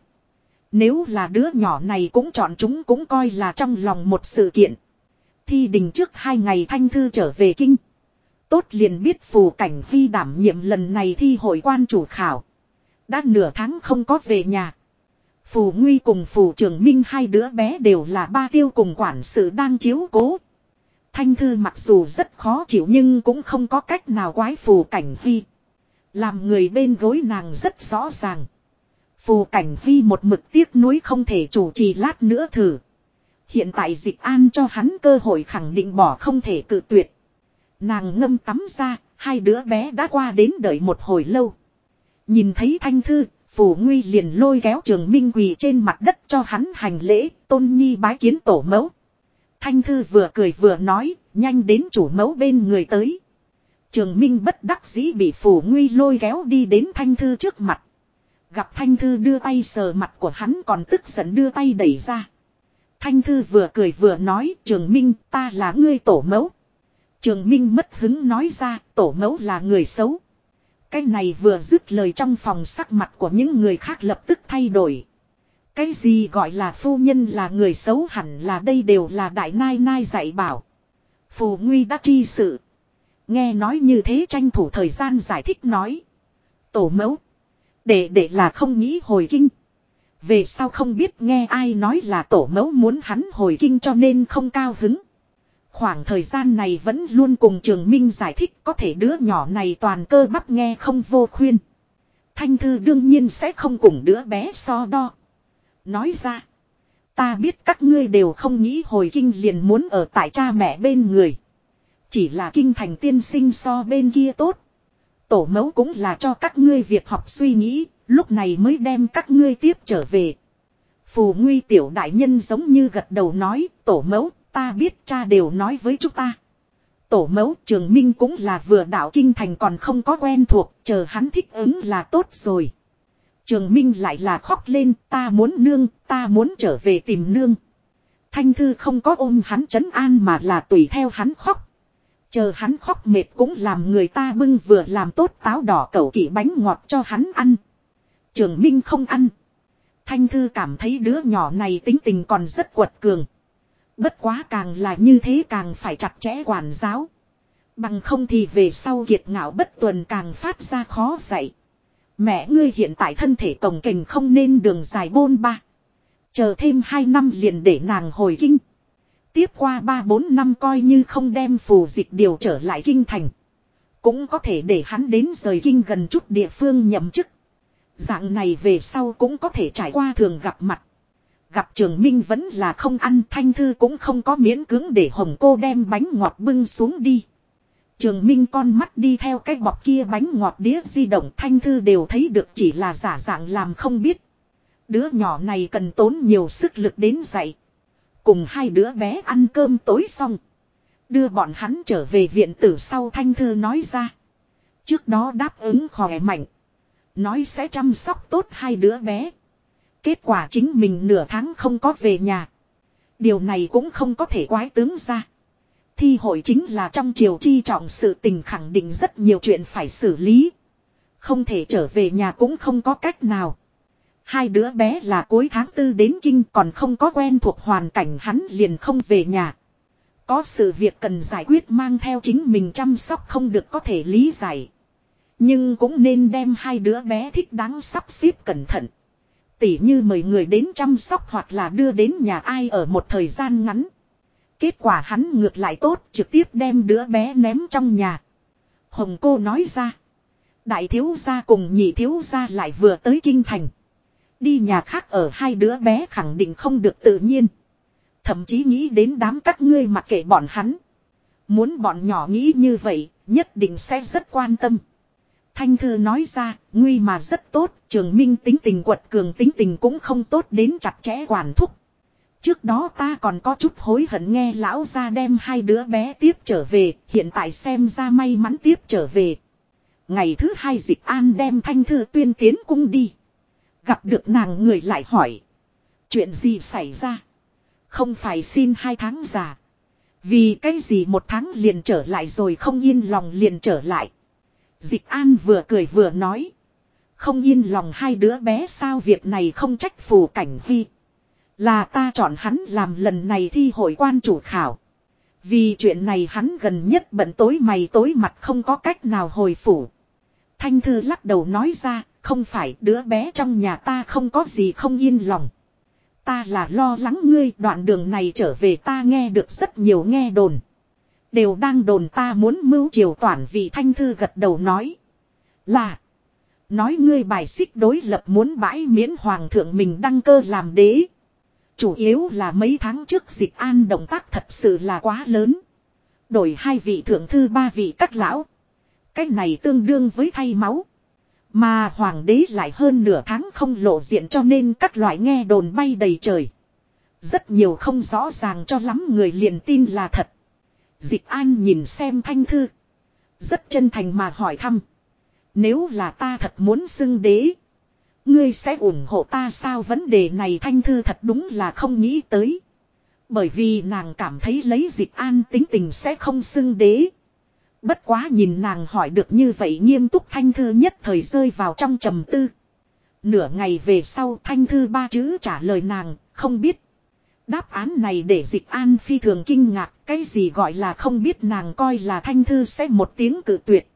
Nếu là đứa nhỏ này cũng chọn chúng cũng coi là trong lòng một sự kiện. Thi đình trước 2 ngày Thanh Thư trở về kinh. Tốt liền biết Phù Cảnh Huy đảm nhiệm lần này thi hội quan chủ khảo. Đã nửa tháng không có về nhà. Phù Nguy cùng Phù Trường Minh hai đứa bé đều là ba tiêu cùng quản sự đang chiếu cố. Thanh Thư mặc dù rất khó chịu nhưng cũng không có cách nào quái Phù Cảnh Huy. Làm người bên gối nàng rất rõ ràng. Phù Cảnh Huy một mực tiếc nuối không thể chủ trì lát nữa thử. Hiện tại Dịch An cho hắn cơ hội khẳng định bỏ không thể cự tuyệt. Nàng ngâm tắm ra, hai đứa bé đã qua đến đợi một hồi lâu. Nhìn thấy Thanh Thư, Phù Nguy liền lôi kéo Trường Minh quỳ trên mặt đất cho hắn hành lễ, tôn nhi bái kiến tổ mẫu. Thanh Thư vừa cười vừa nói, nhanh đến chủ mẫu bên người tới. Trường Minh bất đắc dĩ bị Phù Nguy lôi kéo đi đến Thanh Thư trước mặt. Gặp Thanh Thư đưa tay sờ mặt của hắn còn tức giận đưa tay đẩy ra. Thanh Thư vừa cười vừa nói, Trường Minh ta là ngươi tổ mẫu. Trường Minh mất hứng nói ra, tổ mẫu là người xấu. Cái này vừa dứt lời trong phòng sắc mặt của những người khác lập tức thay đổi. Cái gì gọi là phu nhân là người xấu hẳn là đây đều là đại nai nai dạy bảo. Phù Nguy đã tri sự. Nghe nói như thế tranh thủ thời gian giải thích nói. Tổ mẫu. Để là không nghĩ hồi kinh. Về sau không biết nghe ai nói là tổ mẫu muốn hắn hồi kinh cho nên không cao hứng. Khoảng thời gian này vẫn luôn cùng Trường Minh giải thích có thể đứa nhỏ này toàn cơ bắp nghe không vô khuyên. Thanh Thư đương nhiên sẽ không cùng đứa bé so đo. Nói ra. Ta biết các ngươi đều không nghĩ hồi kinh liền muốn ở tại cha mẹ bên người. Chỉ là kinh thành tiên sinh so bên kia tốt. Tổ mẫu cũng là cho các ngươi việc học suy nghĩ, lúc này mới đem các ngươi tiếp trở về. Phù Nguy tiểu đại nhân giống như gật đầu nói, tổ mẫu, ta biết cha đều nói với chúng ta. Tổ mẫu Trường Minh cũng là vừa đạo kinh thành còn không có quen thuộc, chờ hắn thích ứng là tốt rồi. Trường Minh lại là khóc lên, ta muốn nương, ta muốn trở về tìm nương. Thanh Thư không có ôm hắn trấn an mà là tùy theo hắn khóc. Chờ hắn khóc mệt cũng làm người ta bưng vừa làm tốt táo đỏ cẩu kỵ bánh ngọt cho hắn ăn. Trường Minh không ăn. Thanh Thư cảm thấy đứa nhỏ này tính tình còn rất quật cường. Bất quá càng là như thế càng phải chặt chẽ quản giáo. Bằng không thì về sau kiệt ngạo bất tuần càng phát ra khó dạy. Mẹ ngươi hiện tại thân thể cồng kềnh không nên đường dài bôn ba. Chờ thêm 2 năm liền để nàng hồi kinh. Tiếp qua 3-4 năm coi như không đem phù dịch điều trở lại kinh thành. Cũng có thể để hắn đến rời kinh gần chút địa phương nhậm chức. Dạng này về sau cũng có thể trải qua thường gặp mặt. Gặp Trường Minh vẫn là không ăn, Thanh Thư cũng không có miễn cưỡng để Hồng cô đem bánh ngọt bưng xuống đi. Trường Minh con mắt đi theo cái bọc kia bánh ngọt đĩa di động, Thanh Thư đều thấy được chỉ là giả dạng làm không biết. Đứa nhỏ này cần tốn nhiều sức lực đến dạy. Cùng 2 đứa bé ăn cơm tối xong. Đưa bọn hắn trở về viện tử sau, Thanh Thư nói ra. Trước đó đáp ứng khỏe mạnh. Nói sẽ chăm sóc tốt 2 đứa bé. Kết quả chính mình nửa tháng không có về nhà. Điều này cũng không có thể quái tướng ra. Thi hội chính là trong triều chi trọng sự tình, khẳng định rất nhiều chuyện phải xử lý. Không thể trở về nhà cũng không có cách nào. 2 đứa bé là cuối tháng 4 đến kinh, còn không có quen thuộc hoàn cảnh hắn liền không về nhà. Có sự việc cần giải quyết mang theo chính mình chăm sóc không được có thể lý giải. Nhưng cũng nên đem 2 đứa bé thích đáng sắp xếp cẩn thận. Tỉ như mời người đến chăm sóc hoặc là đưa đến nhà ai ở một thời gian ngắn. Kết quả hắn ngược lại tốt, trực tiếp đem đứa bé ném trong nhà. Hồng cô nói ra. Đại thiếu gia cùng nhị thiếu gia lại vừa tới kinh thành. Đi nhà khác ở 2 đứa bé khẳng định không được tự nhiên. Thậm chí nghĩ đến đám các ngươi mặc kệ bọn hắn. Muốn bọn nhỏ nghĩ như vậy, nhất định sẽ rất quan tâm. Thanh Thư nói ra, nguy mà rất tốt, Trường Minh tính tình quật cường, tính tình cũng không tốt đến chặt chẽ quản thúc. Trước đó ta còn có chút hối hận nghe lão gia đem 2 đứa bé tiếp trở về, hiện tại xem ra may mắn tiếp trở về. Ngày thứ 2 Dịch An đem Thanh Thư tuyên tiến cung đi. Gặp được nàng người lại hỏi. Chuyện gì xảy ra? Không phải xin 2 tháng giả. Vì cái gì 1 tháng liền trở lại rồi không yên lòng liền trở lại. Dịch An vừa cười vừa nói. Không yên lòng 2 đứa bé sao, việc này không trách Phù Cảnh Huy. Là ta chọn hắn làm lần này thi hội quan chủ khảo. Vì chuyện này hắn gần nhất bận tối mày tối mặt không có cách nào hồi phủ. Thanh Thư lắc đầu nói ra, không phải, đứa bé trong nhà ta không có gì không yên lòng. Ta là lo lắng ngươi, đoạn đường này trở về ta nghe được rất nhiều nghe đồn. Đều đang đồn ta muốn mưu triều toản vị. Thanh Thư gật đầu nói. Là. Nói ngươi bài xích đối lập muốn bãi miễn hoàng thượng mình đăng cơ làm đế. Chủ yếu là mấy tháng trước Dịch An động tác thật sự là quá lớn. Đổi 2 vị thượng thư 3 vị các lão. Cái này tương đương với thay máu. Mà hoàng đế lại hơn nửa tháng không lộ diện cho nên các loại nghe đồn bay đầy trời. Rất nhiều không rõ ràng cho lắm người liền tin là thật. Dịch An nhìn xem Thanh Thư. Rất chân thành mà hỏi thăm. Nếu là ta thật muốn xưng đế. Ngươi sẽ ủng hộ ta sao? Vấn đề này Thanh Thư thật đúng là không nghĩ tới. Bởi vì nàng cảm thấy lấy Dịch An tính tình sẽ không xưng đế. Bất quá nhìn nàng hỏi được như vậy nghiêm túc, Thanh Thư nhất thời rơi vào trong trầm tư. Nửa ngày về sau Thanh Thư 3 chữ trả lời nàng, không biết. Đáp án này để Dịch An phi thường kinh ngạc, cái gì gọi là không biết, nàng coi là Thanh Thư sẽ một tiếng cự tuyệt.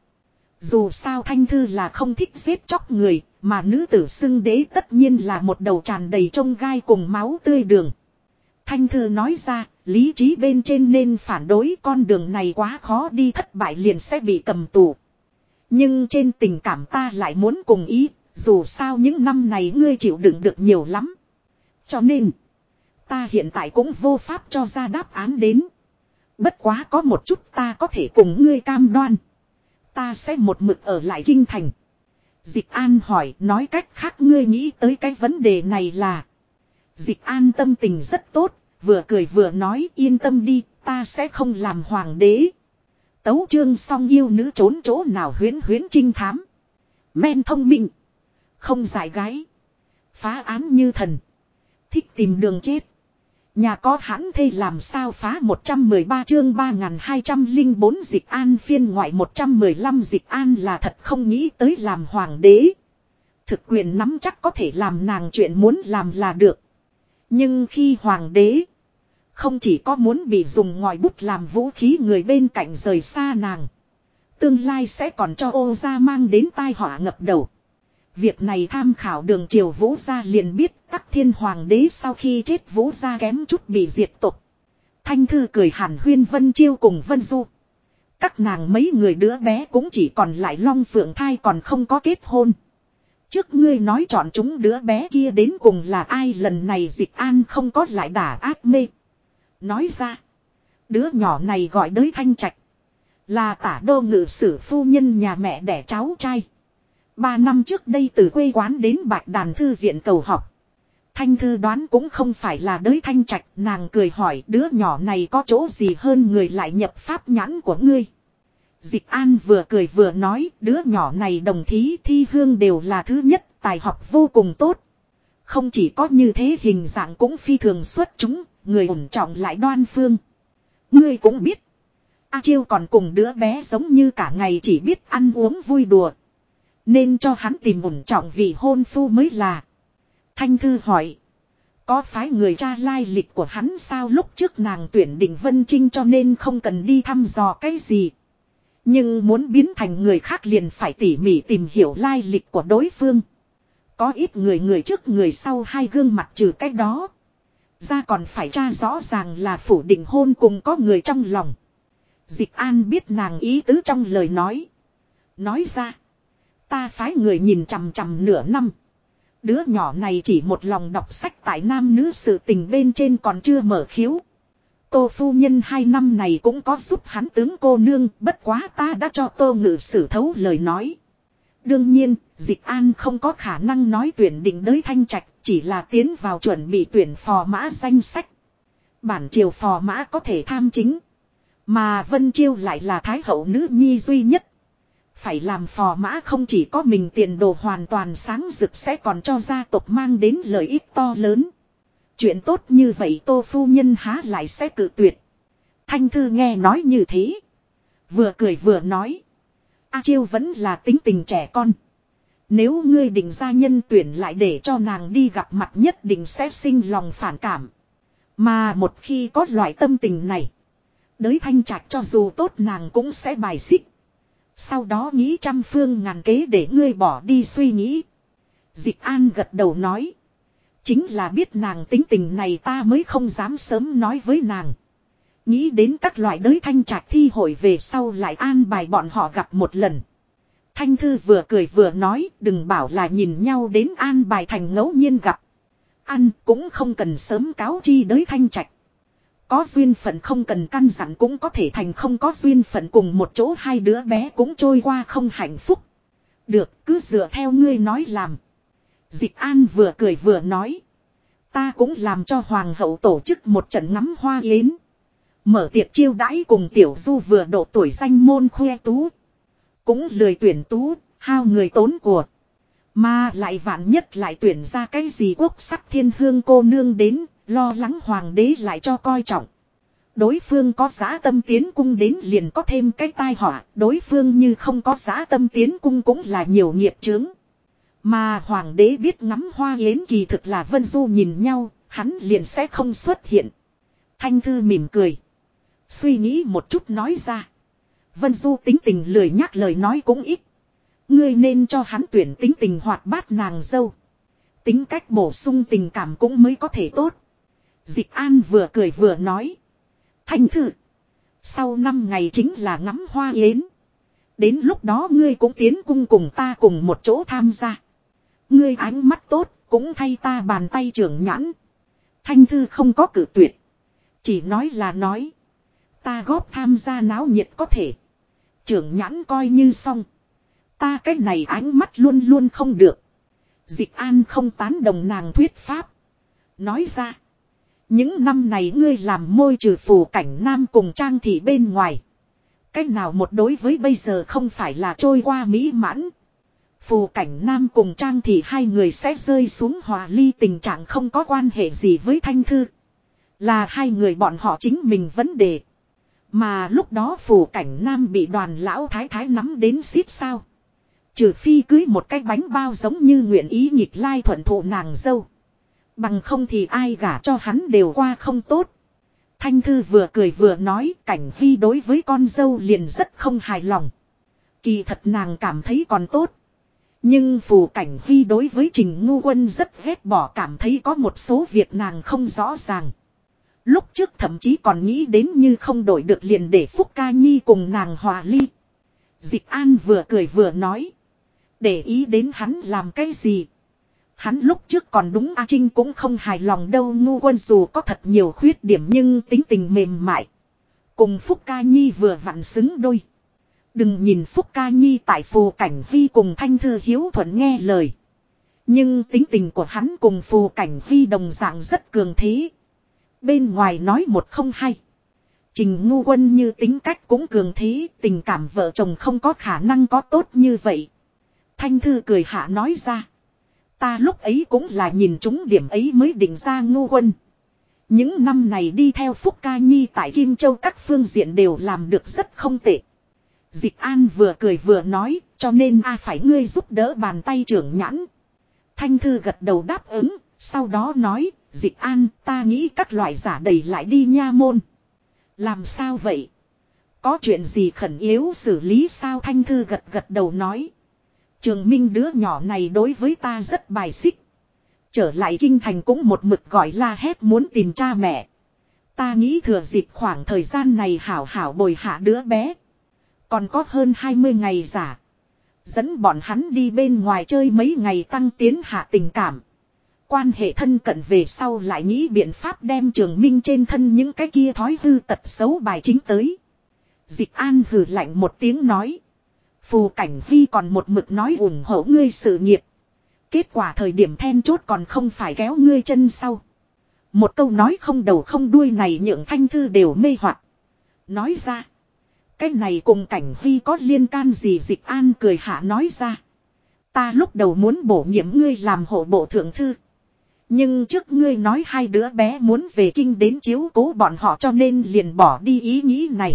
Dù sao Thanh Thư là không thích giết chóc người, mà nữ tử xưng đế tất nhiên là một đầu tràn đầy trông gai cùng máu tươi đường. Thanh Thư nói ra, lý trí bên trên nên phản đối, con đường này quá khó đi, thất bại liền sẽ bị cầm tù. Nhưng trên tình cảm ta lại muốn cùng ý, dù sao những năm này ngươi chịu đựng được nhiều lắm. Cho nên, ta hiện tại cũng vô pháp cho ra đáp án đến. Bất quá có một chút ta có thể cùng ngươi cam đoan. Ta sẽ một mực ở lại kinh thành. Dịch An hỏi, nói cách khác ngươi nghĩ tới cái vấn đề này là. Dịch An tâm tình rất tốt, vừa cười vừa nói, yên tâm đi, ta sẽ không làm hoàng đế. Tấu chương xong, yêu nữ trốn chỗ nào huyễn huyễn trinh thám. Men thông minh. Không giải gái. Phá án như thần. Thích tìm đường chết. Nhà có hãn thê làm sao phá 113 chương 3204 dịch an phiên ngoại 115 dịch an là thật không nghĩ tới làm hoàng đế. Thực quyền nắm chắc có thể làm nàng chuyện muốn làm là được. Nhưng khi hoàng đế, không chỉ có muốn bị dùng ngòi bút làm vũ khí người bên cạnh rời xa nàng. Tương lai sẽ còn cho Ô gia mang đến tai họa ngập đầu. Việc này tham khảo đường triều Vũ gia liền biết Tắc Thiên hoàng đế sau khi chết Vũ gia kém chút bị diệt tộc. Thanh Thư cười hàn huyên Vân Chiêu cùng Vân Du. Các nàng mấy người đứa bé cũng chỉ còn lại Long Phượng thai còn không có kết hôn. Trước ngươi nói chọn chúng đứa bé kia đến cùng là ai, lần này Dịch An không có lại đả ác mê. Nói ra, đứa nhỏ này gọi Đới Thanh Trạch. Là Tả Đô ngự sử phu nhân nhà mẹ đẻ cháu trai. 3 năm trước đây từ quê quán đến Bạch Đàn thư viện cầu học. Thanh Thư đoán cũng không phải là Đới Thanh Trạch, nàng cười hỏi đứa nhỏ này có chỗ gì hơn người lại nhập pháp nhãn của ngươi. Dịch An vừa cười vừa nói đứa nhỏ này đồng thí thi hương đều là thứ nhất, tài học vô cùng tốt. Không chỉ có như thế hình dạng cũng phi thường xuất chúng, người ổn trọng lại đoan phương. Ngươi cũng biết, A Chiêu còn cùng đứa bé giống như cả ngày chỉ biết ăn uống vui đùa. Nên cho hắn tìm ổn trọng vị hôn phu mới là. Thanh Thư hỏi, có phái người tra lai lịch của hắn sao? Lúc trước nàng tuyển định Vân Trinh cho nên không cần đi thăm dò cái gì. Nhưng muốn biến thành người khác liền phải tỉ mỉ tìm hiểu lai lịch của đối phương. Có ít người trước người sau hai gương mặt trừ cách đó ra còn phải tra rõ ràng là phủ định hôn cùng có người trong lòng. Dịch An biết nàng ý tứ trong lời nói. Nói ra, ta phái người nhìn chằm chằm nửa năm. Đứa nhỏ này chỉ một lòng đọc sách tại nam nữ sự tình bên trên còn chưa mở khiếu. Tô phu nhân 2 năm này cũng có giúp hắn tướng cô nương, bất quá ta đã cho Tô ngự sử thấu lời nói. Đương nhiên, Dịch An không có khả năng nói tuyển định Đới Thanh Trạch, chỉ là tiến vào chuẩn bị tuyển phò mã danh sách. Bản triều phò mã có thể tham chính, mà Vân Chiêu lại là thái hậu nữ nhi duy nhất. Phải làm phò mã không chỉ có mình tiền đồ hoàn toàn sáng rực sẽ còn cho gia tộc mang đến lợi ích to lớn. Chuyện tốt như vậy Tô phu nhân há lại sẽ cự tuyệt. Thanh Thư nghe nói như thế, vừa cười vừa nói, A Chiêu vẫn là tính tình trẻ con. Nếu ngươi định ra nhân tuyển lại để cho nàng đi gặp mặt nhất định sẽ sinh lòng phản cảm. Mà một khi có loại tâm tình này, Đới Thanh Trạch cho dù tốt nàng cũng sẽ bài xích. Sau đó nghĩ trăm phương ngàn kế để ngươi bỏ đi suy nghĩ. Dịch An gật đầu nói, chính là biết nàng tính tình này ta mới không dám sớm nói với nàng. Nghĩ đến các loại Đới Thanh Trạch thi hội về sau lại an bài bọn họ gặp một lần. Thanh Thư vừa cười vừa nói đừng bảo là nhìn nhau đến an bài thành ngẫu nhiên gặp. Ăn cũng không cần sớm cáo chi Đới Thanh Trạch. Có duyên phận không cần căn dặn cũng có thể thành, không có duyên phận cùng một chỗ hai đứa bé cũng trôi qua không hạnh phúc. Được, cứ dựa theo ngươi nói làm. Dịch An vừa cười vừa nói, ta cũng làm cho hoàng hậu tổ chức một trận ngắm hoa yến. Mở tiệc chiêu đãi cùng tiểu du vừa độ tuổi danh môn khoe tú. Cũng lười tuyển tú, hao người tốn của. Mà lại vạn nhất lại tuyển ra cái gì quốc sắc thiên hương cô nương đến, lo lắng hoàng đế lại cho coi trọng. Đối phương có dã tâm tiến cung đến liền có thêm cái tai họa, đối phương như không có dã tâm tiến cung cũng là nhiều nghiệp chướng. Mà hoàng đế biết ngắm hoa yến kỳ thực là Vân Du nhìn nhau, hắn liền sẽ không xuất hiện. Thanh Thư mỉm cười, suy nghĩ một chút nói ra, Vân Du tính tình lười nhắc lời nói cũng ít. Ngươi nên cho hắn tuyển tính tình hoạt bát nàng dâu. Tính cách bổ sung tình cảm cũng mới có thể tốt. Dịch An vừa cười vừa nói, Thanh Thư, sau 5 ngày chính là ngắm hoa yến. Đến lúc đó ngươi cũng tiến cung cùng ta cùng một chỗ tham gia. Ngươi ánh mắt tốt, cũng thay ta bàn tay trưởng nhãn. Thanh Thư không có cử tuyệt, chỉ nói là nói, ta góp tham gia náo nhiệt có thể, trưởng nhãn coi như xong. Ta cái này ánh mắt luôn luôn không được. Dịch An không tán đồng nàng thuyết pháp, nói ra, những năm này ngươi làm môi trừ phù cảnh nam cùng Trang thị bên ngoài, cách nào một đối với bây giờ không phải là trôi qua mỹ mãn. Phù cảnh nam cùng Trang thị hai người sẽ rơi xuống hòa ly tình trạng không có quan hệ gì với Thanh Thư. Là hai người bọn họ chính mình vấn đề. Mà lúc đó Phù Cảnh Nam bị đoàn lão thái thái nắm đến xít sao. Trừ phi cưới một cái bánh bao giống như nguyện ý nghịch lai thuận thụ nàng dâu. Bằng không thì ai gả cho hắn đều qua không tốt. Thanh Thư vừa cười vừa nói Cảnh Hy đối với con dâu liền rất không hài lòng. Kỳ thật nàng cảm thấy còn tốt. Nhưng Phù Cảnh Hy đối với Trình Ngu Quân rất ghét bỏ, cảm thấy có một số việc nàng không rõ ràng. Lúc trước thậm chí còn nghĩ đến như không đổi được liền để Phúc Ca Nhi cùng nàng hòa ly. Dịch An vừa cười vừa nói. Để ý đến hắn làm cái gì? Hắn lúc trước còn đúng A Trinh cũng không hài lòng đâu. Ngu Quân dù có thật nhiều khuyết điểm nhưng tính tình mềm mại. Cùng Phúc Ca Nhi vừa vặn xứng đôi. Đừng nhìn Phúc Ca Nhi tại Phù Cảnh Hy cùng Thanh Thư hiếu thuận nghe lời. Nhưng tính tình của hắn cùng Phù Cảnh Hy đồng dạng rất cường thế. Bên ngoài nói một không hay. Trình Ngu Quân như tính cách cũng cường thế, tình cảm vợ chồng không có khả năng có tốt như vậy. Thanh Thư cười hạ nói ra. Ta lúc ấy cũng là nhìn trúng điểm ấy mới định ra Ngu Quân. Những năm này đi theo Phúc Ca Nhi tại Kim Châu các phương diện đều làm được rất không tệ. Dịch An vừa cười vừa nói, cho nên phải ngươi giúp đỡ bàn tay trưởng nhãn. Thanh Thư gật đầu đáp ứng, sau đó nói, Dịch An, ta nghĩ các loại giả đẩy lại đi nha môn. Làm sao vậy? Có chuyện gì khẩn yếu xử lý sao? Thanh Thư gật đầu nói. Trường Minh đứa nhỏ này đối với ta rất bài xích. Trở lại kinh thành cũng một mực gọi la hét muốn tìm cha mẹ. Ta nghĩ thừa dịp khoảng thời gian này hảo hảo bồi hạ đứa bé. Còn có hơn 20 ngày giả. Dẫn bọn hắn đi bên ngoài chơi mấy ngày tăng tiến hạ tình cảm. Quan hệ thân cận về sau lại nghĩ biện pháp đem Trường Minh trên thân những cái kia thói hư tật xấu bài chính tới. Dịch An hừ lạnh một tiếng nói. Phù Cảnh Hy còn một mực nói ủng hộ ngươi sự nghiệp. Kết quả thời điểm then chốt còn không phải kéo ngươi chân sau. Một câu nói không đầu không đuôi này nhượng Thanh Thư đều mê hoặc. Nói ra. Cái này cùng Cảnh Hy có liên can gì? Dịch An cười hạ nói ra. Ta lúc đầu muốn bổ nhiệm ngươi làm hộ bộ thượng thư. Nhưng trước ngươi nói hai đứa bé muốn về kinh đến chiếu cố bọn họ cho nên liền bỏ đi ý nghĩ này.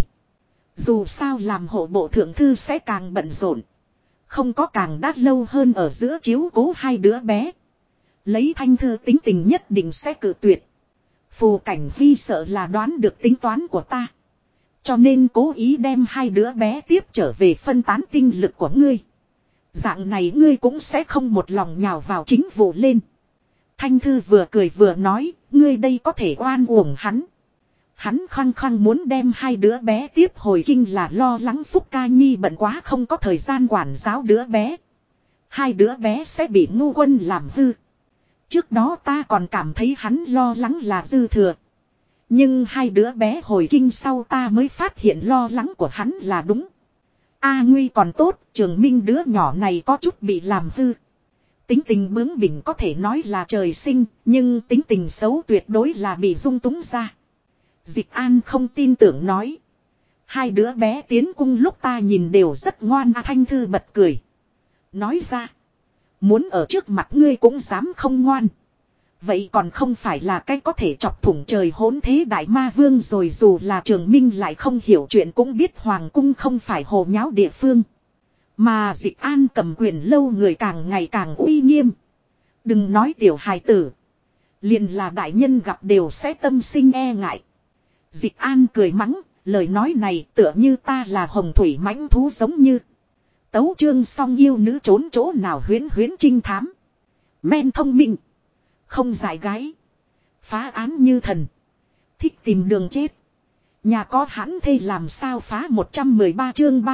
Dù sao làm hộ bộ thượng thư sẽ càng bận rộn. Không có càng đắt lâu hơn ở giữa chiếu cố hai đứa bé. Lấy Thanh Thư tính tình nhất định sẽ cự tuyệt. Phù Cảnh Hy sợ là đoán được tính toán của ta. Cho nên cố ý đem hai đứa bé tiếp trở về phân tán tinh lực của ngươi. Dạng này ngươi cũng sẽ không một lòng nhào vào chính vụ lên. Thanh Thư vừa cười vừa nói, ngươi đây có thể oan uổng hắn. Hắn khăng khăng muốn đem hai đứa bé tiếp hồi kinh là lo lắng Phúc Ca Nhi bận quá không có thời gian quản giáo đứa bé. Hai đứa bé sẽ bị Ngu Quân làm hư. Trước đó ta còn cảm thấy hắn lo lắng là dư thừa. Nhưng hai đứa bé hồi kinh sau ta mới phát hiện lo lắng của hắn là đúng. A Nguy còn tốt, Trường Minh đứa nhỏ này có chút bị làm hư. Tính tình bướng bỉnh có thể nói là trời sinh, nhưng tính tình xấu tuyệt đối là bị dung túng ra. Dịch An không tin tưởng nói. Hai đứa bé tiến cung lúc ta nhìn đều rất ngoan. Thanh Thư bật cười. Nói ra. Muốn ở trước mặt ngươi cũng dám không ngoan. Vậy còn không phải là cái có thể chọc thủng trời hỗn thế đại ma vương rồi. Dù là Trường Minh lại không hiểu chuyện cũng biết hoàng cung không phải hồ nháo địa phương. Mà Dịch An cầm quyền lâu người càng ngày càng uy nghiêm. Đừng nói tiểu hài tử. Liền là đại nhân gặp đều sẽ tâm sinh e ngại. Dịch An cười mắng, lời nói này tựa như ta là hồng thủy mãnh thú giống như. Tấu chương song yêu nữ trốn chỗ nào huyễn huyễn trinh thám. Men thông minh. Không giải gái. Phá án như thần. Thích tìm đường chết. Nhà có hãn thê làm sao phá 113 chương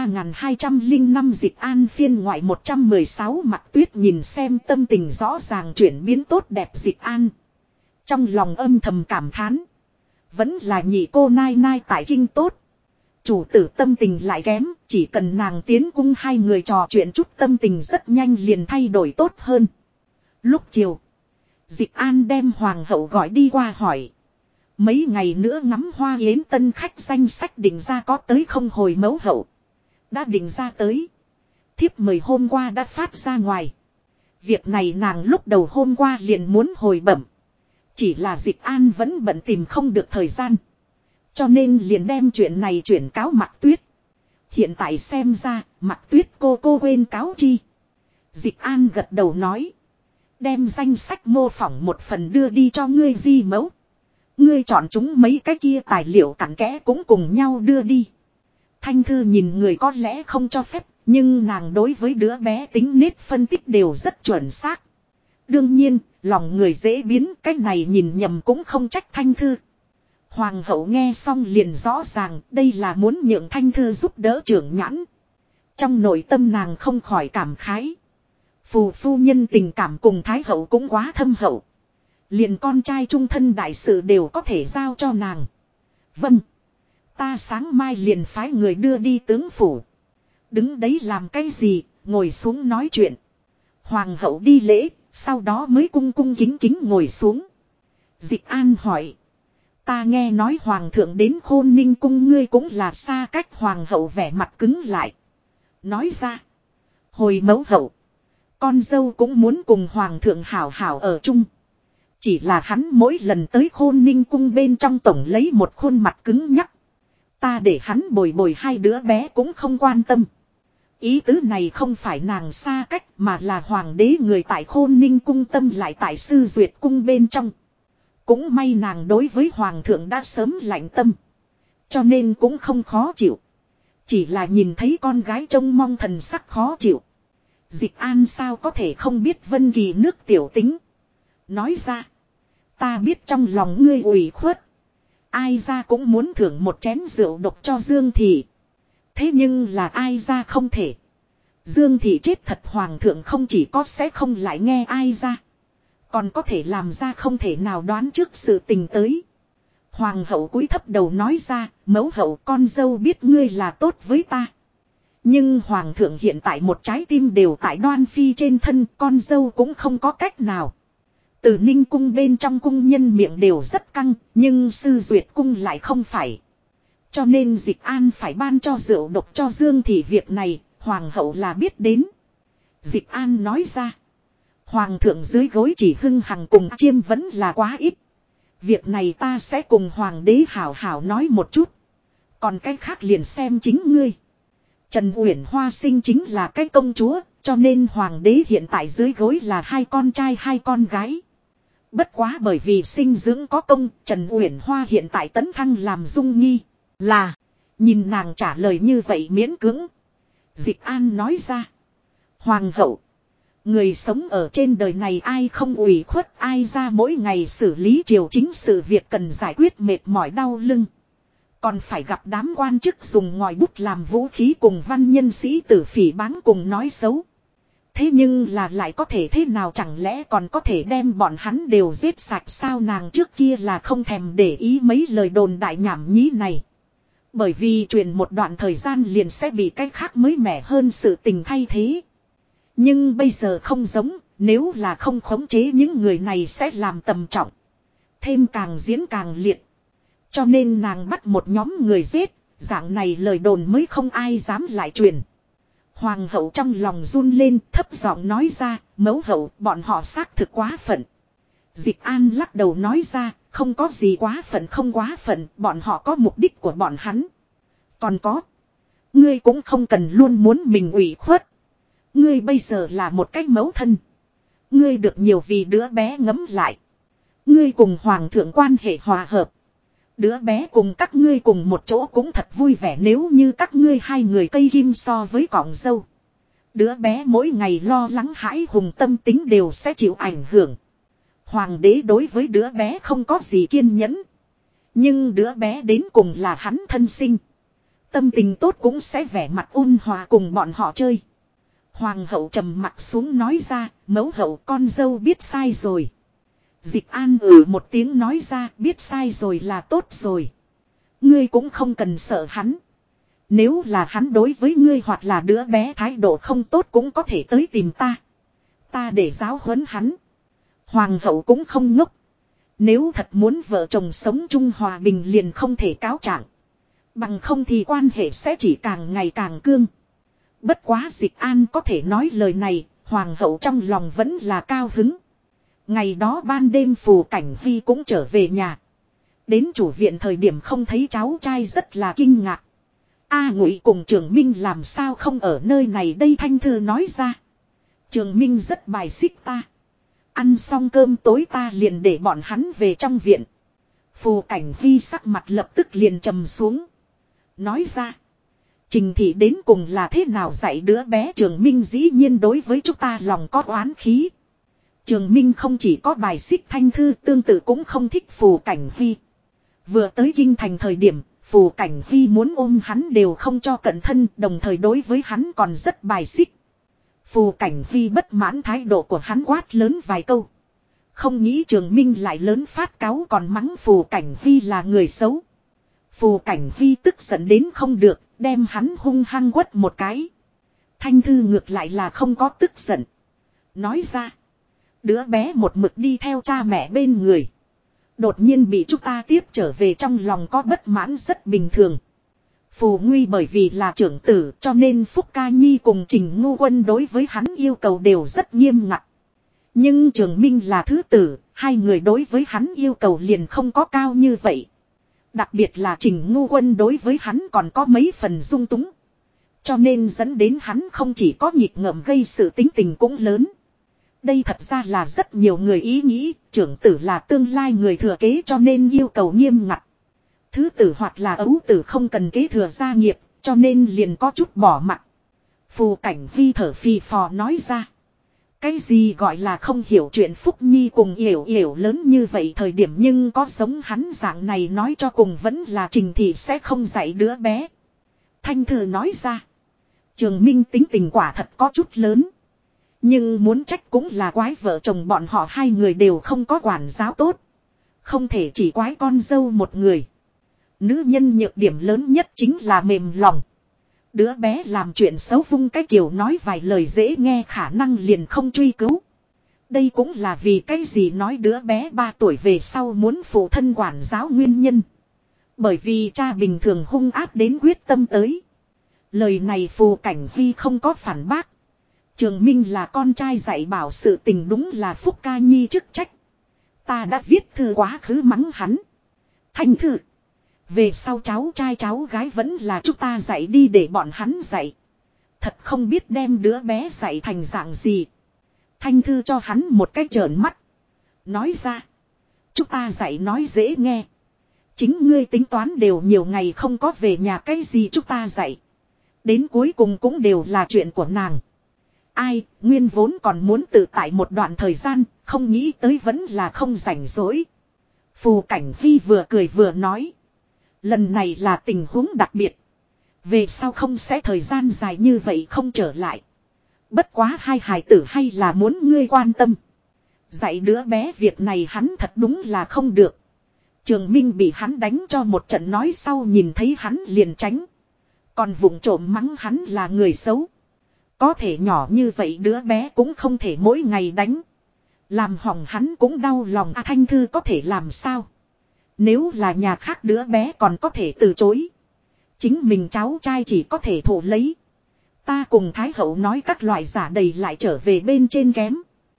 3205 Dịch An phiên ngoại 116 Mặt Tuyết nhìn xem tâm tình rõ ràng chuyển biến tốt đẹp Dịch An. Trong lòng âm thầm cảm thán. Vẫn là nhị cô nai nai tại kinh tốt. Chủ tử tâm tình lại kém, chỉ cần nàng tiến cung hai người trò chuyện chút tâm tình rất nhanh liền thay đổi tốt hơn. Lúc chiều, Dịch An đem hoàng hậu gọi đi qua hỏi. Mấy ngày nữa ngắm hoa yến tân khách danh sách định ra có tới không hồi mẫu hậu. Đã định ra tới. Thiếp mời hôm qua đã phát ra ngoài. Việc này nàng lúc đầu hôm qua liền muốn hồi bẩm. Chỉ là Dịch An vẫn bận tìm không được thời gian. Cho nên liền đem chuyện này chuyển cáo Mạc Tuyết. Hiện tại xem ra, Mạc Tuyết cô quên cáo chi. Dịch An gật đầu nói. Đem danh sách mô phỏng một phần đưa đi cho ngươi Di mẫu. Ngươi chọn chúng mấy cái kia tài liệu cặn kẽ cũng cùng nhau đưa đi. Thanh Thư nhìn người có lẽ không cho phép, nhưng nàng đối với đứa bé tính nết phân tích đều rất chuẩn xác. Đương nhiên, lòng người dễ biến, cái này nhìn nhầm cũng không trách Thanh Thư. Hoàng hậu nghe xong liền rõ ràng đây là muốn nhượng Thanh Thư giúp đỡ trưởng nhãn. Trong nội tâm nàng không khỏi cảm khái. Phu nhân tình cảm cùng Thái hậu cũng quá thâm hậu. Liền con trai trung thân đại sự đều có thể giao cho nàng. Vâng. Ta sáng mai liền phái người đưa đi tướng phủ. Đứng đấy làm cái gì, ngồi xuống nói chuyện. Hoàng hậu đi lễ, sau đó mới cung kính kính ngồi xuống. Dịch An hỏi. Ta nghe nói hoàng thượng đến Khôn Ninh cung ngươi cũng là xa cách. Hoàng hậu vẻ mặt cứng lại. Nói ra. Hồi mẫu hậu. Con dâu cũng muốn cùng hoàng thượng hảo hảo ở chung. Chỉ là hắn mỗi lần tới Khôn Ninh cung bên trong tổng lấy một khuôn mặt cứng nhắc. Ta để hắn bồi hai đứa bé cũng không quan tâm. Ý tứ này không phải nàng xa cách mà là hoàng đế người tại Khôn Ninh cung tâm lại tại Sư Duyệt cung bên trong. Cũng may nàng đối với hoàng thượng đã sớm lạnh tâm. Cho nên cũng không khó chịu. Chỉ là nhìn thấy con gái trông mong thần sắc khó chịu. Dịch An sao có thể không biết Vân Kỳ nước tiểu tính. Nói ra. Ta biết trong lòng ngươi ủy khuất. Ai ra cũng muốn thưởng một chén rượu độc cho Dương Thị. Thế nhưng là ai ra không thể. Dương Thị chết thật hoàng thượng không chỉ có sẽ không lại nghe ai ra. Còn có thể làm ra không thể nào đoán trước sự tình tới. Hoàng hậu cúi thấp đầu nói ra, mẫu hậu con dâu biết ngươi là tốt với ta. Nhưng hoàng thượng hiện tại một trái tim đều tại Đoan Phi trên thân, con dâu cũng không có cách nào. Từ Ninh cung bên trong cung nhân miệng đều rất căng, nhưng Sư Duyệt cung lại không phải. Cho nên Dịch An phải ban cho rượu độc cho Dương Thị việc này, hoàng hậu là biết đến. Dịch An nói ra. Hoàng thượng dưới gối chỉ hưng hằng cùng chiêm vẫn là quá ít. Việc này ta sẽ cùng hoàng đế hảo hảo nói một chút. Còn cái khác liền xem chính ngươi. Trần Uyển Hoa sinh chính là cái công chúa, cho nên hoàng đế hiện tại dưới gối là hai con trai hai con gái. Bất quá bởi vì sinh dưỡng có công, Trần Uyển Hoa hiện tại tấn thăng làm dung nghi. Là, nhìn nàng trả lời như vậy miễn cưỡng. Dịch An nói ra. Hoàng hậu. Người sống ở trên đời này ai không ủy khuất ai ra mỗi ngày xử lý triều chính sự việc cần giải quyết mệt mỏi đau lưng. Còn phải gặp đám quan chức dùng ngòi bút làm vũ khí cùng văn nhân sĩ tử phỉ báng cùng nói xấu. Thế nhưng là lại có thể thế nào chẳng lẽ còn có thể đem bọn hắn đều giết sạch sao nàng trước kia là không thèm để ý mấy lời đồn đại nhảm nhí này. Bởi vì truyền một đoạn thời gian liền sẽ bị cái khác mới mẻ hơn sự tình thay thế. Nhưng bây giờ không giống, nếu là không khống chế những người này sẽ làm tầm trọng. Thêm càng diễn càng liệt. Cho nên nàng bắt một nhóm người giết, dạng này lời đồn mới không ai dám lại truyền. Hoàng hậu trong lòng run lên thấp giọng nói ra, mẫu hậu bọn họ xác thực quá phận. Dịch An lắc đầu nói ra, không có gì quá phận không quá phận, bọn họ có mục đích của bọn hắn. Còn có, ngươi cũng không cần luôn muốn mình ủy khuất. Ngươi bây giờ là một cách mẫu thân. Ngươi được nhiều vì đứa bé ngấm lại. Ngươi cùng hoàng thượng quan hệ hòa hợp. Đứa bé cùng các ngươi cùng một chỗ cũng thật vui vẻ nếu như các ngươi hai người cây kim so với cọng dâu. Đứa bé mỗi ngày lo lắng hãi hùng tâm tính đều sẽ chịu ảnh hưởng. Hoàng đế đối với đứa bé không có gì kiên nhẫn. Nhưng đứa bé đến cùng là hắn thân sinh. Tâm tình tốt cũng sẽ vẻ mặt ôn hòa cùng bọn họ chơi. Hoàng hậu trầm mặt xuống nói ra, mẫu hậu con dâu biết sai rồi. Dịch An một tiếng nói ra, biết sai rồi là tốt rồi. Ngươi cũng không cần sợ hắn. Nếu là hắn đối với ngươi hoặc là đứa bé thái độ không tốt cũng có thể tới tìm ta. Ta để giáo huấn hắn. Hoàng hậu cũng không ngốc. Nếu thật muốn vợ chồng sống chung hòa bình liền không thể cáo trạng. Bằng không thì quan hệ sẽ chỉ càng ngày càng cương. Bất quá Dịch An có thể nói lời này, hoàng hậu trong lòng vẫn là cao hứng. Ngày đó ban đêm Phù Cảnh Vi cũng trở về nhà. Đến chủ viện thời điểm không thấy cháu trai rất là kinh ngạc. Ngụy cùng Trường Minh làm sao không ở nơi này đây, Thanh Thư nói ra. Trường Minh rất bài xích ta. Ăn xong cơm tối ta liền để bọn hắn về trong viện. Phù Cảnh Vi sắc mặt lập tức liền trầm xuống. Nói ra. Trình thị đến cùng là thế nào dạy đứa bé, Trường Minh dĩ nhiên đối với chúng ta lòng có oán khí. Trường Minh không chỉ có bài xích Thanh Thư, tương tự cũng không thích Phù Cảnh Vi. Vừa tới kinh thành thời điểm, Phù Cảnh Vi muốn ôm hắn đều không cho cận thân, đồng thời đối với hắn còn rất bài xích. Phù Cảnh Vi bất mãn thái độ của hắn, quát lớn vài câu. Không nghĩ Trường Minh lại lớn phát cáu còn mắng Phù Cảnh Vi là người xấu. Phù Cảnh Vi tức giận đến không được, đem hắn hung hăng quất một cái. Thanh Thư ngược lại là không có tức giận. Nói ra. Đứa bé một mực đi theo cha mẹ bên người. Đột nhiên bị chúng ta tiếp trở về, trong lòng có bất mãn rất bình thường. Phù Nguy bởi vì là trưởng tử cho nên Phúc Ca Nhi cùng Trình Ngu Quân đối với hắn yêu cầu đều rất nghiêm ngặt. Nhưng Trường Minh là thứ tử, hai người đối với hắn yêu cầu liền không có cao như vậy. Đặc biệt là Trình Ngu Quân đối với hắn còn có mấy phần dung túng. Cho nên dẫn đến hắn không chỉ có nghịch ngợm gây sự tính tình cũng lớn. Đây thật ra là rất nhiều người ý nghĩ, trưởng tử là tương lai người thừa kế cho nên yêu cầu nghiêm ngặt. Thứ tử hoặc là ấu tử không cần kế thừa gia nghiệp, cho nên liền có chút bỏ mặc. Phù Cảnh Vi thở phì phò nói ra. Cái gì gọi là không hiểu chuyện, Phúc Nhi cùng Yểu Yểu lớn như vậy thời điểm nhưng có giống hắn dạng này, nói cho cùng vẫn là Trình thị sẽ không dạy đứa bé. Thanh Thư nói ra. Trường Minh tính tình quả thật có chút lớn. Nhưng muốn trách cũng là quái vợ chồng bọn họ hai người đều không có quản giáo tốt. Không thể chỉ quái con dâu một người. Nữ nhân nhược điểm lớn nhất chính là mềm lòng. Đứa bé làm chuyện xấu vung cái kiểu nói vài lời dễ nghe khả năng liền không truy cứu. Đây cũng là vì cái gì nói đứa bé 3 tuổi về sau muốn phụ thân quản giáo nguyên nhân. Bởi vì cha bình thường hung ác đến quyết tâm tới. Lời này Phù Cảnh Vi không có phản bác. Trường Minh là con trai dạy bảo sự tình đúng là Phúc Ca Nhi chức trách. Ta đã viết thư quá khứ mắng hắn. Thanh Thư. Về sau cháu trai cháu gái vẫn là chúng ta dạy đi để bọn hắn dạy. Thật không biết đem đứa bé dạy thành dạng gì. Thanh Thư cho hắn một cái trợn mắt. Nói ra. Chúng ta dạy nói dễ nghe. Chính ngươi tính toán đều nhiều ngày không có về nhà, cái gì chúng ta dạy. Đến cuối cùng cũng đều là chuyện của nàng. Ai, nguyên vốn còn muốn tự tại một đoạn thời gian, không nghĩ tới vẫn là không rảnh rỗi. Phù Cảnh Vi vừa cười vừa nói. Lần này là tình huống đặc biệt. Về sau không sẽ thời gian dài như vậy không trở lại. Bất quá hai hài tử hay là muốn ngươi quan tâm. Dạy đứa bé việc này hắn thật đúng là không được. Trường Minh bị hắn đánh cho một trận, nói sau nhìn thấy hắn liền tránh. Còn vụng trộm mắng hắn là người xấu. Có thể nhỏ như vậy đứa bé cũng không thể mỗi ngày đánh. Làm hỏng hắn cũng đau lòng. Thanh Thư có thể làm sao? Nếu là nhà khác đứa bé còn có thể từ chối. Chính mình cháu trai chỉ có thể thụ lấy. Ta cùng Thái Hậu nói các loại giả đầy lại trở về bên trên kém.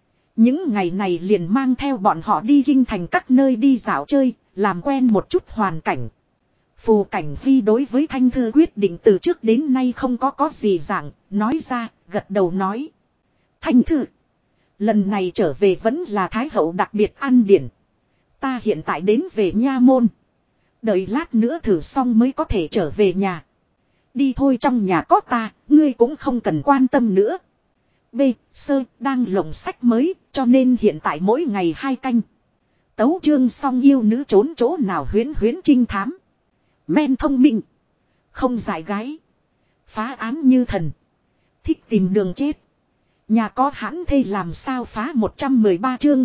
Những ngày này liền mang theo bọn họ đi kinh thành các nơi đi dạo chơi, làm quen một chút hoàn cảnh. Phù Cảnh Vi đối với Thanh Thư quyết định từ trước đến nay không có gì dạng, nói ra, gật đầu nói. Thanh Thư, lần này trở về vẫn là Thái Hậu đặc biệt ăn điển. Ta hiện tại đến về nha môn. Đợi lát nữa thử xong mới có thể trở về nhà. Đi thôi, trong nhà có ta, ngươi cũng không cần quan tâm nữa. B. Sơ đang lồng sách mới, cho nên hiện tại mỗi ngày 2 canh. Tấu chương xong yêu nữ trốn chỗ nào huyễn huyễn trinh thám. Men thông minh. Không giải gái. Phá án như thần. Thích tìm đường chết. Nhà có hãn thê làm sao phá 113 chương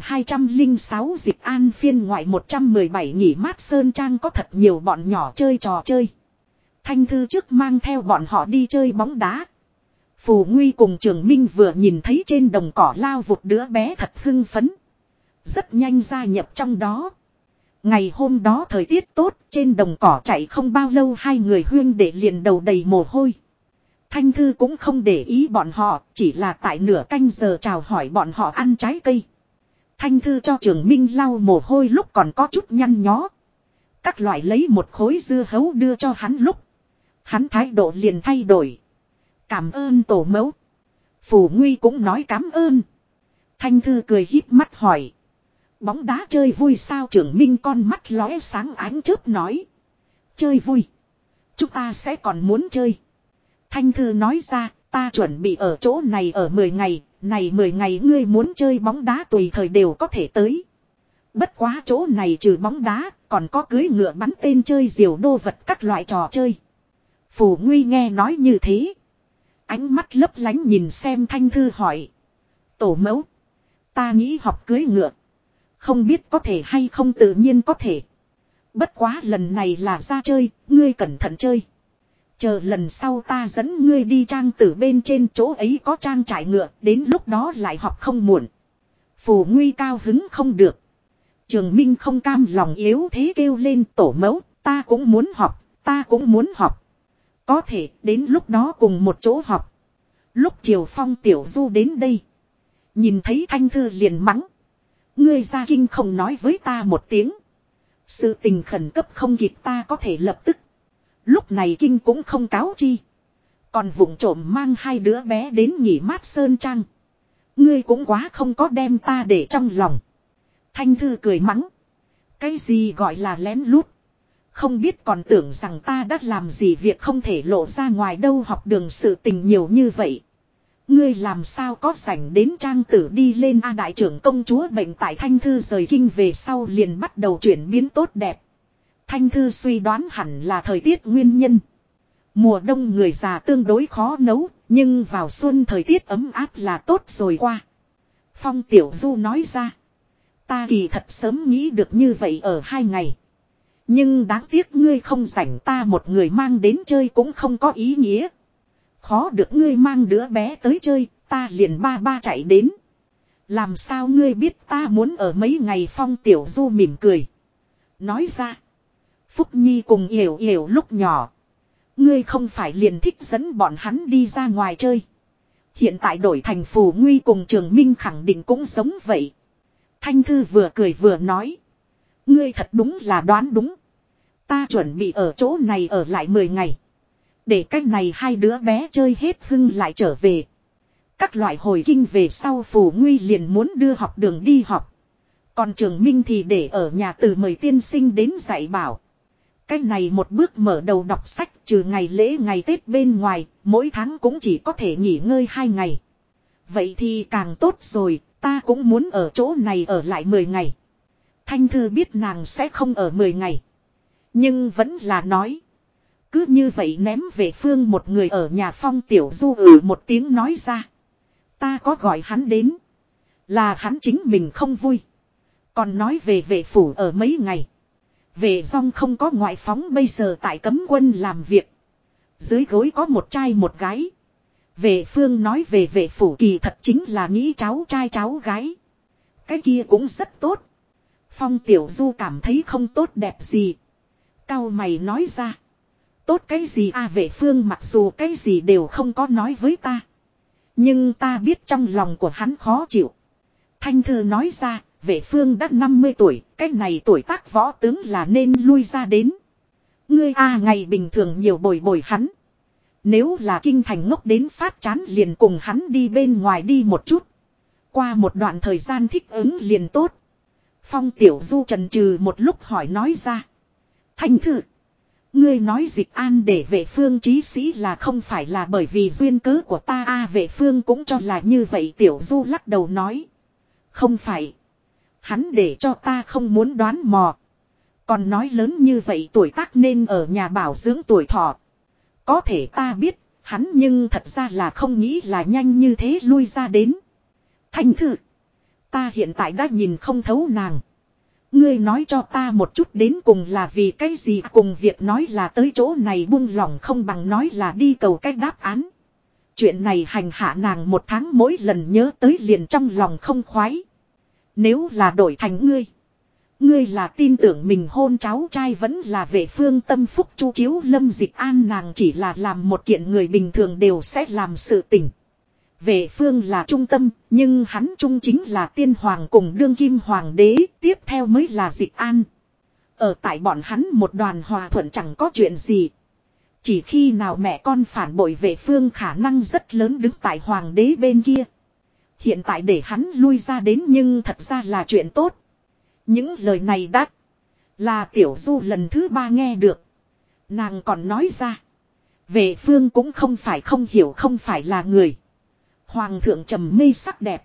3206 Dịch An phiên ngoại 117 nghỉ mát Sơn Trang có thật nhiều bọn nhỏ chơi trò chơi. Thanh Thư trước mang theo bọn họ đi chơi bóng đá. Phù Nguy cùng Trường Minh vừa nhìn thấy trên đồng cỏ lao vụt đứa bé thật hưng phấn. Rất nhanh gia nhập trong đó. Ngày hôm đó thời tiết tốt, trên đồng cỏ chạy không bao lâu hai người huyên đệ liền đầu đầy mồ hôi. Thanh Thư cũng không để ý bọn họ, chỉ là tại nửa canh giờ chào hỏi bọn họ ăn trái cây. Thanh Thư cho Trường Minh lau mồ hôi lúc còn có chút nhăn nhó. Các loại lấy một khối dưa hấu đưa cho hắn lúc. Hắn thái độ liền thay đổi. Cảm ơn tổ mẫu. Phù Nguy cũng nói cảm ơn. Thanh Thư cười híp mắt hỏi. Bóng đá chơi vui sao? Trường Minh con mắt lóe sáng ánh chớp nói. Chơi vui. Chúng ta sẽ còn muốn chơi. Thanh Thư nói ra, ta chuẩn bị ở chỗ này ở 10 ngày, này 10 ngày ngươi muốn chơi bóng đá tùy thời đều có thể tới. Bất quá chỗ này trừ bóng đá, còn có cưới ngựa bắn tên chơi diều đô vật các loại trò chơi. Phù Nguy nghe nói như thế. Ánh mắt lấp lánh nhìn xem Thanh Thư hỏi. Tổ mẫu, ta nghĩ học cưới ngựa. Không biết có thể hay không? Tự nhiên có thể. Bất quá lần này là ra chơi, ngươi cẩn thận chơi. Chờ lần sau ta dẫn ngươi đi trang tử bên trên chỗ ấy có trang trại ngựa, đến lúc đó lại học không muộn. Phù Nguy cao hứng không được. Trường Minh không cam lòng yếu thế kêu lên tổ mẫu, ta cũng muốn học, ta cũng muốn học. Có thể đến lúc đó cùng một chỗ học. Lúc chiều Phong Tiểu Du đến đây. Nhìn thấy Thanh Thư liền mắng. Ngươi ra kinh không nói với ta một tiếng. Sự tình khẩn cấp không kịp ta có thể lập tức. Lúc này kinh cũng không cáo chi. Còn vụng trộm mang hai đứa bé đến nghỉ mát sơn trang. Ngươi cũng quá không có đem ta để trong lòng. Thanh Thư cười mắng. Cái gì gọi là lén lút. Không biết còn tưởng rằng ta đã làm gì việc không thể lộ ra ngoài đâu. Học đường sự tình nhiều như vậy. Ngươi làm sao có rảnh đến trang tử đi lên a? Đại trưởng công chúa bệnh tại Thanh Thư rời kinh về sau liền bắt đầu chuyển biến tốt đẹp. Thanh Thư suy đoán hẳn là thời tiết nguyên nhân. Mùa đông người già tương đối khó nấu, nhưng vào xuân thời tiết ấm áp là tốt rồi qua. Phong Tiểu Du nói ra. Ta kỳ thật sớm nghĩ được như vậy ở 2 ngày. Nhưng đáng tiếc ngươi không rảnh, ta một người mang đến chơi cũng không có ý nghĩa. Khó được ngươi mang đứa bé tới chơi, ta liền ba chạy đến. Làm sao ngươi biết ta muốn ở mấy ngày? Phong Tiểu Du mỉm cười. Nói ra. Phúc Nhi cùng Yểu Yểu lúc nhỏ. Ngươi không phải liền thích dẫn bọn hắn đi ra ngoài chơi. Hiện tại đổi thành Phù Nguy cùng Trường Minh khẳng định cũng giống vậy. Thanh Thư vừa cười vừa nói. Ngươi thật đúng là đoán đúng. Ta chuẩn bị ở chỗ này ở lại 10 ngày. Để cách này hai đứa bé chơi hết hưng lại trở về. Các loại hồi kinh về sau Phù Nguy liền muốn đưa học đường đi học. Còn Trường Minh thì để ở nhà từ mời tiên sinh đến dạy bảo. Cách này một bước mở đầu đọc sách, trừ ngày lễ ngày Tết bên ngoài, mỗi tháng cũng chỉ có thể nghỉ ngơi 2 ngày. Vậy thì càng tốt rồi, ta cũng muốn ở chỗ này ở lại 10 ngày. Thanh Thư biết nàng sẽ không ở 10 ngày. Nhưng vẫn là nói. Cứ như vậy ném về Phương một người ở nhà. Phong Tiểu Du một tiếng nói ra. Ta có gọi hắn đến. Là hắn chính mình không vui. Còn nói về vệ phủ ở mấy ngày. Vệ Dòng không có ngoại phóng, bây giờ tại cấm quân làm việc. Dưới gối có một trai một gái. Vệ Phương nói về vệ phủ kỳ thật chính là nghĩ cháu trai cháu gái. Cái kia cũng rất tốt. Phong Tiểu Du cảm thấy không tốt đẹp gì. Cao mày nói ra. Tốt cái gì à? Vệ Phương mặc dù cái gì đều không có nói với ta. Nhưng ta biết trong lòng của hắn khó chịu. Thanh Thư nói ra. Vệ Phương đã 50 tuổi, cái này tuổi tác võ tướng là nên lui ra đến. Ngươi ngày bình thường nhiều bồi hắn. Nếu là kinh thành ngốc đến phát chán liền cùng hắn đi bên ngoài đi một chút. Qua một đoạn thời gian thích ứng liền tốt. Phong Tiểu Du chần chừ một lúc hỏi nói ra. Thanh Thư, ngươi nói Dịch An để Vệ Phương trí sĩ là không phải là bởi vì duyên cớ của ta Vệ Phương cũng cho là như vậy. Tiểu Du lắc đầu nói. Không phải. Hắn để cho ta không muốn đoán mò. Còn nói lớn như vậy tuổi tác nên ở nhà bảo dưỡng tuổi thọ. Có thể ta biết, hắn nhưng thật ra là không nghĩ là nhanh như thế lui ra đến. Thanh Thư, ta hiện tại đã nhìn không thấu nàng. Ngươi nói cho ta một chút đến cùng là vì cái gì? Cùng việc nói là tới chỗ này buông lỏng không bằng nói là đi cầu cách đáp án. Chuyện này hành hạ nàng 1 tháng mỗi lần nhớ tới liền trong lòng không khoái. Nếu là đổi thành ngươi. Ngươi là tin tưởng mình hôn cháu trai vẫn là Vệ Phương tâm phúc Chu Chiếu Lâm Dịch An, nàng chỉ là làm một kiện người bình thường đều sẽ làm sự tình. Vệ phương là trung tâm, nhưng hắn trung chính là tiên hoàng cùng đương kim hoàng đế, tiếp theo mới là Dịch An. Ở tại bọn hắn một đoàn hòa thuận chẳng có chuyện gì. Chỉ khi nào mẹ con phản bội Vệ phương khả năng rất lớn đứng tại hoàng đế bên kia. Hiện tại để hắn lui ra đến nhưng thật ra là chuyện tốt. Những lời này đắt là Tiểu Du lần thứ 3 nghe được. Nàng còn nói ra. Vệ phương cũng không phải không hiểu, không phải là người. Hoàng thượng trầm mê sắc đẹp.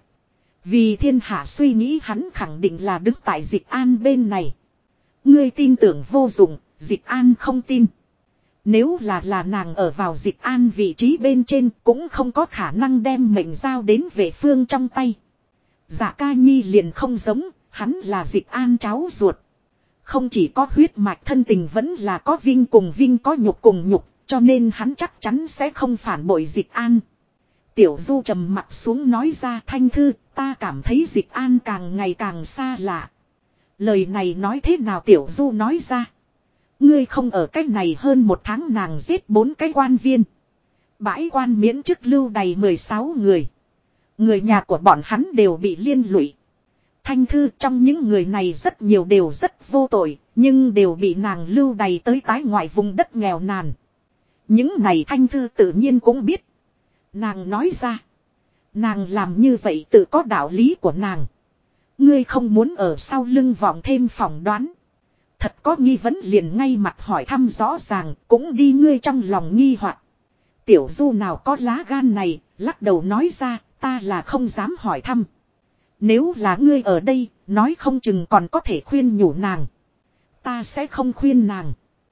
Vì thiên hạ suy nghĩ hắn khẳng định là đứng tại Dịch An bên này. Ngươi tin tưởng vô dụng, Dịch An không tin. Nếu là nàng ở vào Dịch An vị trí bên trên cũng không có khả năng đem mệnh giao đến Vệ phương trong tay. Dạ Ca Nhi liền không giống, hắn là Dịch An cháu ruột. Không chỉ có huyết mạch thân tình vẫn là có vinh cùng vinh, có nhục cùng nhục, cho nên hắn chắc chắn sẽ không phản bội Dịch An. Tiểu Du trầm mặt xuống nói ra, Thanh Thư, ta cảm thấy Dịch An càng ngày càng xa lạ. Lời này nói thế nào? Tiểu Du nói ra. Ngươi không ở cách này hơn một tháng, nàng giết 4 cái quan viên. Bãi quan miễn chức lưu đầy 16 người. Người nhà của bọn hắn đều bị liên lụy. Thanh Thư, trong những người này rất nhiều đều rất vô tội, nhưng đều bị nàng lưu đày tới tái ngoại vùng đất nghèo nàn. Những này Thanh Thư tự nhiên cũng biết. Nàng nói ra. Nàng làm như vậy tự có đạo lý của nàng. Ngươi không muốn ở sau lưng vọng thêm phỏng đoán. Thật có nghi vấn liền ngay mặt hỏi thăm rõ ràng, cũng đi ngươi trong lòng nghi hoặc. Tiểu Du nào có lá gan này, lắc đầu nói ra, ta là không dám hỏi thăm. Nếu là ngươi ở đây, nói không chừng còn có thể khuyên nhủ nàng. Ta sẽ không khuyên nàng.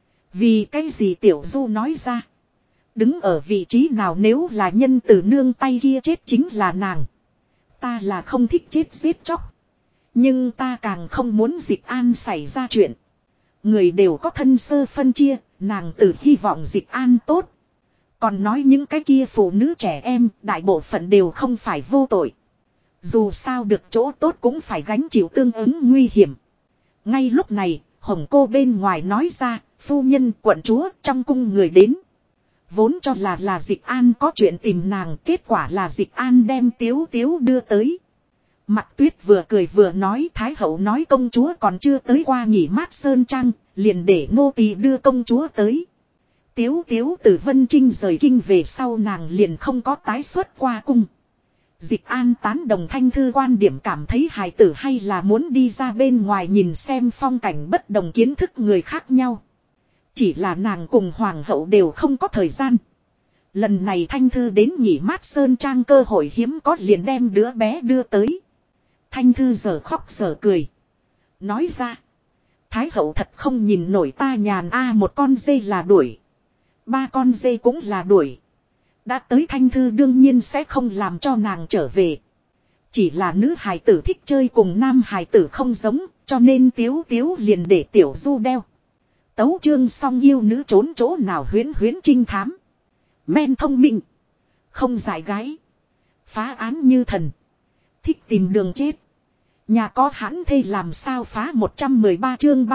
Vì cái gì? Tiểu Du nói ra. Đứng ở vị trí nào nếu là nhân từ nương tay kia chết chính là nàng. Ta là không thích chết giết chóc. Nhưng ta càng không muốn Dịch An xảy ra chuyện. Người đều có thân sơ phân chia, nàng tự hy vọng Dịch An tốt. Còn nói những cái kia phụ nữ trẻ em, đại bộ phận đều không phải vô tội. Dù sao được chỗ tốt cũng phải gánh chịu tương ứng nguy hiểm. Ngay lúc này, Hồng Cô bên ngoài nói ra, phu nhân quận chúa trong cung người đến. Vốn cho là Dịch An có chuyện tìm nàng, kết quả là Dịch An đem Tiếu Tiếu đưa tới. Mặt Tuyết vừa cười vừa nói, Thái hậu nói công chúa còn chưa tới qua nghỉ mát sơn trang, liền để nô tỳ đưa công chúa tới. Tiếu Tiếu từ Vân Trinh rời kinh về sau nàng liền không có tái xuất qua cung. Dịch An tán đồng Thanh Thư quan điểm, cảm thấy hài tử hay là muốn đi ra bên ngoài nhìn xem phong cảnh, bất đồng kiến thức người khác nhau. Chỉ là nàng cùng hoàng hậu đều không có thời gian. Lần này Thanh Thư đến nghỉ mát sơn trang cơ hội hiếm có, liền đem đứa bé đưa tới. Thanh Thư giờ khóc giờ cười. Nói ra. Thái hậu thật không nhìn nổi ta nhàn một con dê là đuổi. 3 con dê cũng là đuổi. Đã tới Thanh Thư đương nhiên sẽ không làm cho nàng trở về. Chỉ là nữ hài tử thích chơi cùng nam hài tử không giống, cho nên Tiếu Tiếu liền để Tiểu Du đeo. Tấu chương xong, yêu nữ trốn chỗ nào huyễn huyễn trinh thám. Men thông minh. Không giải gái. Phá án như thần. Thích tìm đường chết. Nhà có hãn thê làm sao phá. 113 chương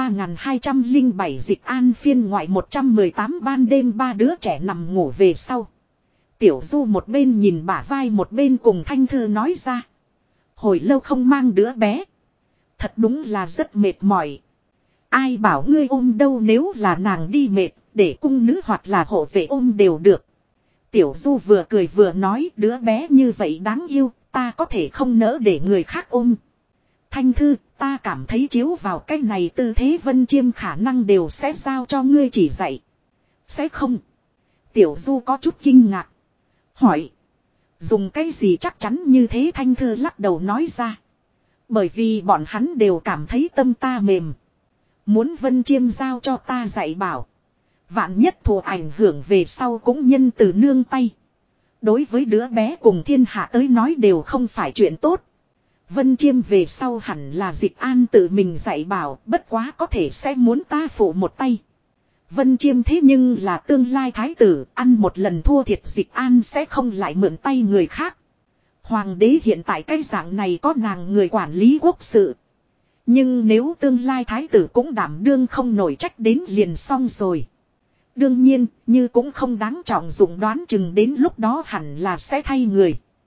3207 Dịch An phiên ngoại 118. Ban đêm 3 đứa trẻ nằm ngủ về sau. Tiểu Du một bên nhìn bả vai một bên cùng Thanh Thư nói ra. Hồi lâu không mang đứa bé. Thật đúng là rất mệt mỏi. Ai bảo ngươi ôm đâu, nếu là nàng đi mệt, để cung nữ hoặc là hộ vệ ôm đều được. Tiểu Du vừa cười vừa nói, đứa bé như vậy đáng yêu, ta có thể không nỡ để người khác ôm. Thanh Thư, ta cảm thấy chiếu vào cái này tư thế Vân Chiêm khả năng đều sẽ giao cho ngươi chỉ dạy. Sẽ không? Tiểu Du có chút kinh ngạc. Hỏi. Dùng cái gì chắc chắn như thế? Thanh Thư lắc đầu nói ra. Bởi vì bọn hắn đều cảm thấy tâm ta mềm. Muốn Vân Chiêm giao cho ta dạy bảo. Vạn nhất thù ảnh hưởng về sau cũng nhân từ nương tay. Đối với đứa bé cùng thiên hạ tới nói đều không phải chuyện tốt. Vân Chiêm về sau hẳn là Dịch An tự mình dạy bảo, bất quá có thể sẽ muốn ta phụ một tay. Vân Chiêm thế nhưng là tương lai thái tử, ăn một lần thua thiệt Dịch An sẽ không lại mượn tay người khác. Hoàng đế hiện tại cái dạng này có nàng người quản lý quốc sự. Nhưng nếu tương lai thái tử cũng đảm đương không nổi trách đến liền xong rồi. Đương nhiên, như cũng không đáng trọng dụng, đoán chừng đến lúc đó hẳn là sẽ thay người.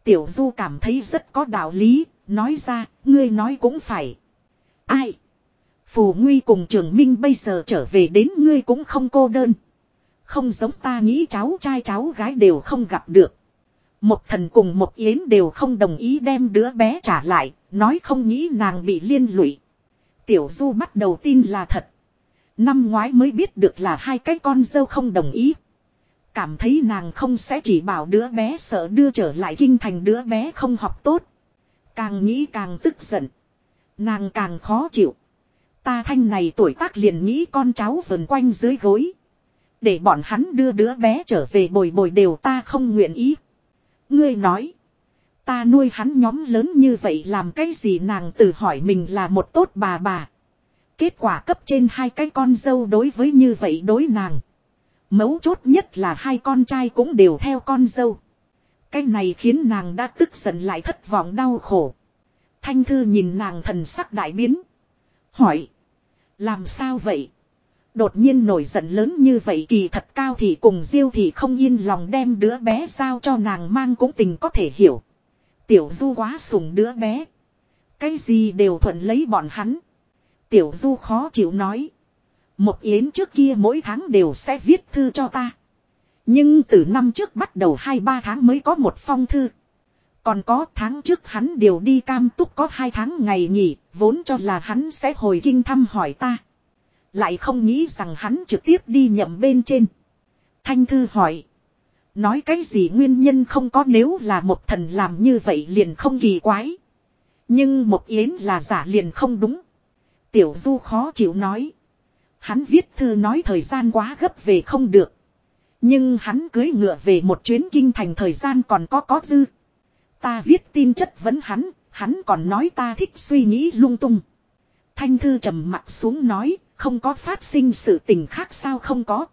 Tiểu Du cảm thấy rất có đạo lý, nói ra, ngươi nói cũng phải. Ai? Phù Nguy cùng Trường Minh bây giờ trở về đến ngươi cũng không cô đơn. Không giống ta nghĩ cháu trai cháu gái đều không gặp được. Một Thần cùng một Yến đều không đồng ý đem đứa bé trả lại, nói không nghĩ nàng bị liên lụy. Tiểu Du bắt đầu tin là thật. Năm ngoái mới biết được là hai cái con dâu không đồng ý. Cảm thấy nàng không sẽ chỉ bảo đứa bé sợ đưa trở lại kinh thành đứa bé không học tốt. Càng nghĩ càng tức giận. Nàng càng khó chịu. Ta Thanh này tuổi tác liền nghĩ con cháu vần quanh dưới gối. Để bọn hắn đưa đứa bé trở về bồi bồi đều ta không nguyện ý. Ngươi nói. Ta nuôi hắn nhóm lớn như vậy làm cái gì nàng tự hỏi mình là một tốt bà. Kết quả cấp trên hai cái con dâu đối với như vậy đối nàng. Mấu chốt nhất là hai con trai cũng đều theo con dâu. Cái này khiến nàng đã tức giận lại thất vọng đau khổ. Thanh Thư nhìn nàng thần sắc đại biến. Hỏi. Làm sao vậy? Đột nhiên nổi giận lớn như vậy kỳ thật Cao Thị cùng Diêu Thị không yên lòng đem đứa bé giao cho nàng mang cũng tình có thể hiểu. Tiểu Du quá sủng đứa bé. Cái gì đều thuận lấy bọn hắn. Tiểu Du khó chịu nói. Một Yến trước kia mỗi tháng đều sẽ viết thư cho ta. Nhưng từ năm trước bắt đầu 2-3 tháng mới có một phong thư. Còn có tháng trước hắn đều đi Cam Túc có 2 tháng ngày nghỉ, vốn cho là hắn sẽ hồi kinh thăm hỏi ta. Lại không nghĩ rằng hắn trực tiếp đi nhậm bên trên. Thanh Thư hỏi. Nói cái gì nguyên nhân không có nếu là một Thần làm như vậy liền không kỳ quái. Nhưng một Yến là giả liền không đúng. Tiểu Du khó chịu nói. Hắn viết thư nói thời gian quá gấp về không được. Nhưng hắn cưới ngựa về một chuyến kinh thành thời gian còn có dư. Ta viết tin chất vấn hắn còn nói ta thích suy nghĩ lung tung. Thanh Thư trầm mặt xuống nói, không có phát sinh sự tình khác sao không có.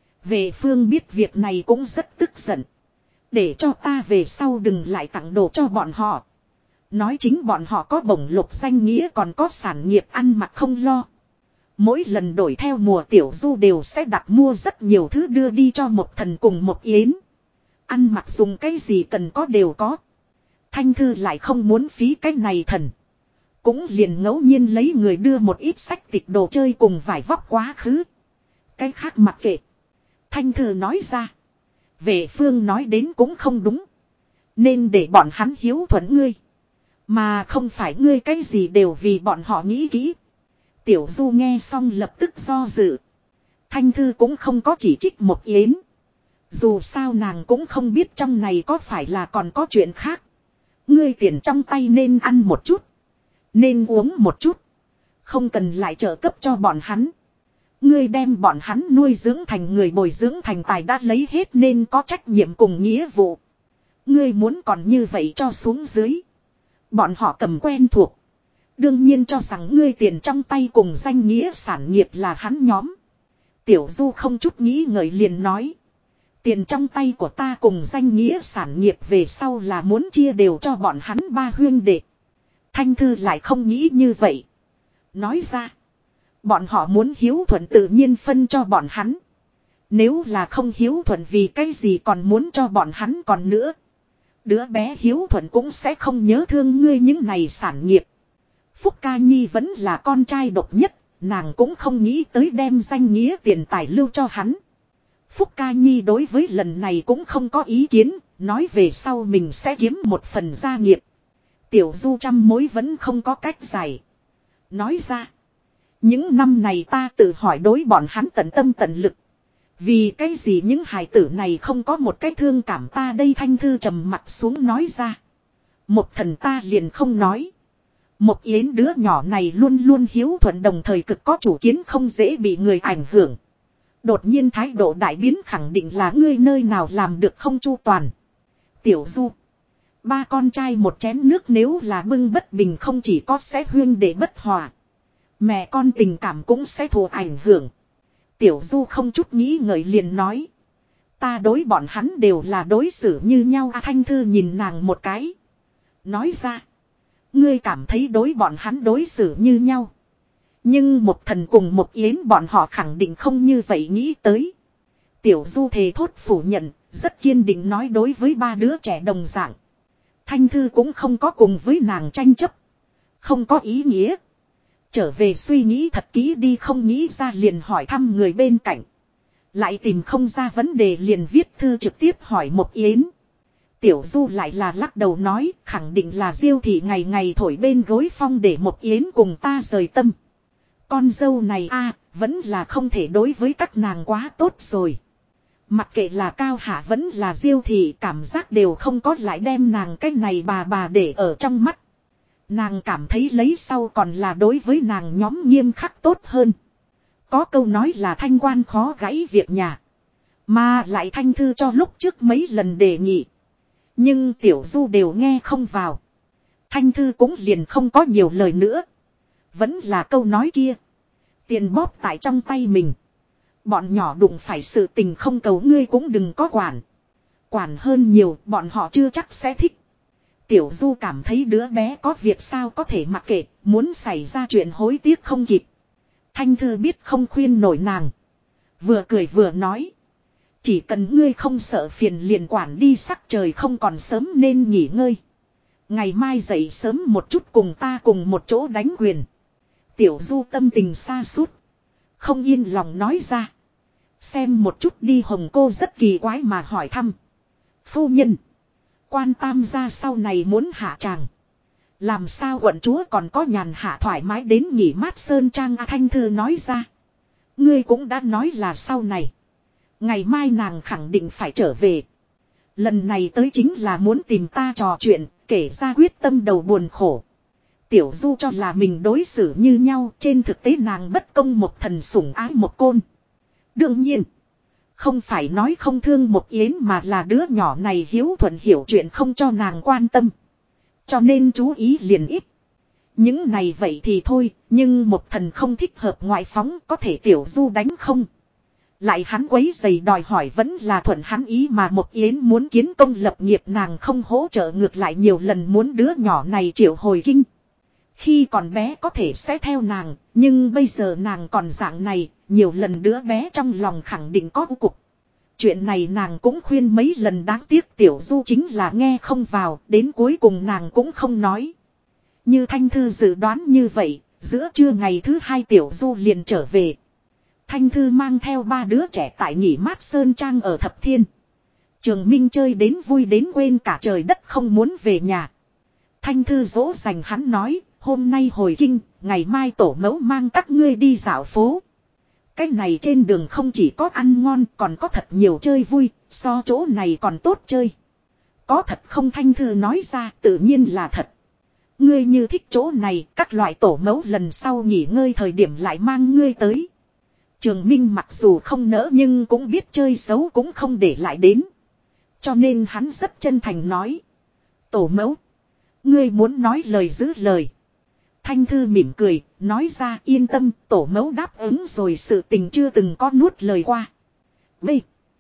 Về Phương biết việc này cũng rất tức giận. Để cho ta về sau đừng lại tặng đồ cho bọn họ. Nói chính bọn họ có bổng lộc danh nghĩa còn có sản nghiệp ăn mặc không lo. Mỗi lần đổi theo mùa Tiểu Du đều sẽ đặt mua rất nhiều thứ đưa đi cho một Thần cùng một Yến. Ăn mặc dùng cái gì cần có đều có. Thanh Thư lại không muốn phí cái này thần. Cũng liền ngẫu nhiên lấy người đưa một ít sách tịch đồ chơi cùng vải vóc quá khứ. Cái khác mặc kệ. Thanh Thư nói ra. Về Phương nói đến cũng không đúng. Nên để bọn hắn hiếu thuận ngươi. Mà không phải ngươi cái gì đều vì bọn họ nghĩ kỹ. Tiểu Du nghe xong lập tức do dự. Thanh Thư cũng không có chỉ trích một Yến. Dù sao nàng cũng không biết trong này có phải là còn có chuyện khác. Ngươi tiền trong tay nên ăn một chút. Nên uống một chút. Không cần lại trợ cấp cho bọn hắn. Ngươi đem bọn hắn nuôi dưỡng thành người bồi dưỡng thành tài đã lấy hết nên có trách nhiệm cùng nghĩa vụ. Ngươi muốn còn như vậy cho xuống dưới. Bọn họ cầm quen thuộc. Đương nhiên cho rằng ngươi tiền trong tay cùng danh nghĩa sản nghiệp là hắn nhóm. Tiểu Du không chút nghĩ ngợi liền nói. Tiền trong tay của ta cùng danh nghĩa sản nghiệp về sau là muốn chia đều cho bọn hắn ba huyên đệ. Thanh Thư lại không nghĩ như vậy. Nói ra. Bọn họ muốn hiếu thuận tự nhiên phân cho bọn hắn. Nếu là không hiếu thuận vì cái gì còn muốn cho bọn hắn còn nữa. Đứa bé hiếu thuận cũng sẽ không nhớ thương ngươi những này sản nghiệp. Phúc Ca Nhi vẫn là con trai độc nhất. Nàng cũng không nghĩ tới đem danh nghĩa tiền tài lưu cho hắn. Phúc Ca Nhi đối với lần này cũng không có ý kiến. Nói về sau mình sẽ kiếm một phần gia nghiệp. Tiểu Du trăm mối vẫn không có cách giải. Nói ra. Những năm này ta tự hỏi đối bọn hắn tận tâm tận lực. Vì cái gì những hài tử này không có một cái thương cảm ta đây Thanh Thư trầm mặt xuống nói ra. Một Thần ta liền không nói. Một Yến đứa nhỏ này luôn luôn hiếu thuận đồng thời cực có chủ kiến không dễ bị người ảnh hưởng. Đột nhiên thái độ đại biến khẳng định là ngươi nơi nào làm được không chu toàn. Tiểu Du. Ba con trai một chén nước nếu là bưng bất bình không chỉ có sẽ huyên để bất hòa. Mẹ con tình cảm cũng sẽ thụ ảnh hưởng. Tiểu Du không chút nghĩ ngợi liền nói. Ta đối bọn hắn đều là đối xử như nhau. Thanh Thư nhìn nàng một cái. Nói ra. Ngươi cảm thấy đối bọn hắn đối xử như nhau. Nhưng một Thần cùng một Yến bọn họ khẳng định không như vậy nghĩ tới. Tiểu Du thề thốt phủ nhận. Rất kiên định nói đối với ba đứa trẻ đồng dạng. Thanh Thư cũng không có cùng với nàng tranh chấp. Không có ý nghĩa. Trở về suy nghĩ thật kỹ đi, không nghĩ ra liền hỏi thăm người bên cạnh. Lại tìm không ra vấn đề liền viết thư trực tiếp hỏi Mộc Yến. Tiểu Du lại là lắc đầu nói, khẳng định là Diêu thị ngày ngày thổi bên gối phong để Mộc Yến cùng ta rời tâm. Con dâu này vẫn là không thể đối với các nàng quá tốt rồi. Mặc kệ là Cao Hạ vẫn là Diêu thị, cảm giác đều không có lại đem nàng cái này bà để ở trong mắt. Nàng cảm thấy lấy sau còn là đối với nàng nhóm nghiêm khắc tốt hơn. Có câu nói là thanh quan khó gãy việc nhà. Mà lại Thanh Thư cho lúc trước mấy lần đề nghị. Nhưng Tiểu Du đều nghe không vào. Thanh Thư cũng liền không có nhiều lời nữa. Vẫn là câu nói kia. Tiền bóp tại trong tay mình. Bọn nhỏ đụng phải sự tình không cầu ngươi cũng đừng có quản. Quản hơn nhiều bọn họ chưa chắc sẽ thích. Tiểu Du cảm thấy đứa bé có việc sao có thể mặc kệ, muốn xảy ra chuyện hối tiếc không kịp. Thanh Thư biết không khuyên nổi nàng. Vừa cười vừa nói. Chỉ cần ngươi không sợ phiền liền quản đi, sắc trời không còn sớm nên nghỉ ngơi. Ngày mai dậy sớm một chút cùng ta cùng một chỗ đánh quyền. Tiểu Du tâm tình xa sút không yên lòng nói ra. Xem một chút đi. Hồng cô rất kỳ quái mà hỏi thăm. Phu nhân. Quan Tam gia sau này muốn hạ tràng. Làm sao quận chúa còn có nhàn hạ thoải mái đến nghỉ mát sơn trang. Thanh Thư nói ra. Ngươi cũng đã nói là sau này. Ngày mai nàng khẳng định phải trở về. Lần này tới chính là muốn tìm ta trò chuyện, kể ra quyết tâm đầu buồn khổ. Tiểu Du cho là mình đối xử như nhau, trên thực tế nàng bất công một thần sủng ái một côn. Đương nhiên, không phải nói không thương Mộc Yến mà là đứa nhỏ này hiếu thuận hiểu chuyện không cho nàng quan tâm. Cho nên chú ý liền ít. Những này vậy thì thôi, nhưng một thần không thích hợp ngoại phóng, có thể Tiểu Du đánh không. Lại hắn quấy giày đòi hỏi vẫn là thuận hắn ý, mà Mộc Yến muốn kiến công lập nghiệp nàng không hỗ trợ, ngược lại nhiều lần muốn đứa nhỏ này triệu hồi kinh. Khi còn bé có thể sẽ theo nàng, nhưng bây giờ nàng còn dạng này, nhiều lần đứa bé trong lòng khẳng định có u cục. Chuyện này nàng cũng khuyên mấy lần, đáng tiếc Tiểu Du chính là nghe không vào, đến cuối cùng nàng cũng không nói. Như Thanh Thư dự đoán như vậy, giữa trưa ngày thứ hai Tiểu Du liền trở về. Thanh Thư mang theo 3 đứa trẻ tại nghỉ mát sơn trang ở Thập Thiên. Trường Minh chơi đến vui đến quên cả trời đất không muốn về nhà. Thanh Thư dỗ dành hắn nói, hôm nay hồi kinh, ngày mai tổ mẫu mang các ngươi đi dạo phố. Cái này trên đường không chỉ có ăn ngon còn có thật nhiều chơi vui, so chỗ này còn tốt chơi. Có thật không? Thanh Thư nói ra, tự nhiên là thật. Ngươi như thích chỗ này, các loại tổ mẫu lần sau nghỉ ngơi thời điểm lại mang ngươi tới. Trường Minh mặc dù không nỡ nhưng cũng biết chơi xấu cũng không để lại đến. Cho nên hắn rất chân thành nói. Tổ mẫu, ngươi muốn nói lời giữ lời. Thanh Thư mỉm cười, nói ra yên tâm, tổ mẫu đáp ứng rồi, sự tình chưa từng có nuốt lời qua. B.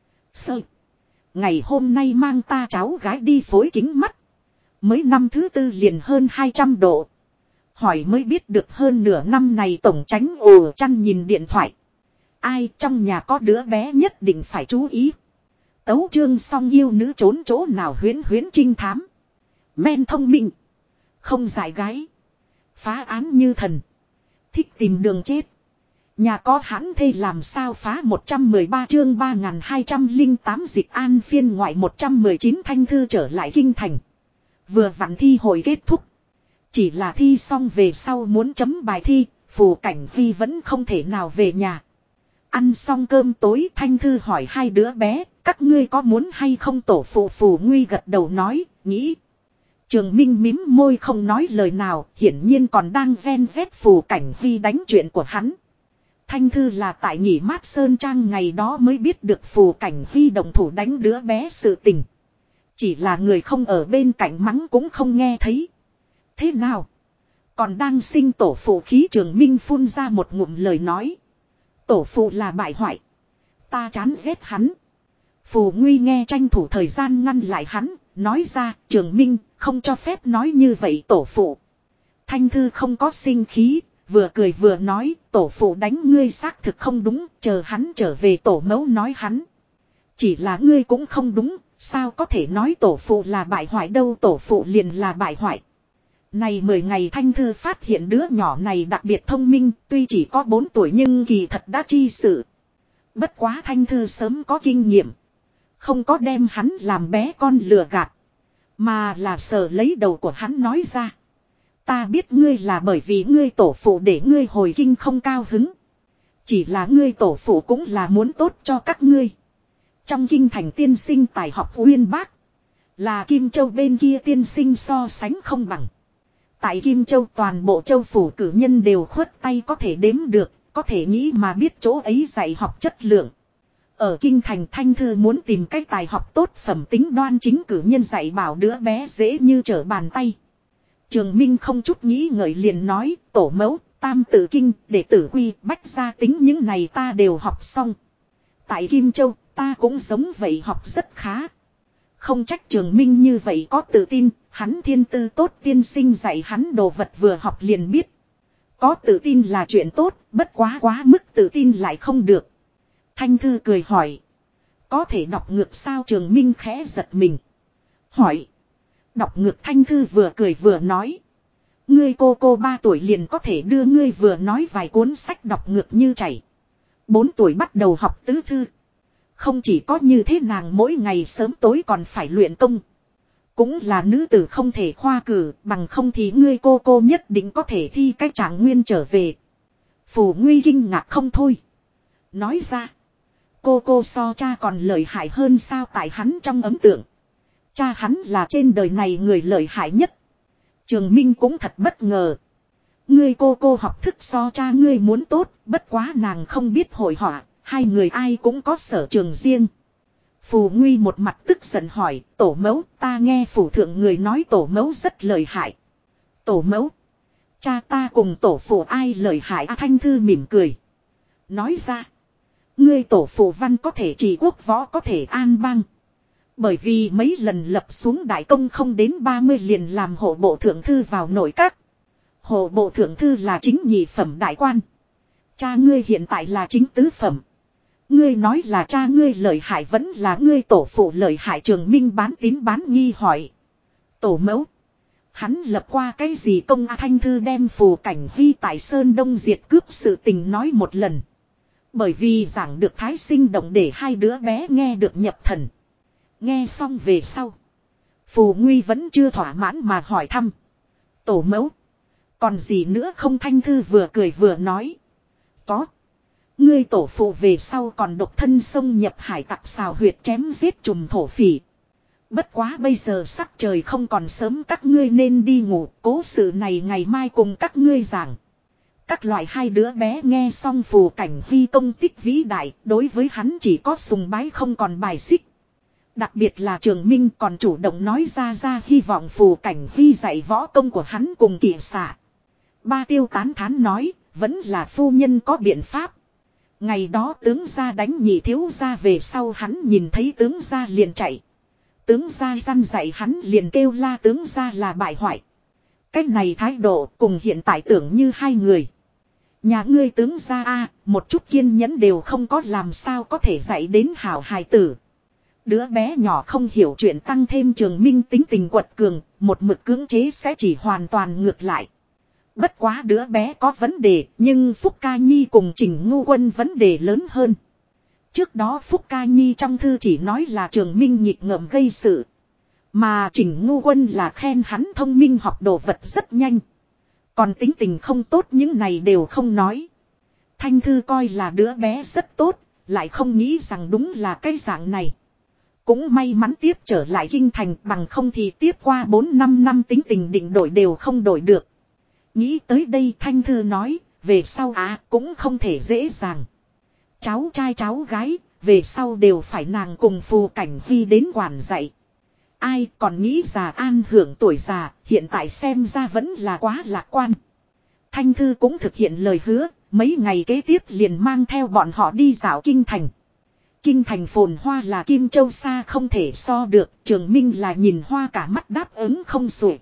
Sơ. Ngày hôm nay mang ta cháu gái đi phối kính mắt. Mới năm thứ 4 liền hơn 200 độ. Hỏi mới biết được hơn nửa năm này tổng tránh ồ chăn nhìn điện thoại. Ai trong nhà có đứa bé nhất định phải chú ý. Tấu chương xong, yêu nữ trốn chỗ nào huyễn huyễn trinh thám. Men thông minh. Không dại gái. Phá án như thần. Thích tìm đường chết. Nhà có hãn thê làm sao phá. 113 chương 3208 dịch an phiên ngoại 119. Thanh Thư trở lại kinh thành. Vừa vặn thi hội kết thúc. Chỉ là thi xong về sau muốn chấm bài thi, Phù Cảnh Huy vẫn không thể nào về nhà. Ăn xong cơm tối Thanh Thư hỏi 2 đứa bé, các ngươi có muốn hay không? Tổ phụ Phù Nguy gật đầu nói, nghĩ. Trường Minh mím môi không nói lời nào, hiển nhiên còn đang ven vét Phù Cảnh Huy đánh chuyện của hắn. Thanh Thư là tại nghỉ mát sơn trang ngày đó mới biết được Phù Cảnh Huy động thủ đánh đứa bé sự tình. Chỉ là người không ở bên cạnh mắng cũng không nghe thấy. Thế nào? Còn đang sinh tổ phụ khí? Trường Minh phun ra một ngụm lời nói. Tổ phụ là bại hoại. Ta chán ghét hắn. Phù Nguy nghe tranh thủ thời gian ngăn lại hắn, nói ra, Trường Minh, không cho phép nói như vậy tổ phụ. Thanh Thư không có sinh khí, vừa cười vừa nói, tổ phụ đánh ngươi xác thực không đúng, chờ hắn trở về tổ mẫu nói hắn. Chỉ là ngươi cũng không đúng, sao có thể nói tổ phụ là bại hoại đâu, tổ phụ liền là bại hoại. Này 10 ngày Thanh Thư phát hiện đứa nhỏ này đặc biệt thông minh, tuy chỉ có 4 tuổi nhưng kỳ thật đã tri sự. Bất quá Thanh Thư sớm có kinh nghiệm. Không có đem hắn làm bé con lừa gạt. Mà là sờ lấy đầu của hắn nói ra. Ta biết ngươi là bởi vì ngươi tổ phụ để ngươi hồi kinh không cao hứng. Chỉ là ngươi tổ phụ cũng là muốn tốt cho các ngươi. Trong kinh thành tiên sinh tài học uyên bác. Là Kim Châu bên kia tiên sinh so sánh không bằng. Tại Kim Châu toàn bộ châu phủ cử nhân đều khuất tay có thể đếm được. Có thể nghĩ mà biết chỗ ấy dạy học chất lượng. Ở kinh thành Thanh Thư muốn tìm cách tài học tốt phẩm tính đoan chính cử nhân dạy bảo đứa bé dễ như trở bàn tay. Trường Minh không chút nghĩ ngợi liền nói, tổ mẫu, tam tự kinh, đệ tử quy, bách gia tính những này ta đều học xong. Tại Kim Châu, ta cũng giống vậy học rất khá. Không trách Trường Minh như vậy có tự tin, hắn thiên tư tốt tiên sinh dạy hắn đồ vật vừa học liền biết. Có tự tin là chuyện tốt, bất quá mức tự tin lại không được. Thanh Thư cười hỏi. Có thể đọc ngược sao Trường Minh khẽ giật mình. Hỏi. Đọc ngược Thanh Thư vừa cười vừa nói. Ngươi cô 3 tuổi liền có thể đưa ngươi vừa nói vài cuốn sách đọc ngược như chảy. 4 tuổi bắt đầu học tứ thư. Không chỉ có như thế nàng mỗi ngày sớm tối còn phải luyện công. Cũng là nữ tử không thể khoa cử bằng không thì ngươi cô nhất định có thể thi cách trạng nguyên trở về. Phù Nguy kinh ngạc không thôi. Nói ra. Cô so cha còn lợi hại hơn sao tại hắn trong ấn tượng. Cha hắn là trên đời này người lợi hại nhất. Trường Minh cũng thật bất ngờ. Ngươi cô học thức so cha ngươi muốn tốt, bất quá nàng không biết hội họa, hai người ai cũng có sở trường riêng. Phù Nguy một mặt tức giận hỏi, tổ mẫu, ta nghe phủ thượng người nói tổ mẫu rất lợi hại. Tổ mẫu, cha ta cùng tổ phụ ai lợi hại à, Thanh Thư mỉm cười. Nói ra, ngươi tổ phụ văn có thể trị quốc võ có thể an bang. Bởi vì mấy lần lập xuống đại công không đến 30 liền làm hộ bộ thượng thư vào nội các. Hộ bộ thượng thư là chính nhị phẩm đại quan. Cha ngươi hiện tại là chính tứ phẩm. Ngươi nói là cha ngươi lợi hại vẫn là ngươi tổ phụ lợi hại Trường Minh bán tín bán nghi hỏi. Tổ mẫu. Hắn lập qua cái gì công a Thanh Thư đem Phù Cảnh Hy tại Sơn Đông diệt cướp sự tình nói một lần. Bởi vì giảng được thái sinh động để hai đứa bé nghe được nhập thần. Nghe xong về sau. Phù Nguy vẫn chưa thỏa mãn mà hỏi thăm. Tổ mẫu. Còn gì nữa không Thanh Thư vừa cười vừa nói. Có. Ngươi tổ phụ về sau còn độc thân xông nhập hải tặc xào huyệt chém giết trùm thổ phỉ. Bất quá bây giờ sắc trời không còn sớm các ngươi nên đi ngủ. Cố sự này ngày mai cùng các ngươi giảng. Các loại hai đứa bé nghe xong Phù Cảnh Hy công tích vĩ đại. Đối với hắn chỉ có sùng bái không còn bài xích. Đặc biệt là Trường Minh còn chủ động nói ra hy vọng Phù Cảnh Hy dạy võ công của hắn cùng kỵ xạ. Ba Tiêu tán thán nói, vẫn là phu nhân có biện pháp. Ngày đó tướng gia đánh nhị thiếu gia về sau hắn nhìn thấy tướng gia liền chạy. Tướng gia răn dạy hắn liền kêu la tướng gia là bại hoại. Cách này thái độ cùng hiện tại tưởng như hai người. Nhà ngươi tướng gia a một chút kiên nhẫn đều không có làm sao có thể dạy đến hảo hài tử. Đứa bé nhỏ không hiểu chuyện tăng thêm Trường Minh tính tình quật cường, một mực cưỡng chế sẽ chỉ hoàn toàn ngược lại. Bất quá đứa bé có vấn đề, nhưng Phúc Ca Nhi cùng Trình Ngu Quân vấn đề lớn hơn. Trước đó Phúc Ca Nhi trong thư chỉ nói là Trường Minh nhịp ngợm gây sự. Mà Trình Ngu Quân là khen hắn thông minh học đồ vật rất nhanh. Còn tính tình không tốt những này đều không nói. Thanh Thư coi là đứa bé rất tốt, lại không nghĩ rằng đúng là cái dạng này. Cũng may mắn tiếp trở lại kinh thành bằng không thì tiếp qua 4-5 năm tính tình định đổi đều không đổi được. Nghĩ tới đây Thanh Thư nói, về sau cũng không thể dễ dàng. Cháu trai cháu gái, về sau đều phải nàng cùng Phù Cảnh Hy đến quản dạy. Ai còn nghĩ già an hưởng tuổi già, hiện tại xem ra vẫn là quá lạc quan. Thanh Thư cũng thực hiện lời hứa, mấy ngày kế tiếp liền mang theo bọn họ đi dạo kinh thành. Kinh thành phồn hoa là Kim Châu xa không thể so được, Trường Minh là nhìn hoa cả mắt đáp ứng không xuể.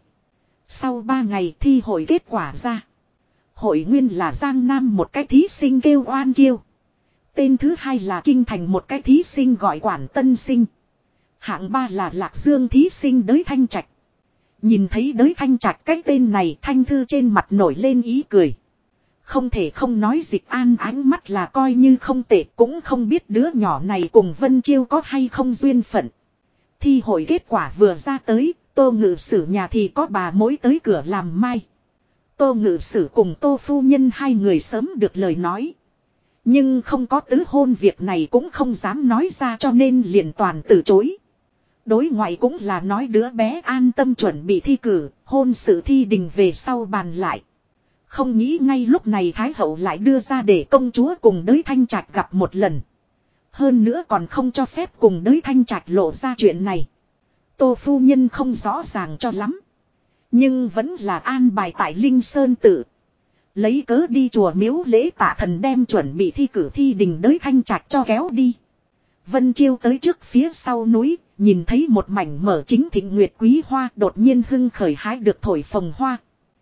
Sau 3 ngày thi hội kết quả ra. Hội nguyên là Giang Nam một cái thí sinh kêu oan kiêu. Tên thứ hai là kinh thành một cái thí sinh gọi Quản Tân Sinh. Hạng ba là Lạc Dương thí sinh Đới Thanh Trạch. Nhìn thấy Đới Thanh Trạch cái tên này, Thanh Thư trên mặt nổi lên ý cười. Không thể không nói Dịch An ánh mắt là coi như không tệ, cũng không biết đứa nhỏ này cùng Vân Chiêu có hay không duyên phận. Thi hội kết quả vừa ra tới, Tô Ngự Sử nhà thì có bà mối tới cửa làm mai. Tô Ngự Sử cùng Tô Phu Nhân hai người sớm được lời nói. Nhưng không có tứ hôn việc này cũng không dám nói ra, cho nên liền toàn từ chối. Đối ngoại cũng là nói đứa bé an tâm chuẩn bị thi cử, hôn sự thi đình về sau bàn lại. Không nghĩ ngay lúc này Thái Hậu lại đưa ra để công chúa cùng Đới Thanh Trạch gặp một lần. Hơn nữa còn không cho phép cùng Đới Thanh Trạch lộ ra chuyện này. Tô Phu Nhân không rõ ràng cho lắm. Nhưng vẫn là an bài tại Linh Sơn Tự. Lấy cớ đi chùa miếu lễ tạ thần đem chuẩn bị thi cử thi đình Đới Thanh Trạch cho kéo đi. Vân Chiêu tới trước phía sau núi, nhìn thấy một mảnh mở chính thịnh nguyệt quý hoa, đột nhiên hưng khởi hái được thổi phồng hoa.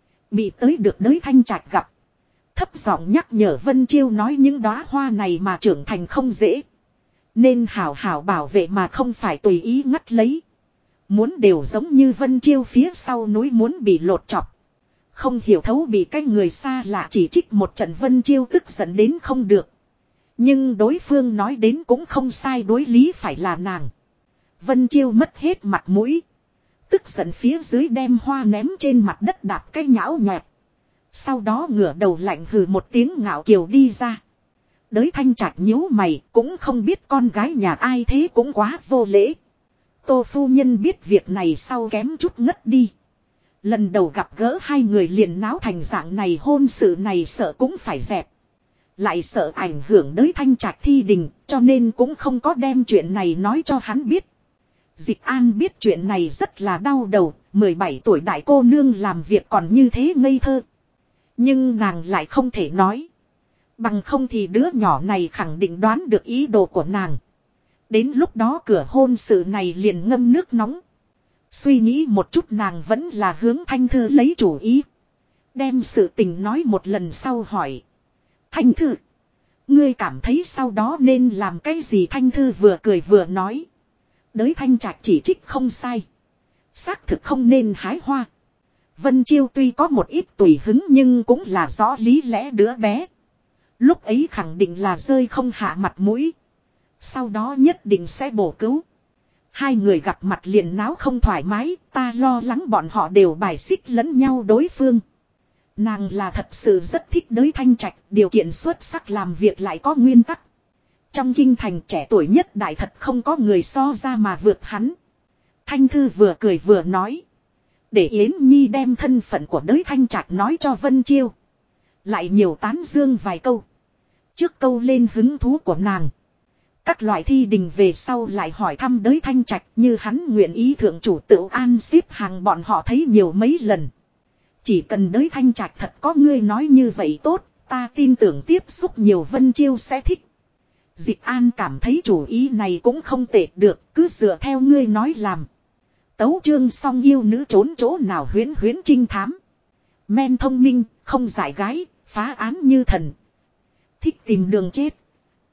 Bị tới được Đới Thanh Trạch gặp. Thấp giọng nhắc nhở Vân Chiêu nói những đóa hoa này mà trưởng thành không dễ. Nên hảo hảo bảo vệ mà không phải tùy ý ngắt lấy. Muốn đều giống như Vân Chiêu phía sau núi muốn bị lột chọc. Không hiểu thấu bị cái người xa lạ chỉ trích một trận, Vân Chiêu tức giận đến không được. Nhưng đối phương nói đến cũng không sai, đối lý phải là nàng. Vân Chiêu mất hết mặt mũi. Tức giận phía dưới đem hoa ném trên mặt đất đạp cái nhão nhoẹt. Sau đó ngửa đầu lạnh hừ một tiếng ngạo kiều đi ra. Đới Thanh Trạch nhíu mày, cũng không biết con gái nhà ai thế cũng quá vô lễ. Tô Phu Nhân biết việc này sau kém chút ngất đi. Lần đầu gặp gỡ hai người liền náo thành dạng này, hôn sự này sợ cũng phải dẹp. Lại sợ ảnh hưởng Đới Thanh Trạch thi đình, cho nên cũng không có đem chuyện này nói cho hắn biết. Dịch An biết chuyện này rất là đau đầu, 17 tuổi đại cô nương làm việc còn như thế ngây thơ. Nhưng nàng lại không thể nói. Bằng không thì đứa nhỏ này khẳng định đoán được ý đồ của nàng. Đến lúc đó cửa hôn sự này liền ngâm nước nóng. Suy nghĩ một chút nàng vẫn là hướng Thanh Thư lấy chủ ý. Đem sự tình nói một lần sau hỏi. Thanh Thư, ngươi cảm thấy sau đó nên làm cái gì? Thanh Thư vừa cười vừa nói. Đới Thanh Trạch chỉ trích không sai. Xác thực không nên hái hoa. Vân Chiêu tuy có một ít tùy hứng nhưng cũng là rõ lý lẽ đứa bé. Lúc ấy khẳng định là rơi không hạ mặt mũi. Sau đó nhất định sẽ bổ cứu. Hai người gặp mặt liền náo không thoải mái, ta lo lắng bọn họ đều bài xích lẫn nhau đối phương. Nàng là thật sự rất thích Đới Thanh Trạch, điều kiện xuất sắc, làm việc lại có nguyên tắc. Trong kinh thành trẻ tuổi nhất đại thật không có người so ra mà vượt hắn. Thanh Thư vừa cười vừa nói. Để Yến Nhi đem thân phận của Đới Thanh Trạch nói cho Vân Chiêu. Lại nhiều tán dương vài câu. Trước câu lên hứng thú của nàng. Các loại thi đình về sau lại hỏi thăm Đới Thanh Trạch, như hắn nguyện ý thượng chủ Tựu An xếp hàng bọn họ thấy nhiều mấy lần. Chỉ cần Đới Thanh Trạch thật có ngươi nói như vậy tốt, ta tin tưởng tiếp xúc nhiều Vân Chiêu sẽ thích. Dịch An cảm thấy chủ ý này cũng không tệ, được, cứ dựa theo ngươi nói làm. Tấu chương xong, yêu nữ trốn chỗ nào huyễn huyễn trinh thám. Men thông minh, không giải gái, phá án như thần. Thích tìm đường chết.